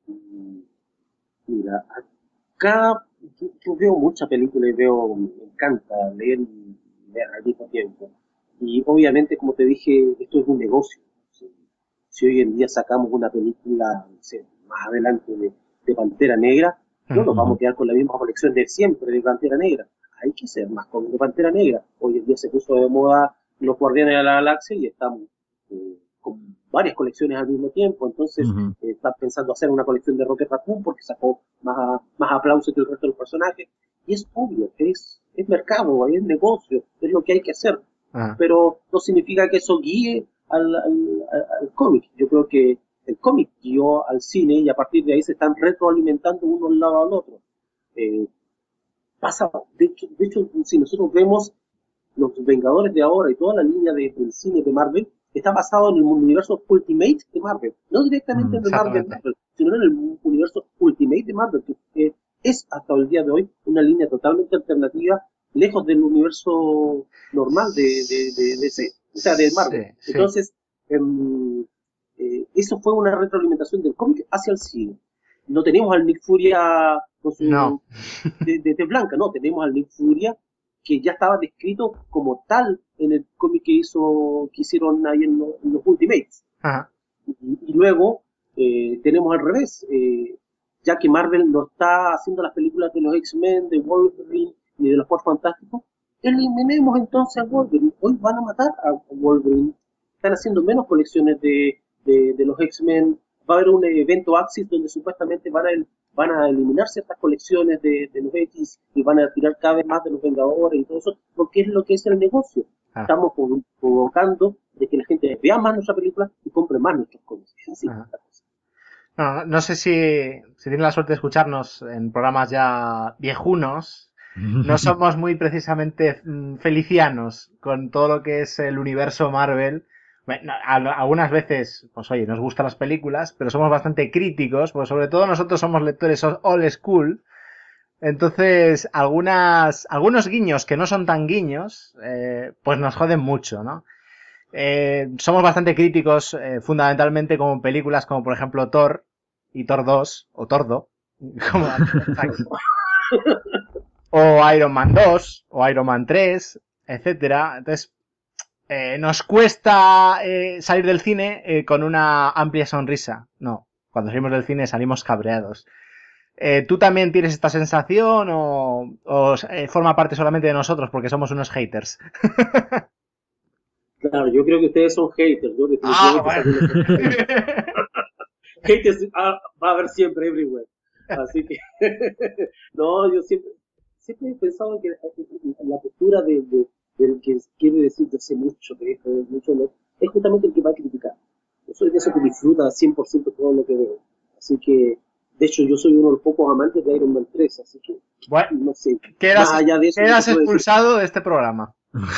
Mira, acá yo, yo veo muchas películas y veo, me encanta leer y ver al mismo tiempo. Y obviamente, como te dije, esto es un negocio. Si, si hoy en día sacamos una película, no sé, más adelante de, de Pantera Negra, no nos vamos a quedar con la misma colección de siempre de Pantera Negra. Hay que hacer más cómics de Pantera Negra. Hoy en día se puso de moda los Guardianes de la Galaxia y estamos eh, con varias colecciones al mismo tiempo. Entonces, Ujú. eh, está pensando hacer una colección de Rocket Raccoon porque sacó más, más aplausos que el resto de los personajes. Y es obvio, es, es mercado, es negocio, es lo que hay que hacer. Ajá. Pero no significa que eso guíe al, al, al, al cómic. Yo creo que el cómic guió al cine y a partir de ahí se están retroalimentando uno al lado al otro. Eh, pasa, de hecho, de hecho, si nosotros vemos los Vengadores de ahora y toda la línea de, del cine de Marvel, está basado en el universo Ultimate de Marvel. No directamente Mm, en el Marvel, Exactamente. Marvel, sino en el universo Ultimate de Marvel, que, que es hasta el día de hoy una línea totalmente alternativa, lejos del universo normal de, de, de, de, de, o sea, de Marvel. Sí, sí. Entonces, eh, eh, eso fue una retroalimentación del cómic hacia el cine. No tenemos al Nick Furia con su No. de, de, de blanca, no, tenemos al Nick Furia que ya estaba descrito como tal en el cómic que hizo que hicieron ahí en, lo, en los Ultimates. Ajá. Y, y luego eh, tenemos al revés, eh, ya que Marvel no está haciendo las películas de los X-Men, de Wolverine ni de los Cuatro Fantásticos, eliminemos entonces a Wolverine. Hoy van a matar a Wolverine. Están haciendo menos colecciones de, de, de los X-Men. Va a haber un evento Axis donde supuestamente van a, van a eliminar ciertas colecciones de, de los X y van a tirar cada vez más de los Vengadores y todo eso, porque es lo que es el negocio. Ah. Estamos provocando de que la gente vea más nuestra película y compre más nuestros cómics. Es así. Ajá. No, no sé si, si tienen la suerte de escucharnos en programas ya viejunos. No somos muy precisamente mm, felicianos con todo lo que es el universo Marvel. Bueno, a- algunas veces, pues oye, nos gustan las películas, pero somos bastante críticos, pues sobre todo nosotros somos lectores old school. Entonces, algunas, algunos guiños que no son tan guiños, eh, pues nos joden mucho, ¿no? Eh, somos bastante críticos, eh, fundamentalmente con películas como por ejemplo Thor y Thor dos, o Tordo, como o Iron Man dos, o Iron Man tres, etcétera. Entonces, eh, nos cuesta eh, salir del cine eh, con una amplia sonrisa. No, cuando salimos del cine salimos cabreados. Eh, ¿Tú también tienes esta sensación o, o eh, forma parte solamente de nosotros porque somos unos haters? Claro, yo creo que ustedes son haters, yo Ah, definitivamente bueno. soy uno de los haters ah, va a haber siempre, everywhere. Así que, no, yo siempre, siempre he pensado que la postura de, de- del que quiere decir yo sé mucho de esto, de mucho no, es justamente el que va a criticar. Yo soy de esos que disfruta cien por ciento todo lo que veo. Así que, de hecho, yo soy uno de los pocos amantes de Iron Man tres, así que, Bueno, no sé, quedas, más allá de eso, no quedas te puedo decir. expulsado de este programa.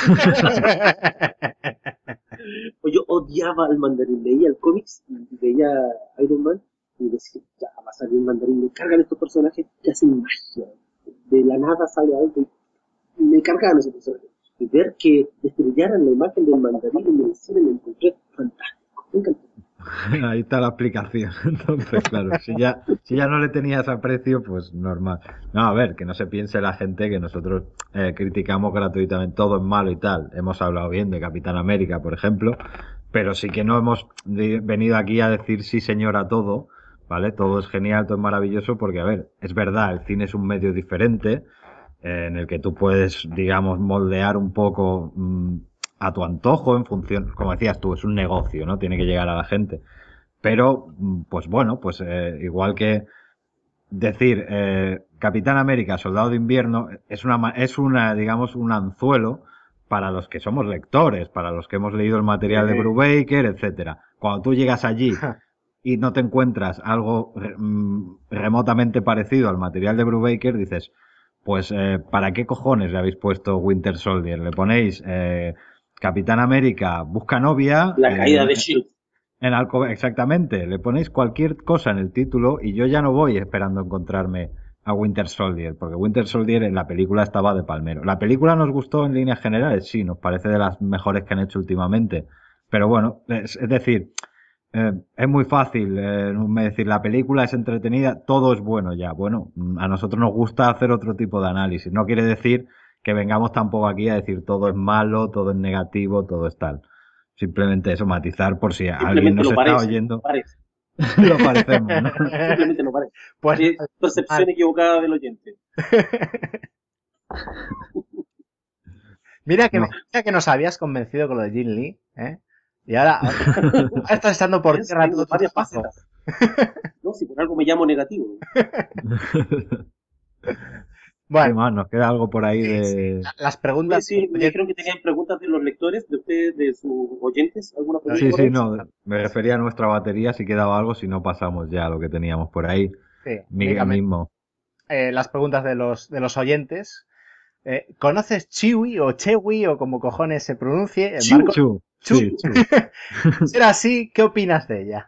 Pues yo odiaba al mandarín, leía el cómics y veía Iron Man y decía, ya va a salir el mandarín, me cargan estos personajes que hacen magia, de la nada sale algo y me cargaban esos personajes. Y ver que destrellaran la imagen del mandarín en el cine me encontré fantástico, me encantó. Ahí está la explicación. Entonces, claro, si ya, si ya no le tenías aprecio, pues normal. No, a ver, que no se piense la gente que nosotros eh, criticamos gratuitamente, todo es malo y tal. Hemos hablado bien de Capitán América, por ejemplo, pero sí que no hemos de- venido aquí a decir sí señor a todo, ¿vale? Todo es genial, todo es maravilloso, porque, a ver, es verdad, el cine es un medio diferente, eh, en el que tú puedes, digamos, moldear un poco mm, a tu antojo en función, como decías tú, es un negocio, ¿no? Tiene que llegar a la gente. Pero, mm, pues bueno, pues eh, igual que decir eh, Capitán América, Soldado de Invierno, es una, ma- es una, digamos, un anzuelo para los que somos lectores, para los que hemos leído el material de Eh, Brubaker, etcétera. Cuando tú llegas allí y no te encuentras algo re- mm, remotamente parecido al material de Brubaker, dices, pues eh, ¿para qué cojones le habéis puesto Winter Soldier? Le ponéis eh, Capitán América busca novia, La caída eh, de Shield. en Alco- exactamente, le ponéis cualquier cosa en el título y yo ya no voy esperando encontrarme a Winter Soldier, porque Winter Soldier en la película estaba de palmero. La película nos gustó en líneas generales, sí, nos parece de las mejores que han hecho últimamente, pero bueno, es, es decir, eh, es muy fácil eh, decir la película es entretenida, todo es bueno ya. Bueno, mm, a nosotros nos gusta hacer otro tipo de análisis. No quiere decir que vengamos tampoco aquí a decir todo es malo, todo es negativo, todo es tal. Simplemente eso, matizar por si alguien Simplemente nos lo está parece, oyendo, parece, lo parecemos, ¿no? simplemente lo parece. Pues Es mal. percepción equivocada del oyente. Mira que, me- No. mira que nos habías convencido con lo de Jin Lee, ¿eh? Y ahora, ahora estás echando por ¿Ves? tierra todo Tengo tu varias trabajo. facetas. No, si por algo me llamo negativo. ¿Qué Bueno, más? ¿Nos queda algo por ahí sí, sí. de...? La- Las Oye, preguntas de sí, los me dijeron que oyentes. tenían preguntas de los lectores, de ustedes, de sus oyentes. ¿Alguna pregunta Sí, por sí, ahí? no, me refería a nuestra batería, si quedaba algo, si no pasamos ya a lo que teníamos por ahí. Sí, Miguel mírame. mismo. Eh, las preguntas de los, de los oyentes. Eh, ¿conoces Chiwi o Chewi o como cojones se pronuncie? El Chiu, Marco. Chu, Chu. sí, Chu. Será así, ¿qué opinas de ella?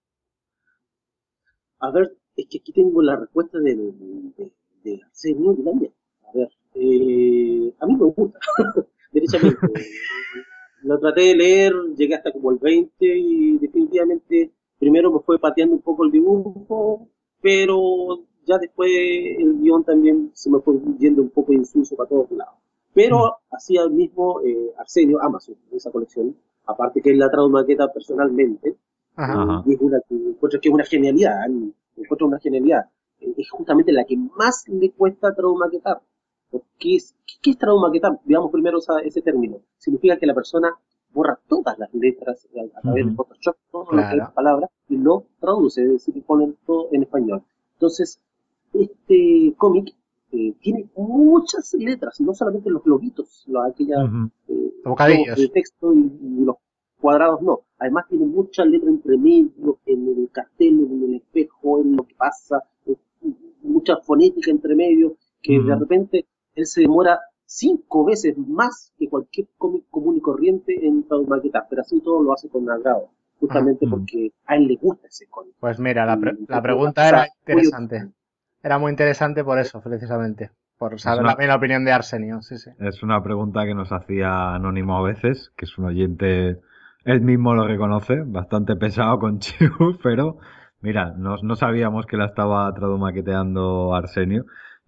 a ver, es que aquí tengo la respuesta del, de, de Arsenio Dilandia. A ver, eh, a mí me gusta, derechamente. Lo traté de leer, llegué hasta como el veinte y definitivamente primero me fue pateando un poco el dibujo, pero ya después el guión también se me fue yendo un poco insulso para todos lados. Pero así al mismo eh, Arsenio, Amazon, esa colección, aparte que él la maqueta personalmente, Ajá. eh, Ajá. y es una, encuentro que es una genialidad, ¿eh? Encuentro una genialidad. Eh, es justamente la que más le cuesta traumaquetar. ¿Qué es, qué es traumaquetar? Veamos primero esa- ese término. Significa que la persona borra todas las letras a, a través de Ujú. Photoshop, todo lo que es Claro. palabra, y lo traduce, es decir, pone todo en español. Entonces, este cómic eh, tiene muchas letras, no solamente los globitos, la- aquella Ujú. eh, globos de Bocadillos. texto y, y los cuadrados no. Además tiene mucha letra entre medio, en el cartel, en el espejo, en lo que pasa, eh, mucha fonética entre medio, que de Ujú. repente él se demora cinco veces más que cualquier cómic común y corriente en maquetar, pero así todo lo hace con agrado, Ajá. justamente Ujú. porque a él le gusta ese cómic. Pues mira, la, Y pre- la encuentro una pregunta era cosa muy interesante. original. Era muy interesante por eso, precisamente. Por Es saber una, también la opinión de Arsenio, sí, sí. es una pregunta que nos hacía Anónimo a veces, que es un oyente, él mismo lo reconoce, bastante pesado con Chiu, pero mira, no, no sabíamos que la estaba tradumaqueteando Arsenio.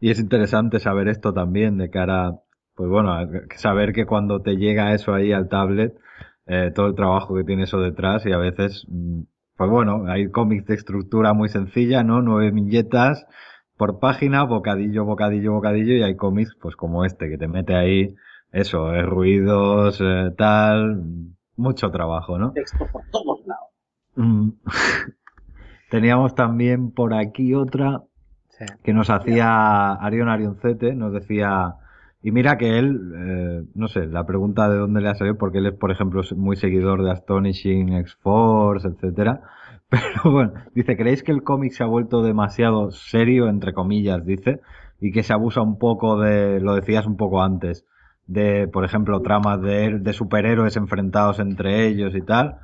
Y es interesante saber esto también de cara, pues bueno, a- saber que cuando te llega eso ahí al tablet, eh, todo el trabajo que tiene eso detrás y a veces, mm, pues bueno, hay cómics de estructura muy sencilla, ¿no? Nueve viñetas por página, bocadillo, bocadillo, bocadillo, y hay cómics, pues como este, que te mete ahí, eso, eh, ruidos, eh, tal, mucho trabajo, ¿no? Texto por todos lados. Mm. Teníamos también por aquí otra Sí. que nos hacía Arion Arioncete, nos decía, y mira que él, eh, no sé, la pregunta de dónde le ha salido, porque él es, por ejemplo, muy seguidor de Astonishing, X-Force, etcétera. Pero bueno, dice, ¿creéis que el cómic se ha vuelto demasiado serio, entre comillas, dice, y que se abusa un poco de, lo decías un poco antes, de, por ejemplo, tramas de, de superhéroes enfrentados entre ellos y tal?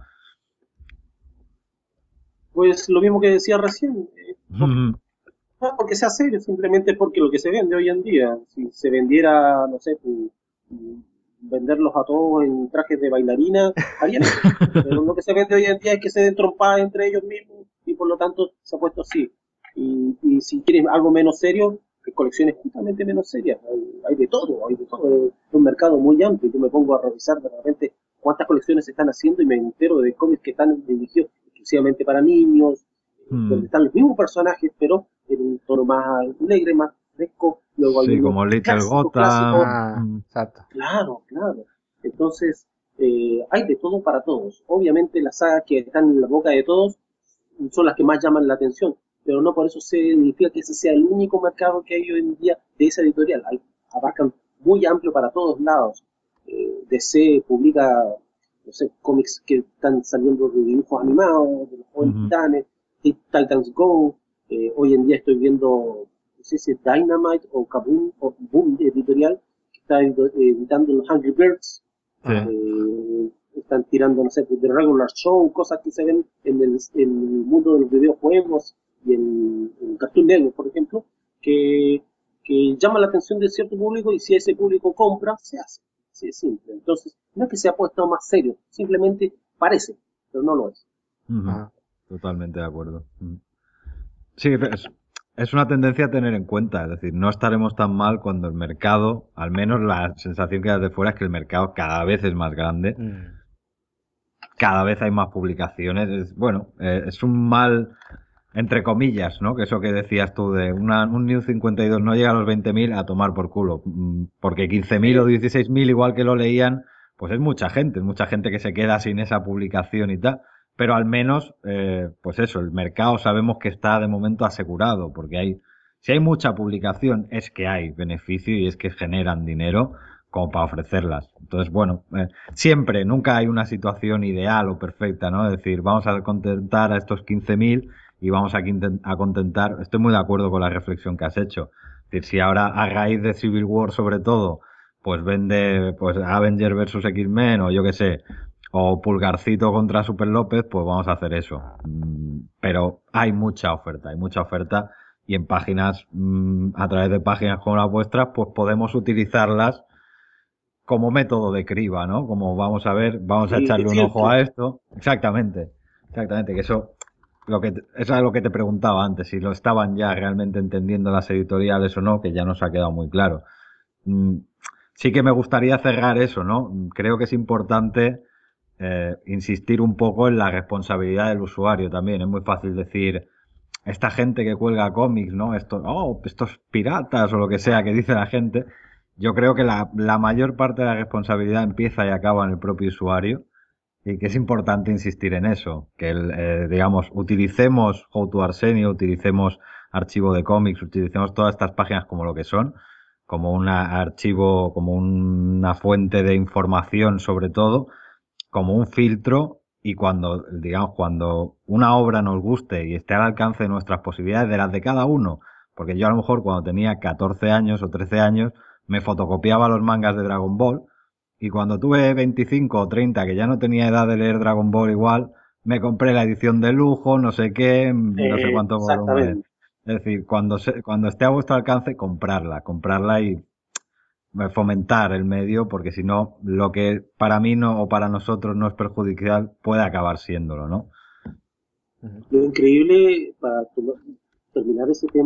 Pues lo mismo que decía recién, eh, porque, no es porque sea serio, simplemente porque lo que se vende hoy en día, si se vendiera, no sé, pues, mm, venderlos a todos en trajes de bailarina, harían eso. Pero lo que se vende hoy en día es que se den trompadas entre ellos mismos y por lo tanto se ha puesto así. Y, y si quieres algo menos serio, hay colecciones justamente menos serias. Hay, hay de todo, hay de todo. Es un mercado muy amplio. Yo me pongo a revisar de repente cuántas colecciones se están haciendo y me entero de cómics que están dirigidos exclusivamente para niños, donde Mm, están los mismos personajes, pero en un tono más alegre, más fresco. Luego hay sí, unos como Little clásicos, clásicos. Gotham. Ah, Mm, exacto. Claro, claro. Entonces, eh, hay de todo para todos. Obviamente las sagas que están en la boca de todos son las que más llaman la atención, pero no por eso significa que ese sea el único mercado que hay hoy en día de esa editorial. Hay, abarcan muy amplio para todos lados. Eh, D C publica, no sé, cómics que están saliendo de dibujos animados, de los jóvenes ujú. titanes, Titans Go. Eh, hoy en día estoy viendo, no sé si es Dynamite o Kaboom o Boom Editorial, que está editando los Hungry Birds. Sí. Ah, eh, Están tirando, no sé, The Regular Show, cosas que se ven en el, en el mundo de los videojuegos y en, en Cartoon Network, por ejemplo, que, que llama la atención de cierto público y si ese público compra, se hace. Así de simple. Entonces, no es que se ha puesto más serio, simplemente parece, pero no lo es. Ujú. ah. Totalmente de acuerdo. Mm. Sí, es, es una tendencia a tener en cuenta, es decir, no estaremos tan mal cuando el mercado, al menos la sensación que da de fuera es que el mercado cada vez es más grande, Mm. cada vez hay más publicaciones, es, bueno, eh, es un mal, entre comillas, ¿no? Que eso que decías tú de una, un New cincuenta y dos no llega a los veinte mil a tomar por culo, mm, porque quince mil o Eh, dieciséis mil igual que lo leían, pues es mucha gente, es mucha gente que se queda sin esa publicación y tal. Pero al menos, eh, pues eso, el mercado sabemos que está de momento asegurado, porque hay, si hay mucha publicación, es que hay beneficio y es que generan dinero como para ofrecerlas. Entonces, bueno, eh, siempre, nunca hay una situación ideal o perfecta, ¿no? Es decir, vamos a contentar a estos quince mil y vamos a, a contentar. Estoy muy de acuerdo con la reflexión que has hecho. Es decir, si ahora a raíz de Civil War sobre todo, pues vende pues Avengers versus X-Men o yo qué sé, o Pulgarcito contra Super López, pues vamos a hacer eso. Mm, Pero hay mucha oferta, hay mucha oferta y en páginas, mm, a través de páginas como las vuestras, pues podemos utilizarlas como método de criba, ¿no? Como vamos a ver, vamos a y de echarle un ojo filtro. a esto. Exactamente, exactamente, que eso, lo que, eso es lo que te preguntaba antes, si lo estaban ya realmente entendiendo las editoriales o no, que ya nos ha quedado muy claro. Mm, Sí que me gustaría cerrar eso, ¿no? Creo que es importante eh, insistir un poco en la responsabilidad del usuario también. Es muy fácil decir, esta gente que cuelga cómics, ¿no? Estos, oh, estos piratas o lo que sea que dice la gente. Yo creo que la, la mayor parte de la responsabilidad empieza y acaba en el propio usuario y que es importante insistir en eso, que el, eh, digamos, utilicemos How to Arsenio, utilicemos archivo de cómics, utilicemos todas estas páginas como lo que son, como un archivo, como una fuente de información sobre todo, como un filtro y cuando, digamos, cuando una obra nos guste y esté al alcance de nuestras posibilidades, de las de cada uno, porque yo a lo mejor cuando tenía catorce años o trece años me fotocopiaba los mangas de Dragon Ball y cuando tuve veinticinco o treinta que ya no tenía edad de leer Dragon Ball igual, me compré la edición de lujo, no sé qué, no sé Eh, cuántos volúmenes. exactamente. Es decir, cuando, se, cuando esté a vuestro alcance, comprarla, comprarla y fomentar el medio, porque si no, lo que para mí no o para nosotros no es perjudicial puede acabar siéndolo, ¿no? Ujú. Lo increíble, para tomar- terminar ese tema,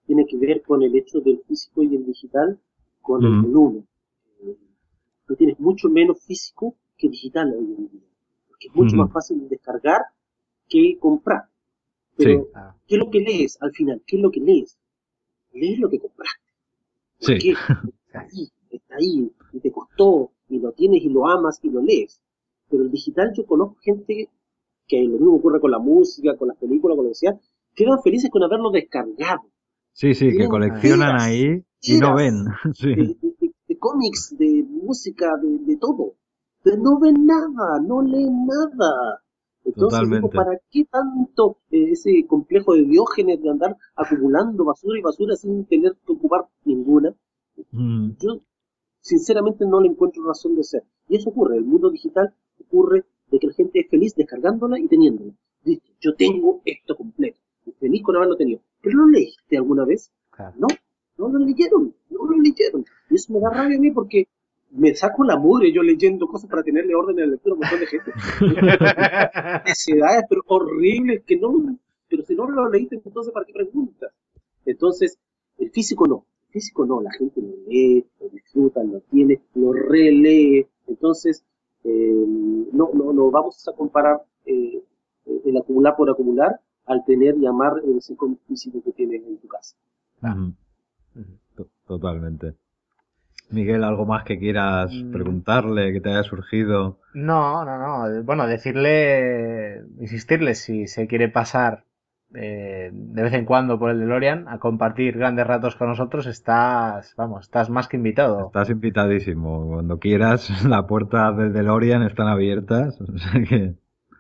tiene que ver con el hecho del físico y el digital, con Mm. el volumen. Eh, Tú tienes mucho menos físico que digital hoy en día, porque es mucho Ujú. más fácil de descargar que comprar. Sí, Pero, Ah, ¿qué es lo que lees al final? ¿Qué es lo que lees? Lees lo que compraste. ¿Por sí, qué? Está ahí, está ahí, y te costó, y lo tienes y lo amas y lo lees. Pero el digital, yo conozco gente que lo mismo ocurre con la música, con las películas, con lo que sea, quedan felices con haberlo descargado. sí, sí, que Tienen coleccionan teras, ahí y no ven. teras Sí, de, de- de- de cómics, de música, de, de todo. Pero no ven nada, no leen nada. Entonces digo, totalmente. ¿para qué tanto eh, ese complejo de Diógenes de andar acumulando basura y basura sin tener que ocupar ninguna? Mm. Yo sinceramente no le encuentro razón de ser. Y eso ocurre, el mundo digital ocurre de que la gente es feliz descargándola y teniéndola. Listo, yo tengo esto completo. Y feliz con haberlo tenido. ¿Pero lo leíste alguna vez? claro. No, no lo leyeron, no lo leyeron. Y eso me da rabia a mí porque me saco la mugre yo leyendo cosas para tenerle orden en la lectura a un montón de gente. Necesidades, pero horribles que no, pero si no lo leíste, entonces ¿para qué preguntas? Entonces, el físico no, el físico no, la gente lo lee, lo disfruta, lo tiene, lo relee. Entonces, eh, no, no, no vamos a comparar eh, el acumular por acumular al tener y amar ese cómic físico que tienes en tu casa. Ujú. Ujú. To- Totalmente. Miguel, ¿algo más que quieras Mm, preguntarle, que te haya surgido? No, no, no. Bueno, decirle, insistirle si se quiere pasar eh, de vez en cuando por el DeLorean a compartir grandes ratos con nosotros, estás, vamos, estás más que invitado. Estás invitadísimo. Cuando quieras, las puertas del DeLorean están abiertas. O sea que...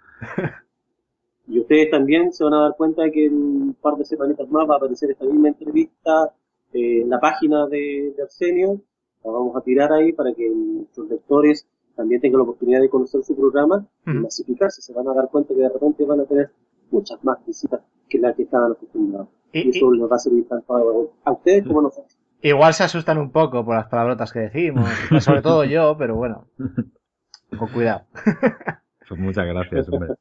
Y ustedes también se van a dar cuenta de que en un par de semanitas más va a aparecer esta misma entrevista eh, en la página de, de Arsenio. La vamos a tirar ahí para que nuestros lectores también tengan la oportunidad de conocer su programa y Ujú. masificarse. Se van a dar cuenta que de repente van a tener muchas más visitas que las que estaban acostumbrados. Y, Y eso y- les va a servir tanto a, a ustedes como a nosotros. igual se asustan un poco por las palabrotas que decimos, y tal, sobre todo yo, pero bueno, con cuidado. Pues muchas gracias, hombre.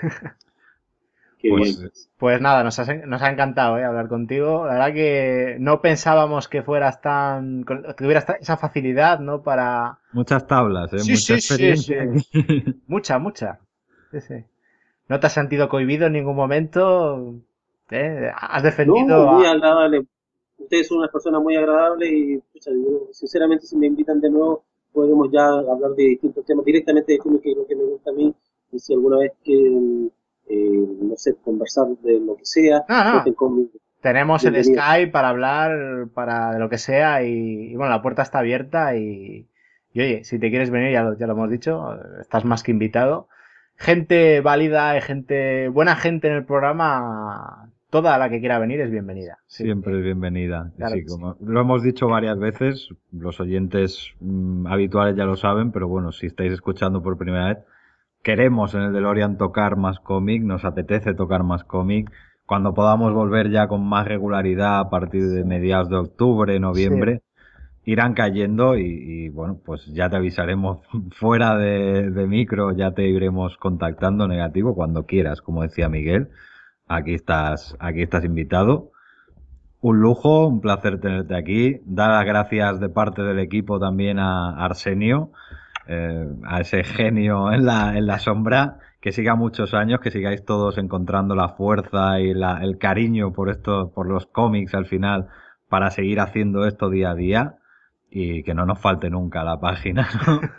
Qué bien. Pues Pues nada, nos, has- nos ha encantado eh, hablar contigo. La verdad que no pensábamos que fueras tan, con- que tuvieras ta- esa facilidad, ¿no? Para... muchas tablas, ¿eh? Sí, Mucha sí, sí, sí. experiencia aquí. Mucha, mucha. Sí, sí. No te has sentido cohibido en ningún momento. ¿Eh? Has No, defendido muy a... agradable. Ustedes son unas personas muy agradables y, pucha, yo, sinceramente, si me invitan de nuevo, podemos ya hablar de distintos temas directamente de cómics, que es lo que me gusta a mí. Y si alguna vez quieren, eh, no sé, conversar de lo que sea, No, cuenten no. conmigo. Tenemos el Bienvenido. Skype para hablar, para de lo que sea y, y bueno, la puerta está abierta y, y oye, si te quieres venir, ya lo, ya lo hemos dicho, estás más que invitado. Gente válida y gente, buena gente en el programa, toda la que quiera venir es bienvenida. Así Siempre es que, bienvenida. claro Sí, que sí. como lo hemos dicho varias veces, los oyentes mm, habituales ya lo saben, pero bueno, si estáis escuchando por primera vez, queremos en el DeLorean tocar más cómic, nos apetece tocar más cómic. Cuando podamos volver ya con más regularidad a partir de Sí. mediados de octubre, Sí. noviembre, irán cayendo y, y, bueno, pues ya te avisaremos fuera de, de micro, ya te iremos contactando negativo cuando quieras, como decía Miguel. Aquí estás, aquí estás invitado. Un lujo, un placer tenerte aquí. Dar las gracias de parte del equipo también a Arsenio, eh, a ese genio en la, en la sombra. Que siga muchos años, que sigáis todos encontrando la fuerza y la, el cariño por esto, por los cómics al final, para seguir haciendo esto día a día. Y que no nos falte nunca la página, ¿no?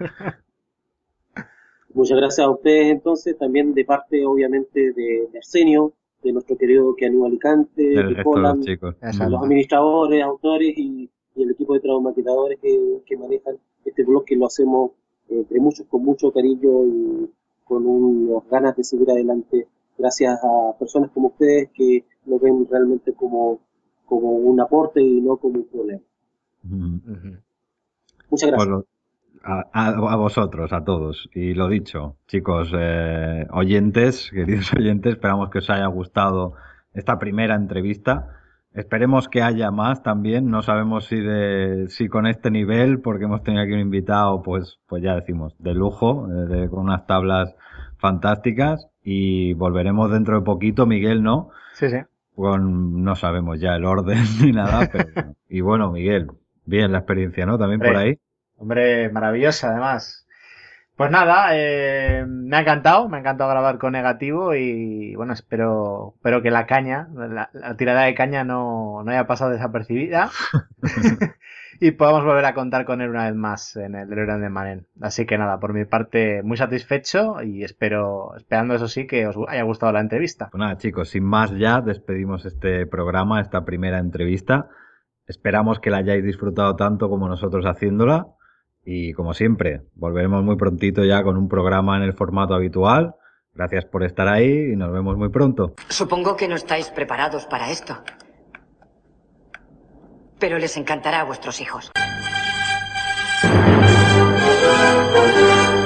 Muchas gracias a ustedes entonces, también de parte obviamente de, de Arsenio, de nuestro querido Keanu Alicante, Del de resto de los Holland, chicos. de los Exacto. administradores, autores y, y el equipo de traumatizadores que, que manejan este blog que lo hacemos eh, entre muchos con mucho cariño y con unas ganas de seguir adelante gracias a personas como ustedes que lo ven realmente como, como un aporte y no como un problema. Mm. Ujú. Muchas Pues gracias. lo- a, a- a vosotros, a todos. Y lo dicho, chicos, eh, oyentes, queridos oyentes, esperamos que os haya gustado esta primera entrevista. Esperemos que haya más también. No sabemos si de, si con este nivel, porque hemos tenido aquí un invitado, pues, pues ya decimos, de lujo, eh, de- con unas tablas fantásticas. Y volveremos dentro de poquito, Miguel, ¿no? Sí, sí. con, no sabemos ya el orden ni nada, pero bueno. Y bueno, Miguel, bien la experiencia, ¿no? También por Hombre, ahí. hombre, maravillosa además. Pues nada, eh, me ha encantado, me ha encantado grabar con Negativo y bueno, espero, espero que la caña, la, la tirada de caña no, no haya pasado desapercibida y podamos volver a contar con él una vez más en el DeLorean de Manen. Así que nada, por mi parte muy satisfecho y espero, esperando eso sí que os haya gustado la entrevista. Pues nada, chicos, sin más ya, despedimos este programa, esta primera entrevista. Esperamos que la hayáis disfrutado tanto como nosotros haciéndola. Y como siempre, volveremos muy prontito ya con un programa en el formato habitual. Gracias por estar ahí y nos vemos muy pronto. Supongo que no estáis preparados para esto. Pero les encantará a vuestros hijos.